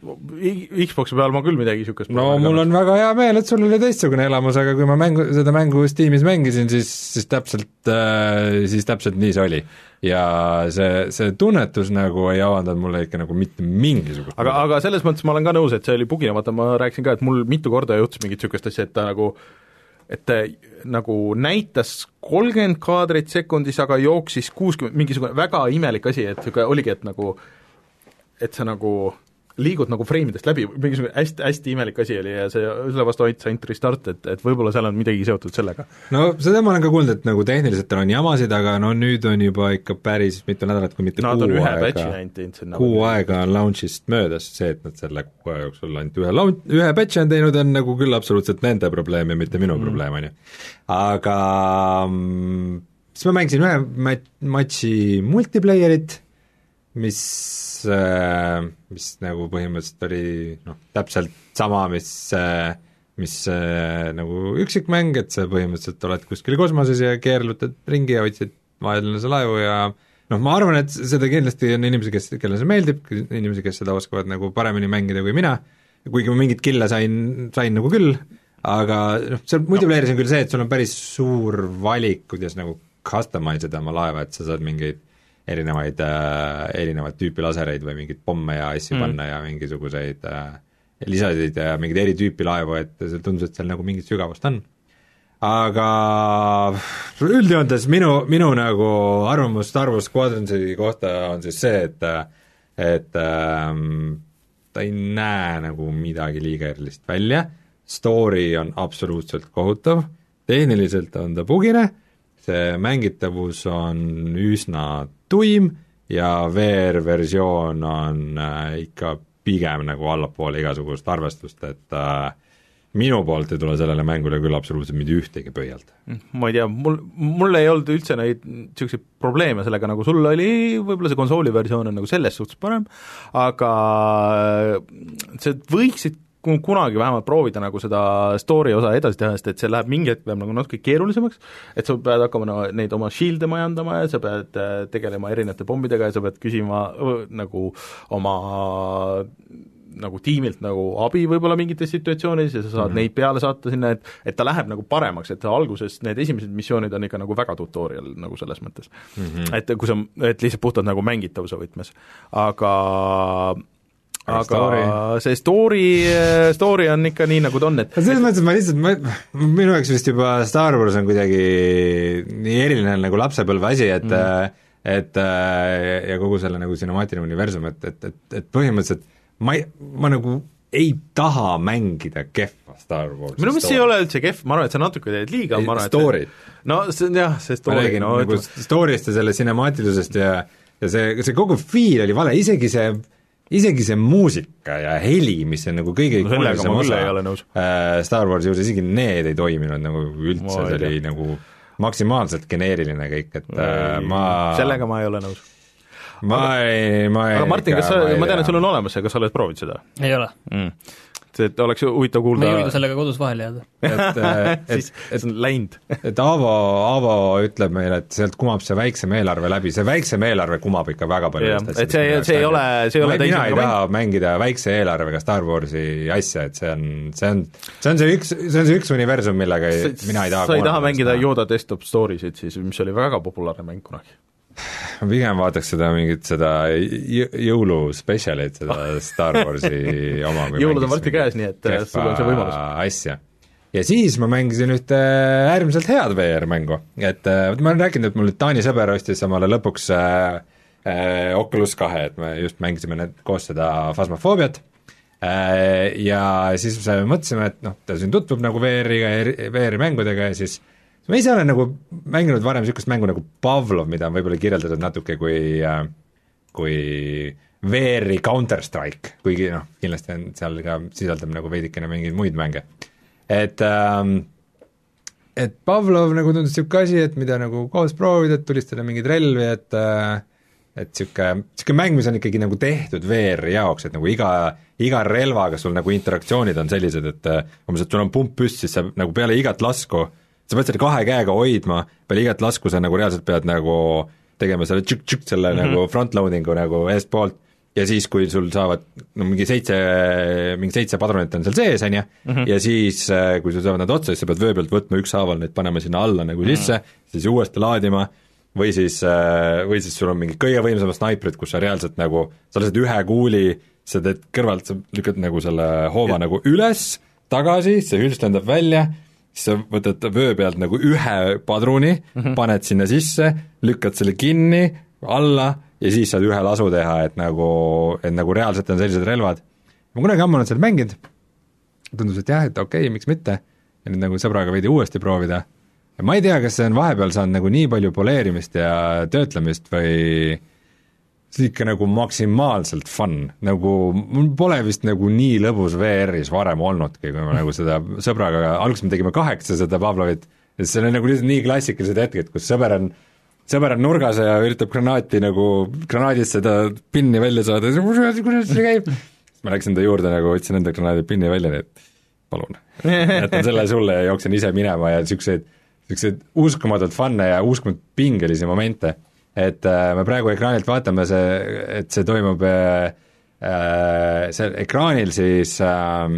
See Xboxi peal ma küll midagi niisugust no mul on väga hea meel, et sul oli teistsugune elamus, aga kui ma mängu, seda mängu Steamis mängisin, siis, siis täpselt äh, siis täpselt nii see oli. Ja see, see tunnetus nagu ei avandanud mulle ikka nagu mitte mingisugust aga, aga selles mõttes ma olen ka nõus, et see oli bugina, vaata ma rääkisin ka, et mul mitu korda juhtus mingit niisugust asja, et ta nagu et ta nagu näitas kolmkümmend kaadrit sekundis, aga jooksis kuuskümmend, mingisugune väga imelik asi, et niisugune oligi, et nagu et sa nagu liigud nagu freimidest läbi, mingisugune hästi, hästi imelik asi oli ja see selle vastu ainult ainult restart, et, et võib-olla seal on midagi seotud sellega. No seda ma olen ka kuulnud, et nagu tehniliselt tal on jamasid, aga no nüüd on juba ikka päris mitu nädalat, kui mitte no, kuu aega, kuu aega on launch'ist möödas, see, et nad selle kuu aja jooksul ainult ühe, laun-, ühe patch'i on teinud, on nagu küll absoluutselt nende probleem ja mitte minu mm. probleem, on ju. Aga siis ma mängisin ühe mat-, matši multiplayerit, mis mis nagu põhimõtteliselt oli noh, täpselt sama, mis, mis nagu üksikmäng, et sa põhimõtteliselt oled kuskil kosmoses ja keerlutad ringi ja otsid vahelise laevu ja noh, ma arvan, et seda kindlasti on inimesi, kes, kellele see meeldib, inimesi, kes seda oskavad nagu paremini mängida kui mina, kuigi ma mingit kille sain, sain nagu küll, aga noh, seal multiplayeris on küll see, et sul on päris suur valik, kuidas nagu customize ida oma laeva, et sa saad mingeid erinevaid äh,, erinevaid tüüpi lasereid või mingeid pomme ja asju mm. panna ja mingisuguseid äh, lisasid ja mingeid eri tüüpi laevu, et see tundus, et seal nagu mingit sügavust on. Aga üldjoontes minu, minu nagu arvamus Star Wars Squadronsi kohta on siis see, et et äh, ta ei näe nagu midagi liiga erilist välja, story on absoluutselt kohutav, tehniliselt on ta bugine, see mängitavus on üsna tuim ja V R-versioon on äh, ikka pigem nagu allapoole igasugust arvestust, et äh, minu poolt ei tule sellele mängule küll absoluutselt mitte ühtegi pöialt. Ma ei tea, mul, mul ei olnud üldse neid niisuguseid probleeme sellega, nagu sul oli, võib-olla see konsooli versioon on nagu selles suhtes parem, aga see võiksid kunagi vähemalt proovida nagu seda story osa edasi teha, sest et see läheb mingi hetk nagu natuke keerulisemaks, et sa pead hakkama no, neid oma shield'e majandama ja sa pead tegelema erinevate pommidega ja sa pead küsima nagu oma nagu tiimilt nagu abi võib-olla mingites situatsioonides ja sa saad mm-hmm. neid peale saata sinna, et et ta läheb nagu paremaks, et alguses need esimesed missioonid on ikka nagu väga tutorial nagu selles mõttes mm-hmm. et kui sa, et lihtsalt puhtalt nagu mängitavuse võtmes, aga aga story. see story, story on ikka nii, nagu ta on, et selles mõttes, et ma lihtsalt, ma, minu jaoks vist juba Star Wars on kuidagi nii eriline nagu lapsepõlve asi, et mm. et ja kogu selle nagu cinemaatiline universum, et, et, et, et põhimõtteliselt ma, ei, ma nagu ei taha mängida kehva Star Warsi minu meelest see ei ole üldse kehv, ma arvan, et see natuke teed liiga, ma arvan, story. et no see on jah, see story, räägin, no nagu story'st ja selle cinemaatilusest ja, ja see, see kogu feel oli vale, isegi see isegi see muusika ja heli, mis on nagu kõige no sellega ma küll ei ole nõus. Star Warsi juures, isegi need ei toiminud nagu üldse, see oli nagu maksimaalselt geneeriline kõik, et äh, ma sellega ma ei ole nõus. ma aga, ei, ma ei aga Martin, kas sa, ma tean, et sul on olemas see, kas sa oled proovinud seda? ei ole mm. et oleks huvitav kuulda. ma ei julge sellega kodus vahele jääda. et, et, siis et, on läinud. et Aavo, Aavo ütleb meile, et sealt kumab see väiksem eelarve läbi, see väiksem eelarve kumab ikka väga palju. et see, see ei ole, see ei ole mina ei taha mängida väikse eelarvega Star Warsi asja, et see on, see on, see on see üks, see on see üks universum, millega ei, mina ei taha sa ei taha mängida Yoda Desktop Storiesid siis, mis oli väga populaarne mäng kunagi. Pigem vaataks seda mingit seda jõuluspetsialit, seda Star Warsi oma jõulud on varsti käes, nii et sul on see võimalus. Asja. Ja siis ma mängisin ühte äärmiselt head V R-mängu, et ma olen rääkinud, et mul Taani sõber ostis samale lõpuks äh, äh, Oculus kahe, et me just mängisime need koos seda Phasmophobiat äh, ja siis mõtlesime, et noh, ta siin tutvub nagu V R-iga ja V R-mängudega ja siis ma ise olen nagu mänginud varem niisugust mängu nagu Pavlov, mida on võib-olla kirjeldatud natuke kui, kui V R-i Counter-Strike, kuigi noh, kindlasti on seal ka sisaldab nagu veidikene mingeid muid mänge. Et, et Pavlov nagu tundus niisugune asi, et mida nagu koos proovida, et tulistada mingeid relvi, et et niisugune, niisugune mäng, mis on ikkagi nagu tehtud V R-i jaoks, et nagu iga, iga relvaga sul nagu interaktsioonid on sellised, et umbes, et sul on pump püst, siis sa nagu peale igat lasku sa pead selle kahe käega hoidma, peale igat lasku sa nagu reaalselt pead nagu tegema selle tšük-tšük, selle mm -hmm. nagu front-loadingu nagu eest poolt ja siis, kui sul saavad no mingi seitse, mingi seitse padrunit on seal sees, on ju, ja siis, kui sul saavad nad otsa, siis sa pead vöö pealt võtma ükshaaval neid panema sinna alla nagu sisse mm, -hmm. siis uuesti laadima, või siis, või siis sul on mingi kõige võimsamad snaiprid, kus sa reaalselt nagu, sa lased ühe kuuli, sa teed kõrvalt, sa lükkad nagu selle hoova ja. nagu üles, tagasi, see hülst lendab välja, siis sa võtad vöö pealt nagu ühe padruni mm, -hmm. paned sinna sisse, lükkad selle kinni, alla ja siis saad ühe lasu teha, et nagu, et nagu reaalselt on sellised relvad. ma kunagi ammu olen seda mänginud, tundus, et jah, et okei okay,, miks mitte, ja nüüd nagu sõbraga veidi uuesti proovida. ja ma ei tea, kas see on vahepeal saanud nagu nii palju poleerimist ja töötlemist või see ikka nagu maksimaalselt fun, nagu mul pole vist nagu nii lõbus V R-is varem olnudki, kui ma nagu seda sõbraga, alguses me tegime kaheksa seda Pavlovit, ja see on nagu lihtsalt nii klassikalised hetked, kus sõber on, sõber on nurgas ja üritab granaati nagu, granaadist seda pinni välja saada, kuidas see käib? ma läksin ta juurde nagu, võtsin enda granaadi pinni välja, nii et palun, jätan selle sulle ja jooksen ise minema ja niisuguseid, niisuguseid uskumatult fun'e ja uskumatult pingelisi momente. Et äh, me praegu ekraanilt vaatame see, et see toimub äh, see ekraanil siis äh,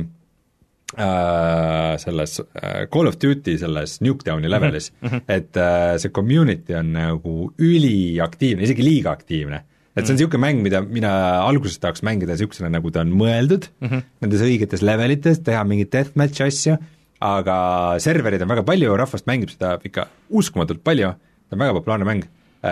äh, selles äh, Call of Duty selles Nuketowni levelis mm, -hmm. et äh, see community on nagu üliaktiivne, isegi liiga aktiivne. Et see on niisugune mäng, mida mina alguses tahaks mängida niisugusena, nagu ta on mõeldud mm, -hmm. nendes õigetes levelites, teha mingit deathmatch asju, aga serverid on väga palju, rahvast mängib seda ikka uskumatult palju, ta on väga populaarne mäng.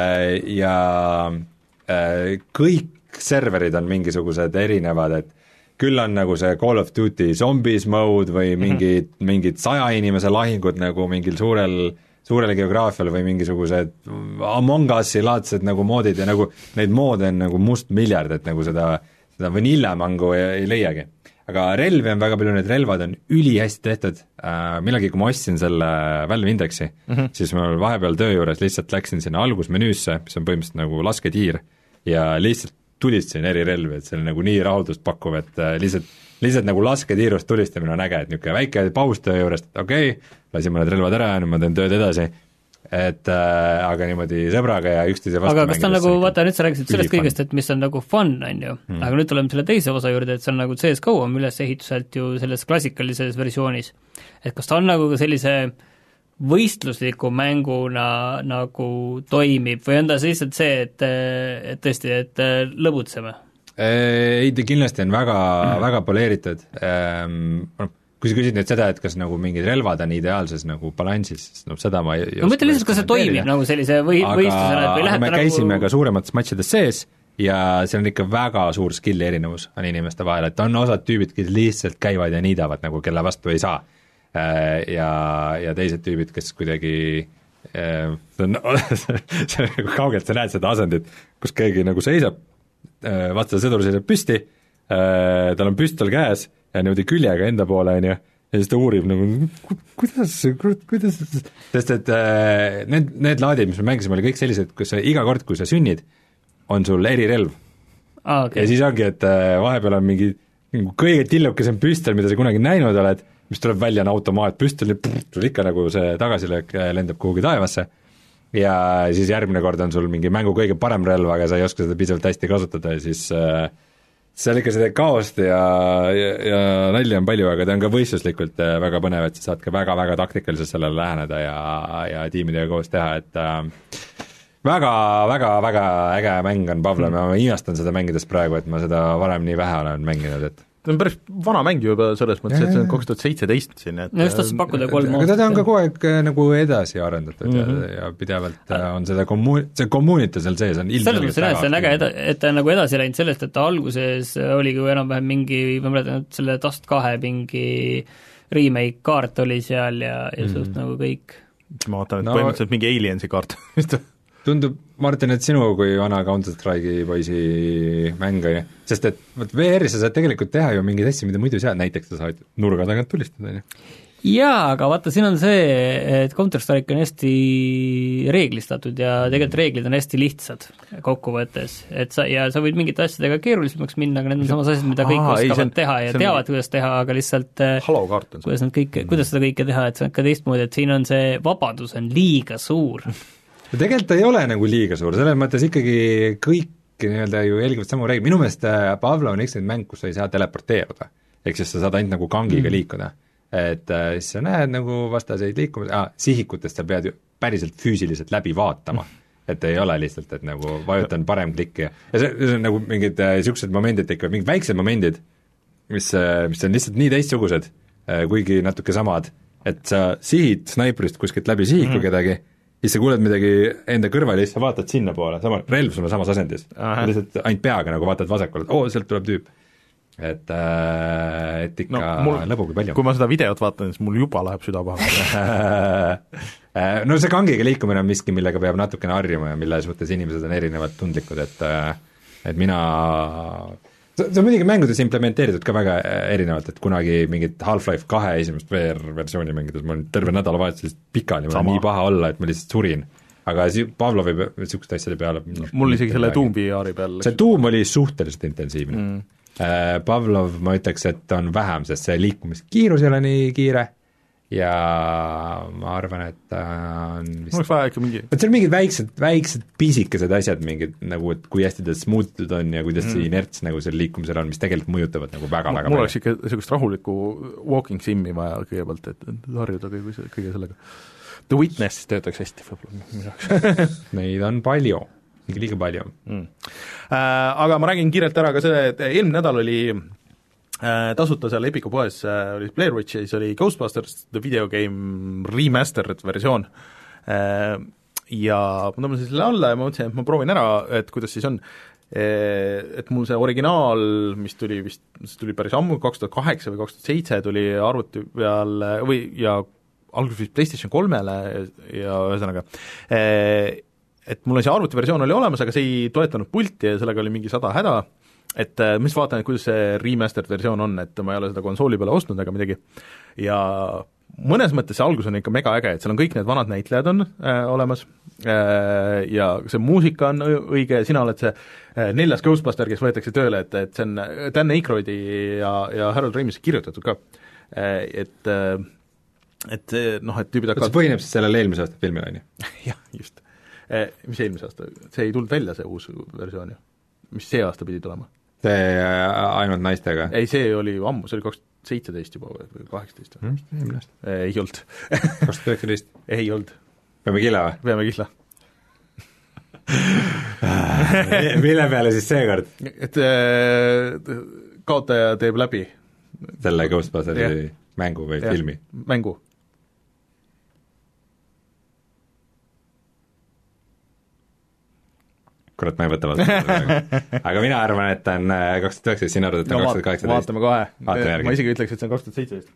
Ja kõik serverid on mingisugused erinevad, et küll on nagu see Call of Duty Zombies mode või mingid mm, -hmm. mingid saja inimese lahingud nagu mingil suurel, suurel geograafial või mingisugused Among Us'i laadsed nagu moodid ja nagu neid moode on nagu must miljard, et nagu seda, seda vanillamängu ei, ei leiagi. Aga relvi on väga palju, need relvad on ülihästi tehtud äh,, millalgi kui ma ostsin selle Valve Indexi mm, -hmm. siis ma vahepeal töö juures lihtsalt läksin sinna algusmenüüsse, mis on põhimõtteliselt nagu lasketiir, ja lihtsalt tulistasin eri relvi, et see on nagu nii rahuldust pakkuv, et äh, lihtsalt, lihtsalt nagu lasketiirust tulistamine on äge, et niisugune väike paus töö juures, et okei okay,, lasin mõned relvad ära ja nüüd ma teen tööd edasi, et äh, aga niimoodi sõbraga ja üksteise vastu aga kas ta on nagu, vaata nüüd sa rääkisid sellest kõigest, et mis on nagu fun, on ju hmm., aga nüüd tuleme selle teise osa juurde, et see on nagu C S G O on ülesehituselt ju selles klassikalises versioonis. Et kas ta on nagu sellise võistlusliku mänguna nagu toimib või on ta lihtsalt see, et, et tõesti, et lõbutseme? Ei, ta kindlasti on väga hmm., väga poleeritud ehm, kui sa küsid nüüd seda, et kas nagu mingid relvad on ideaalses nagu balansis, siis no seda ma ei no mõtle lihtsalt, kas see toimib nagu sellise või, võistlusena, et või läheb me käisime nagu... ka suuremates matšides sees ja see on ikka väga suur skill'i erinevus on inimeste vahel, et on osad tüübid, kes lihtsalt käivad ja niidavad nagu, kelle vastu ei saa. Ja, ja teised tüübid, kes kuidagi see on, see on kaugelt, sa näed seda asendit, kus keegi nagu seisab, vastase sõdur seisab püsti, tal on püstol käes ja niimoodi küljega enda poole, on ju, ja siis ta uurib nagu, kuidas, kuidas, sest et äh, need, need laadid, mis me mängisime, oli kõik sellised, kus sa iga kord, kui sa sünnid, on sul erirelv ah,. Okay. Ja siis ongi, et äh, vahepeal on mingi kõige tillukesem püstol, mida sa kunagi näinud oled, mis tuleb välja, on automaatpüstol, sul ikka nagu see tagasilöök lendab kuhugi taevasse ja siis järgmine kord on sul mingi mängu kõige parem relv, aga sa ei oska seda piisavalt hästi kasutada ja siis äh, seal ikka seda kaost ja, ja, ja nalja on palju, aga ta on ka võistluslikult väga põnev, et sa saad ka väga-väga taktikaliselt sellele läheneda ja, ja tiimidega koos teha, et äh, väga, väga, väga äge mäng on Pavlov ja ma imestan seda mängides praegu, et ma seda varem nii vähe olen mänginud, et ta on päris vana mäng juba selles mõttes, et see on kaks tuhat seitseteist siin, et no just tahtsin pakkuda kolm aastat. Aga teda on ka kogu aeg nagu edasi arendatud mm -hmm. ja, ja pidevalt on seda kommu-, see community seal sees on ilmselt väga see on äge, et ta on nagu edasi läinud sellest, et ta alguses oligi ju enam-vähem mingi, ma mäletan, et selle Dust kahe mingi remake kaart oli seal ja, ja mm -hmm. suht nagu kõik. Ma vaatan, et no, põhimõtteliselt mingi Aliensi kaart tundub, Martin, et sinu kui vana Counter-Strike'i poisi mäng on ju, sest et vot V R-is sa saad tegelikult teha ju mingeid asju, mida muidu ei saa, näiteks sa saad nurga tagant tulistada, on ju. Jaa, aga vaata, siin on see, et Counter-Strike on hästi reeglistatud ja tegelikult reeglid on hästi lihtsad kokkuvõttes, et sa, ja sa võid mingite asjadega keerulisemaks minna, aga need on samas asjad, mida kõik Aa, oskavad ei, on, teha ja teavad, kuidas teha, aga lihtsalt halokaart on see. Kuidas, kõik, kuidas seda kõike teha, et see on ka teistmoodi, et siin on see vabadus on liiga suur ja tegelikult ta ei ole nagu liiga suur, selles mõttes ikkagi kõik nii-öelda ju jälgivad samu reegli, minu meelest Pavlov on üks neid mäng, kus sa ei saa teleporteeruda, ehk siis sa saad ainult nagu kangiga mm. liikuda, et siis sa näed nagu vastaseid liikumas ah,, sihikutest sa pead ju päriselt füüsiliselt läbi vaatama, et ei ole lihtsalt, et nagu vajutan parem klikki ja, ja see, see on nagu mingid niisugused äh, momendid tekivad, mingid väiksed momendid, mis, mis on lihtsalt nii teistsugused äh,, kuigi natuke samad, et sa sihid snaiprist kuskilt läbi sihiku mm. kedagi, siis sa kuuled midagi enda kõrval ja siis sa vaatad sinna poole, sama, relv sul on samas asendis, lihtsalt ainult peaga nagu vaatad vasakule, et oo, sealt tuleb tüüp. Et, äh, et ikka no, lõbugi palju. Kui ma seda videot vaatan, siis mul juba läheb süda paha. No see kangiga liikumine on miski, millega peab natukene harjuma ja mille suhtes inimesed on erinevad tundlikud, et, et mina see on muidugi mängudes implementeeritud ka väga erinevalt, et kunagi mingit Half-Life kahe esimest V R-versiooni mängides ma olin terve nädalavahetusest pikali, ma olin nii paha olla, et ma lihtsalt surin. Aga si-, Pavlovi niisuguste asjade peale mul isegi selle Doom V R-i peal see Doom oli suhteliselt intensiivne mm.. Pavlov, ma ütleks, et on vähem, sest see liikumiskiirus ei ole nii kiire ja ma arvan, et ta on vist oleks vaja ikka mingi et seal mingid väiksed, väiksed pisikesed asjad, mingid nagu, et kui hästi ta smuutud on ja kuidas mm. see inerts nagu seal liikumisel on, mis tegelikult mõjutavad nagu väga-väga mul oleks ikka niisugust rahulikku walking sim'i vaja kõigepealt, et harjuda kõige, kõige sellega. The Witness töötaks hästi võib-olla Neid on palju, mingi liiga palju mm. äh, aga ma räägin kiirelt ära ka see, et eelmine nädal oli tasuta seal Epiku poes oli Blair Witch ja siis oli Ghostbusters The Video Game Remastered versioon ja ma tõmbasin selle alla ja ma mõtlesin, et ma proovin ära, et kuidas siis on, et mul see originaal, mis tuli vist, see tuli päris ammu, kaks tuhat kaheksa või kaks tuhat seitse tuli arvuti peal või ja alguses vist PlayStation kolmele ja ühesõnaga et mul see arvutiversioon oli olemas, aga see ei toetanud pulti ja sellega oli mingi sada häda, et mis vaatan, et kuidas see remastered versioon on, et ma ei ole seda konsooli peale ostnud ega midagi ja mõnes mõttes see algus on ikka mega äge, et seal on kõik need vanad näitlejad on äh, olemas äh, ja see muusika on õige, sina oled see äh, neljas Ghostbuster, kes võetakse tööle, et, et see on Dan Aykroydi ja, ja Harold Ramis kirjutatud ka äh, et äh, et noh, et tüübid hakkavad see põhineb siis sellele eelmise aasta filmile, on ju? jah, just äh, mis eelmise aasta, see ei tulnud välja, see uus versioon ju, mis see aasta pidi tulema? see ainult naistega? ei, see oli ju ammu, see oli kaks tuhat seitseteist juba või kaheksateist või mm,? ei olnud kaks tuhat üheksateist? ei olnud. peame killa või? peame killa mille peale siis seekord? et äh, kaotaja teeb läbi selle Ghostbusteri yeah. mängu või yeah. filmi? mängu. kurat, ma ei võta vastu aga mina arvan, et ta on kaks tuhat üheksateist, sina arvad, et ta on no, kaks tuhat kaheksateist? vaatame kohe, ma isegi ütleks, et see on kaks tuhat seitseteist.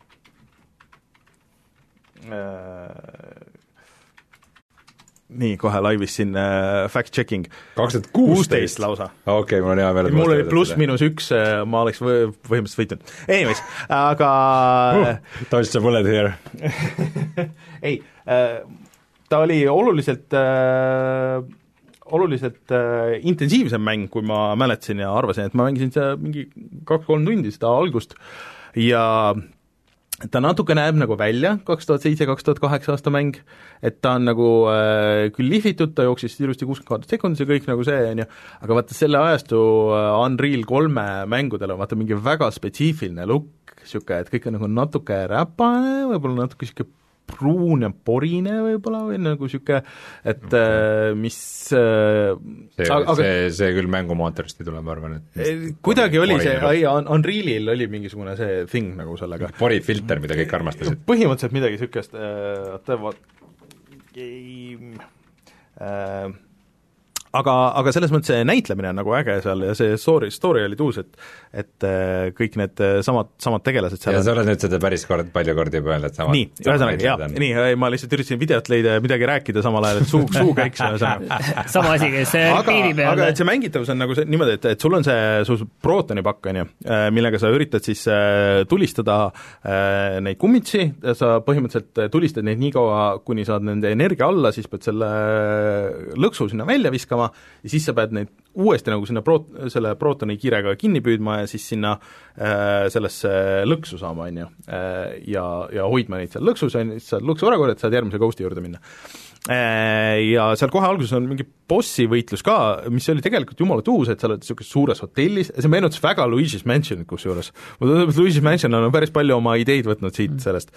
Nii, kohe laivis siin äh, fact-checking. kaks tuhat kuusteist lausa. okei okay,, mul on hea veel. mul oli pluss miinus üks, ma oleks või, põhimõtteliselt võitnud. Anyways, aga uh, dodge the bullet here ei äh,, ta oli oluliselt äh, oluliselt äh, intensiivsem mäng, kui ma mäletasin ja arvasin, et ma mängisin seda mingi kaks-kolm tundi seda algust ja ta natuke näeb nagu välja kaks tuhat seitse kaks tuhat kaheksa aasta mäng, et ta on nagu äh, küll lihvitud, ta jooksis ilusti kuuskümmend sekundis ja kõik nagu see, on ju, aga vaata selle ajastu Unreal kolme mängudel on vaata mingi väga spetsiifiline look, niisugune, et kõik on nagu natuke räpane, võib-olla natuke niisugune pruun ja porine võib-olla või nagu niisugune, et äh, mis äh, see, aga, see, see küll mängumootorist ei tule, ma arvan, et kuidagi oli see, ei, Unrealil oli mingisugune see thing nagu sellega. Porifilter, mida kõik armastasid. Põhimõtteliselt midagi niisugust äh, game äh, aga, aga selles mõttes see näitlemine on nagu äge seal ja see story, story oli tuus, et et kõik need samad, samad tegelased seal ja sa oled nüüd seda päris kord, palju kordi juba öelnud, et samad nii, ühesõnaga, jaa, nii, ma lihtsalt üritasin videot leida ja midagi rääkida samal ajal, et suu, suu käiks sama asi, kes piiri peal aga et see mängitavus on nagu see, niimoodi, et, et sul on see su prootonipakk, on ju, millega sa üritad siis tulistada neid kummitsi, sa põhimõtteliselt tulistad neid nii kaua, kuni saad nende energia alla, siis pead selle lõksu sinna välja viskama, ja siis sa pead neid uuesti nagu sinna proot-, selle prootoni kiirega kinni püüdma ja siis sinna äh, sellesse lõksu saama, on ju, äh, ja, ja hoidma neid seal lõksus, on ju, siis saad lõksu ära korjata, et saad järgmise ghosti juurde minna. Äh, ja seal kohe alguses on mingi bossi võitlus ka, mis oli tegelikult jumala tuus, et sa oled niisuguses suures hotellis, see meenutas väga Luigi's Mansionit kusjuures. mulle tundub, et Luigi's Mansion on päris palju oma ideid võtnud siit sellest.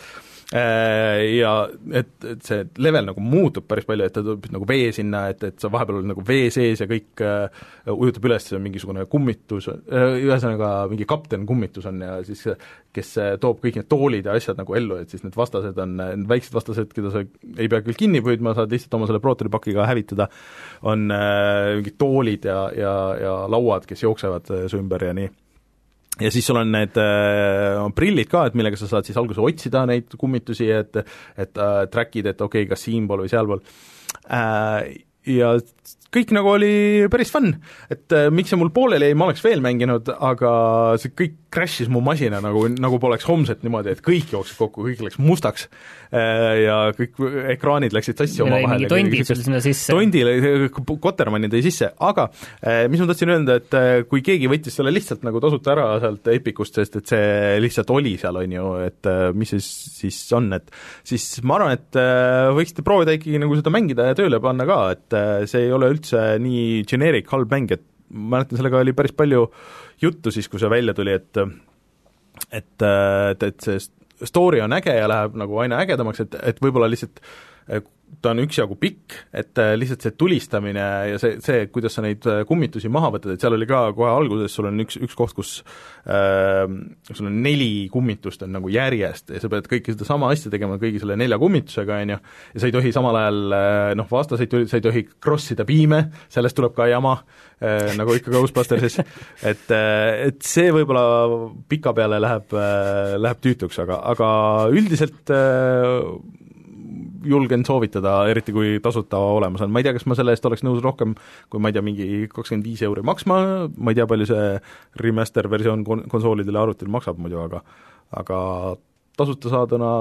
Ja et, et see level nagu muutub päris palju, et ta tuleb nagu vee sinna, et, et sa vahepeal oled nagu vee sees ja kõik uh, ujutab üles mingisugune kummitus, ühesõnaga mingi kapten kummitus on ja siis kes toob kõik need toolid ja asjad nagu ellu, et siis need vastased on, need väiksed vastased, keda sa ei pea küll kinni püüdma, saad lihtsalt oma selle prootonipakiga hävitada, on uh, mingid toolid ja, ja, ja lauad, kes jooksevad uh, su ümber ja nii. Ja siis sul on need äh, prillid ka, et millega sa saad siis alguses otsida neid kummitusi, et et äh, trackid, et okei okay,, kas siinpool või sealpool äh,. Ja kõik nagu oli päris fun, et äh, miks see mul pooleli ei, ma oleks veel mänginud, aga see kõik crash'is mu masina nagu, nagu poleks homset niimoodi, et kõik jooksid kokku, kõik läks mustaks äh, ja kõik ekraanid läksid sassi oma vahel. tondid sul sinna sisse. Tondile, Kotermanni tõi sisse, aga äh, mis ma tahtsin öelda, et äh, kui keegi võttis selle lihtsalt nagu tasuta ära sealt Epicust, sest et see lihtsalt oli seal, on ju, et äh, mis see siis on, et siis ma arvan, et äh, võiksite proovida ikkagi nagu seda mängida ja tööle panna ka, et äh, see ei ole üldse nii generic halb mäng, et ma mäletan, sellega oli päris palju juttu siis, kui see välja tuli, et et, et, et see story on äge ja läheb nagu aina ägedamaks, et, et võib-olla lihtsalt ta on üksjagu pikk, et lihtsalt see tulistamine ja see, see, kuidas sa neid kummitusi maha võtad, et seal oli ka kohe alguses, sul on üks, üks koht, kus äh, sul on neli kummitust on nagu järjest ja sa pead kõike seda sama asja tegema kõigi selle nelja kummitusega, on ju, ja sa ei tohi samal ajal noh, vastaseid, sa ei tohi crossida piime, sellest tuleb ka jama, äh, nagu ikka Ghostbustersis, et, et see võib-olla pika peale läheb, läheb tüütuks, aga, aga üldiselt äh, julgen soovitada, eriti kui tasuta olemas on, ma ei tea, kas ma selle eest oleks nõus rohkem, kui ma ei tea, mingi kakskümmend viis euri maksma, ma ei tea, palju see remaster versioon kon-, konsoolidele ja arvutil maksab muidu, aga aga tasuta saaduna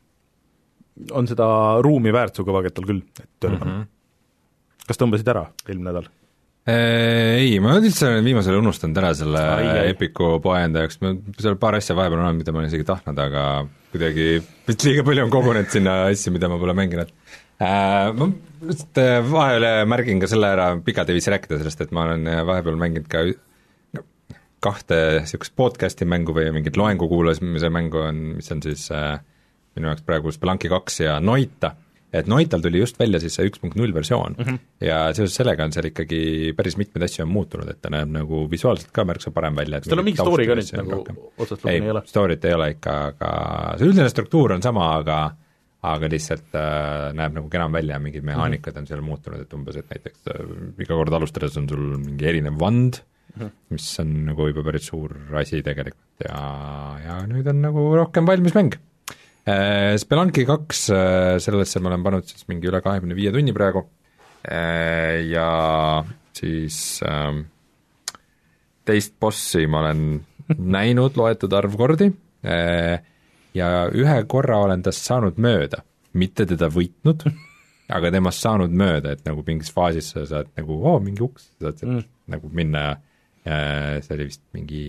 on seda ruumi väärt su kõvaketal küll, et tööle panna. Mm-hmm. Kas tõmbasid ära eelmine nädal? Ei, ma üldse olen viimasel unustanud ära selle Epiku poe enda jaoks, ma seal paar asja vahepeal on, mida ma olen isegi tahtnud, aga kuidagi vist liiga palju on kogunenud sinna asju, mida ma pole mänginud äh,. Ma just vahele märgin ka selle ära, pikalt ei viisi rääkida sellest, et ma olen vahepeal mänginud ka kahte niisugust podcasti mängu või mingit loengu kuulamise mängu on, mis on siis äh, minu jaoks praegu Spelunky kaks ja Noita. Et Noital tuli just välja siis see üks punkt null versioon mm -hmm. ja seoses sellega on seal ikkagi päris mitmeid asju on muutunud, et ta näeb nagu visuaalselt ka märksa parem välja. kas tal on mingi story ka nüüd nagu otsast lõpuni ei ole? Story't ei ole ikka, aga see üldine struktuur on sama, aga aga lihtsalt äh, näeb nagu kenam välja, mingid mehaanikad on seal muutunud, et umbes, et näiteks äh, iga kord alustades on sul mingi erinev vand mm, -hmm. mis on nagu juba päris suur asi tegelikult ja, ja nüüd on nagu rohkem valmis mäng. Spelunky kaks, sellesse ma olen pannud siis mingi üle kahekümne viie tunni praegu ja siis teist bossi ma olen näinud loetud arv kordi ja ühe korra olen tast saanud mööda, mitte teda võitnud, aga temast saanud mööda, et nagu mingis faasis sa saad nagu, oo, mingi uks, saad mm. nagu minna ja, ja see oli vist mingi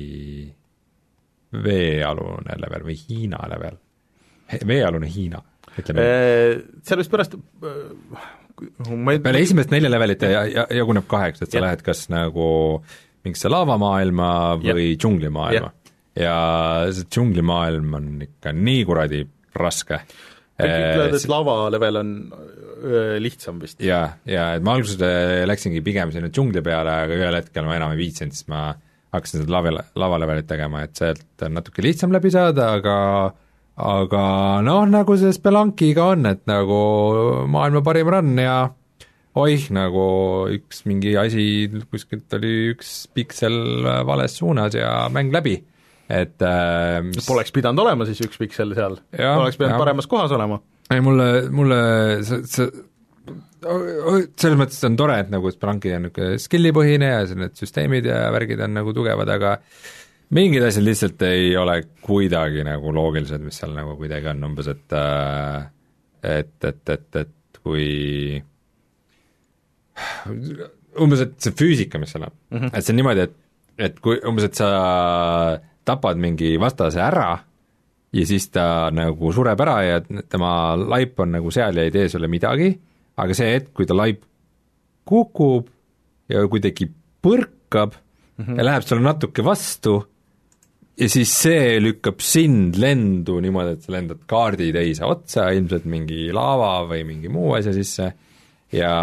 veealune level või Hiina level, veealune Hiina, ütleme. Seal vist pärast ma ei... peale esimest nelja levelit ja, ja, jaguneb kaheks, et sa ja. lähed kas nagu mingisse laavamaailma või ja. džunglimaailma. Ja see džunglimaailm on ikka nii kuradi raske. Kõik ütlevad, et lava level on öö, lihtsam vist. Jaa, ja et ma alguses läksingi pigem sinna džungli peale, aga ühel hetkel ma enam ei viitsinud, siis ma hakkasin seda lava, lava levelit tegema, et sealt on natuke lihtsam läbi saada, aga aga noh, nagu see Spelunkiga on, et nagu maailma parim run ja oih, nagu üks mingi asi, kuskilt oli üks piksel vales suunas ja mäng läbi. Et äh, mis... poleks pidanud olema siis üks piksel seal, ja, oleks pidanud ja. paremas kohas olema. ei, mulle, mulle see, see, selles mõttes on tore, et nagu Spelunki on niisugune skillipõhine ja need süsteemid ja värgid on nagu tugevad, aga mingid asjad lihtsalt ei ole kuidagi nagu loogilised, mis seal nagu kuidagi on, umbes, et et, et, et, et kui umbes, et see füüsika, mis seal on mm, -hmm. et see on niimoodi, et, et kui umbes, et sa tapad mingi vastase ära ja siis ta nagu sureb ära ja tema laip on nagu seal ja ei tee sulle midagi, aga see hetk, kui ta laip kukub ja kuidagi põrkab mm -hmm. ja läheb sulle natuke vastu ja siis see lükkab sind lendu niimoodi, et sa lendad kaardi teise otsa, ilmselt mingi laava või mingi muu asja sisse ja,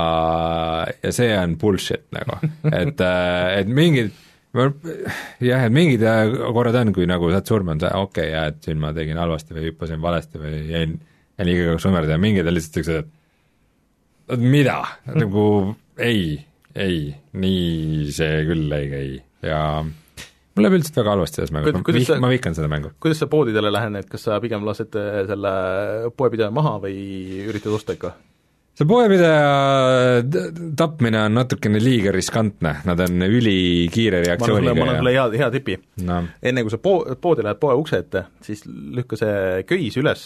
ja see on bullshit nagu, et, et mingid jah, et mingid korrad on, kui nagu saad surma, on see okei okay,, jah, et siin ma tegin halvasti või hüppasin valesti või jäin, jäin liiga sumerda ja mingid on lihtsalt üks, et mida, nagu ei, ei, nii see küll ei käi ja mul läheb üldiselt väga halvasti selles mängus, ma, vih, ma vihkan seda mängu. Kuidas sa poodidele lähened, kas sa pigem lased selle poepidaja maha või üritad osta ikka? see poepidaja tapmine on natukene liiga riskantne, nad on ülikiire reaktsiooniga. ma annan sulle hea, hea tipi no.. enne kui sa po-, poodi lähed poe ukse ette, siis lükka see köis üles,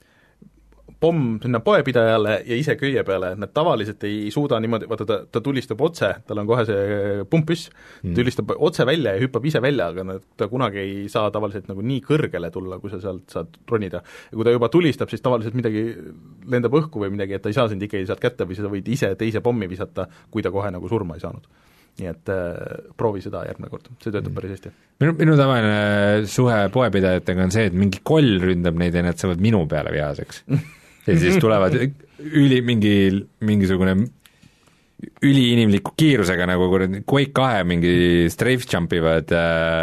pomm sinna poepidajale ja ise köie peale, nad tavaliselt ei suuda niimoodi, vaata ta, ta tulistab otse, tal on kohe see pumppüss mm., tulistab otse välja ja hüppab ise välja, aga ta kunagi ei saa tavaliselt nagu nii kõrgele tulla, kui sa sealt saad ronida. Ja kui ta juba tulistab, siis tavaliselt midagi lendab õhku või midagi, et ta ei saa sind ikkagi sealt kätte või sa võid ise teise pommi visata, kui ta kohe nagu surma ei saanud. Nii et äh, proovi seda järgmine kord, see töötab päris hästi. Minu, minu tavaline suhe poepidajatega on see, et mingi koll ründab neid ja nad saavad minu peale vihaseks. ja siis tulevad üli, mingi, mingisugune üliinimliku kiirusega nagu Quake kahe mingi strafe jumpivad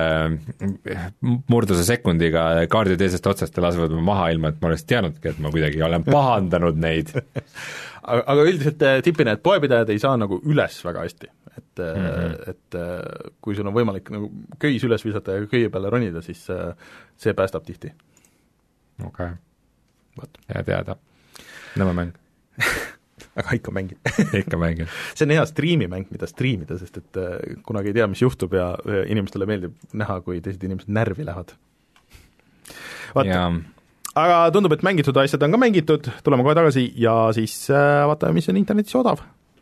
äh, murduse sekundiga kaardi teisest otsast ja lasevad maha ilma, et ma oleks teadnudki, et ma kuidagi olen pahandanud neid. aga, aga üldiselt tipine, et poepidajad ei saa nagu üles väga hästi, et mm, -hmm. et kui sul on võimalik nagu köis üles visata ja köie peale ronida, siis see päästab tihti. okei okay., hea teada. Nõme mäng. aga ikka mängid ikka mängid. see on hea striimimäng, mida striimida, sest et kunagi ei tea, mis juhtub ja inimestele meeldib näha, kui teised inimesed närvi lähevad. vaata, aga tundub, et mängitud asjad on ka mängitud, tuleme kohe tagasi ja siis vaatame, mis on internetis odav.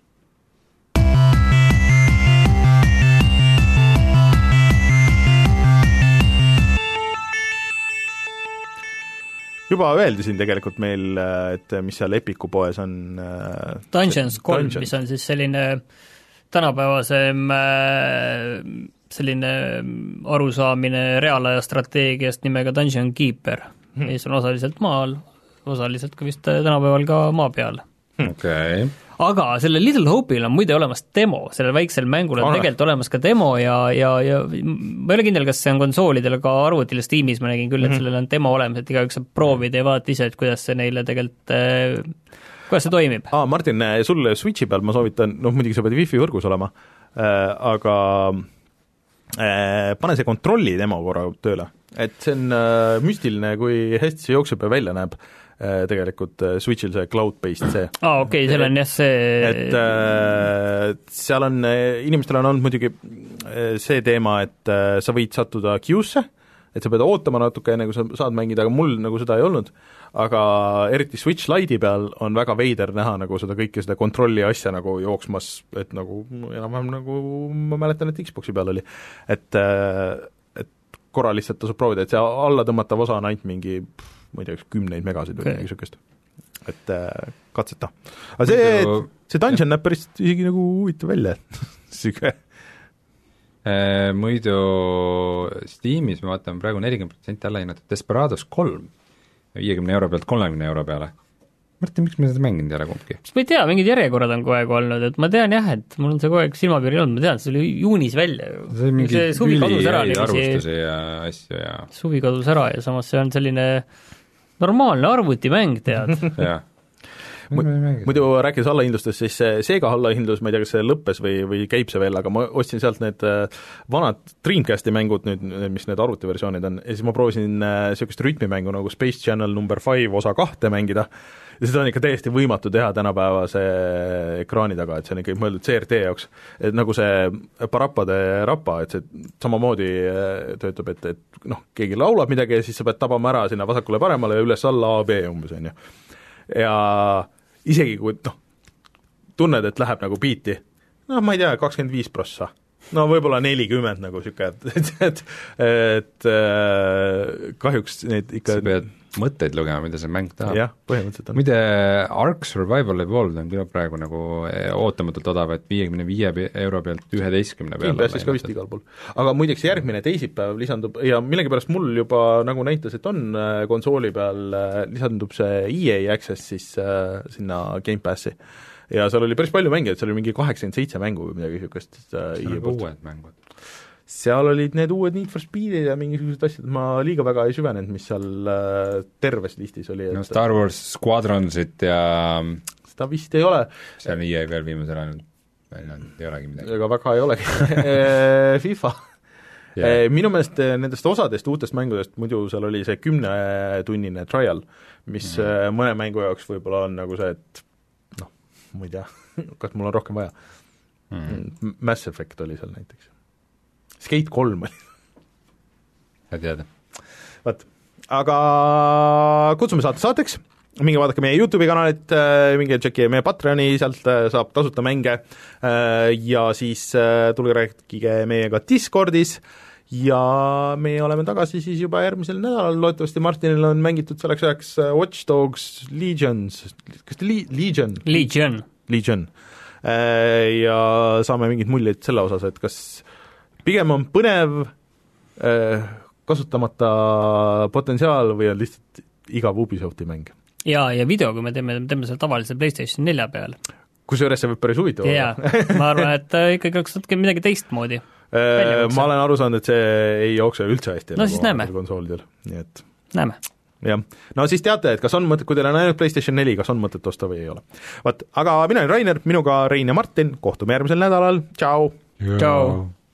juba öeldi siin tegelikult meil, et mis seal Epiku poes on Dungeons kolm, mis on siis selline tänapäevasem selline arusaamine reaalaja strateegiast nimega Dungeon Keeper hmm., mis on osaliselt maal, osaliselt ka vist tänapäeval ka maa peal. okei okay. Aga selle Little Hope'il on muide olemas demo, sellel väiksel mängul on Ole. tegelikult olemas ka demo ja, ja, ja ma ei ole kindel, kas see on konsoolidel, aga arvutile Steamis ma nägin küll, et mm -hmm. sellel on demo olemas, et igaüks saab proovida ja vaadata ise, et kuidas see neile tegelikult äh, kuidas see toimib. Aa, Martin, sulle Switchi peal ma soovitan, noh muidugi sa pead Wi-Fi võrgus olema äh,, aga äh, pane see kontrolli demo korra tööle, et see on äh, müstiline, kui hästi see jookseb ja välja näeb. Tegelikult Switchil see cloud-based see. aa ah, okei okay,, seal on jah see et äh, seal on, inimestel on olnud muidugi see teema, et äh, sa võid sattuda queue'sse et sa pead ootama natuke, enne kui sa saad mängida, aga mul nagu seda ei olnud, aga eriti Switch Lite'i peal on väga veider näha nagu seda kõike, seda kontrolli asja nagu jooksmas, et nagu enam-vähem nagu ma mäletan, et Xboxi peal oli, et et korra lihtsalt tasub proovida, et see alla tõmmatav osa on ainult mingi, ma ei tea, kümneid megasid või midagi niisugust, et katseta. aga see, see dungeon näeb päris isegi nagu huvitav välja, niisugune muidu Steamis ma vaatan praegu nelikümmend protsenti alla hinnatud Desperados kolm viiekümne euro pealt kolmekümne euro peale. Martin, miks me seda mänginud ei ole kumbki? ma ei tea, mingid järjekorrad on kogu aeg olnud, et ma tean jah, et mul on see kogu aeg silmapiiri olnud, ma tean, see oli juunis välja. see mingi see suvi kadus ära, arvustusi ja asju ja suvi kadus ära ja samas see on selline normaalne arvutimäng, tead. jah. muidu rääkides allahindlustest, siis see Sega allahindlus, ma ei tea, kas see lõppes või, või käib see veel, aga ma ostsin sealt need vanad Dreamcasti mängud nüüd, mis need arvutiversioonid on, ja siis ma proovisin niisugust rütmimängu nagu Space Channel number five osa kahte mängida, ja seda on ikka täiesti võimatu teha tänapäevase ekraani taga, et see on ikka mõeldud C R T jaoks, et nagu see Parappade rapa, et see samamoodi töötab, et, et noh, keegi laulab midagi ja siis sa pead tabama ära sinna vasakule-paremale ja üles-alla A, B umbes, on ju. Ja isegi kui noh, tunned, et läheb nagu biiti, noh, ma ei tea, kakskümmend viis prossa, no võib-olla nelikümmend nagu niisugune, et, et, et äh, kahjuks neid ikka sa pead mõtteid lugema, mida see mäng tahab. jah, põhimõtteliselt on. muide, Ark Survival Evolved on küll praegu nagu ootamatult odav, et viiekümne viie euro pealt üheteistkümne peale. Gamepassis ka vist igal pool. aga muideks järgmine teisipäev lisandub ja millegipärast mul juba nagu näitas, et on konsooli peal, lisandub see E A Access siis äh, sinna Gamepassi. ja seal oli päris palju mänge, et seal oli mingi kaheksakümmend seitse mängu või midagi niisugust. see on nagu uued mängud. seal olid need uued Need for Speedid ja mingisugused asjad, ma liiga väga ei süvenenud, mis seal äh, terves listis oli. no Star Wars Squadronsit ja seda vist ei ole. see on E A veel viimasel ajal välja, ei olegi midagi. ega väga ei olegi FIFA yeah. Minu meelest nendest osadest uutest mängudest, muidu seal oli see kümnetunnine trial, mis mm. mõne mängu jaoks võib-olla on nagu see, et noh, ma ei tea, kas mul on rohkem vaja mm.. Mass Effect oli seal näiteks. Skate kolm oli. ja teada. Vaat, aga kutsume saate saateks, minge vaadake meie YouTube'i kanalit, minge tšekkige meie Patreoni, sealt saab tasuta mänge ja siis tulge rääkige meiega Discordis ja meie oleme tagasi siis juba järgmisel nädalal, loodetavasti Martinil on mängitud selleks ajaks Watch Dogs Legions, kas ta li-, Legion? Legion. Legion. Ja saame mingid muljeid selle osas, et kas pigem on põnev, kasutamata potentsiaal või on lihtsalt igav Ubisofti mäng? Jaa, ja video, kui me teeme, teeme selle tavalise PlayStation nelja peal. Kusjuures see võib päris huvitav olla. Jaa, ma arvan, et ikkagi oleks natuke midagi teistmoodi. Ma olen aru saanud, et see ei jookse üldse hästi. No siis näeme. Konsoolidel, nii et näeme. jah, no siis teate, et kas on mõtet, kui teil on ainult PlayStation neli, kas on mõtet osta või ei ole. Vaat, aga mina olen Rainer, minuga Rein ja Martin, kohtume järgmisel nädalal, tšau! Tšau!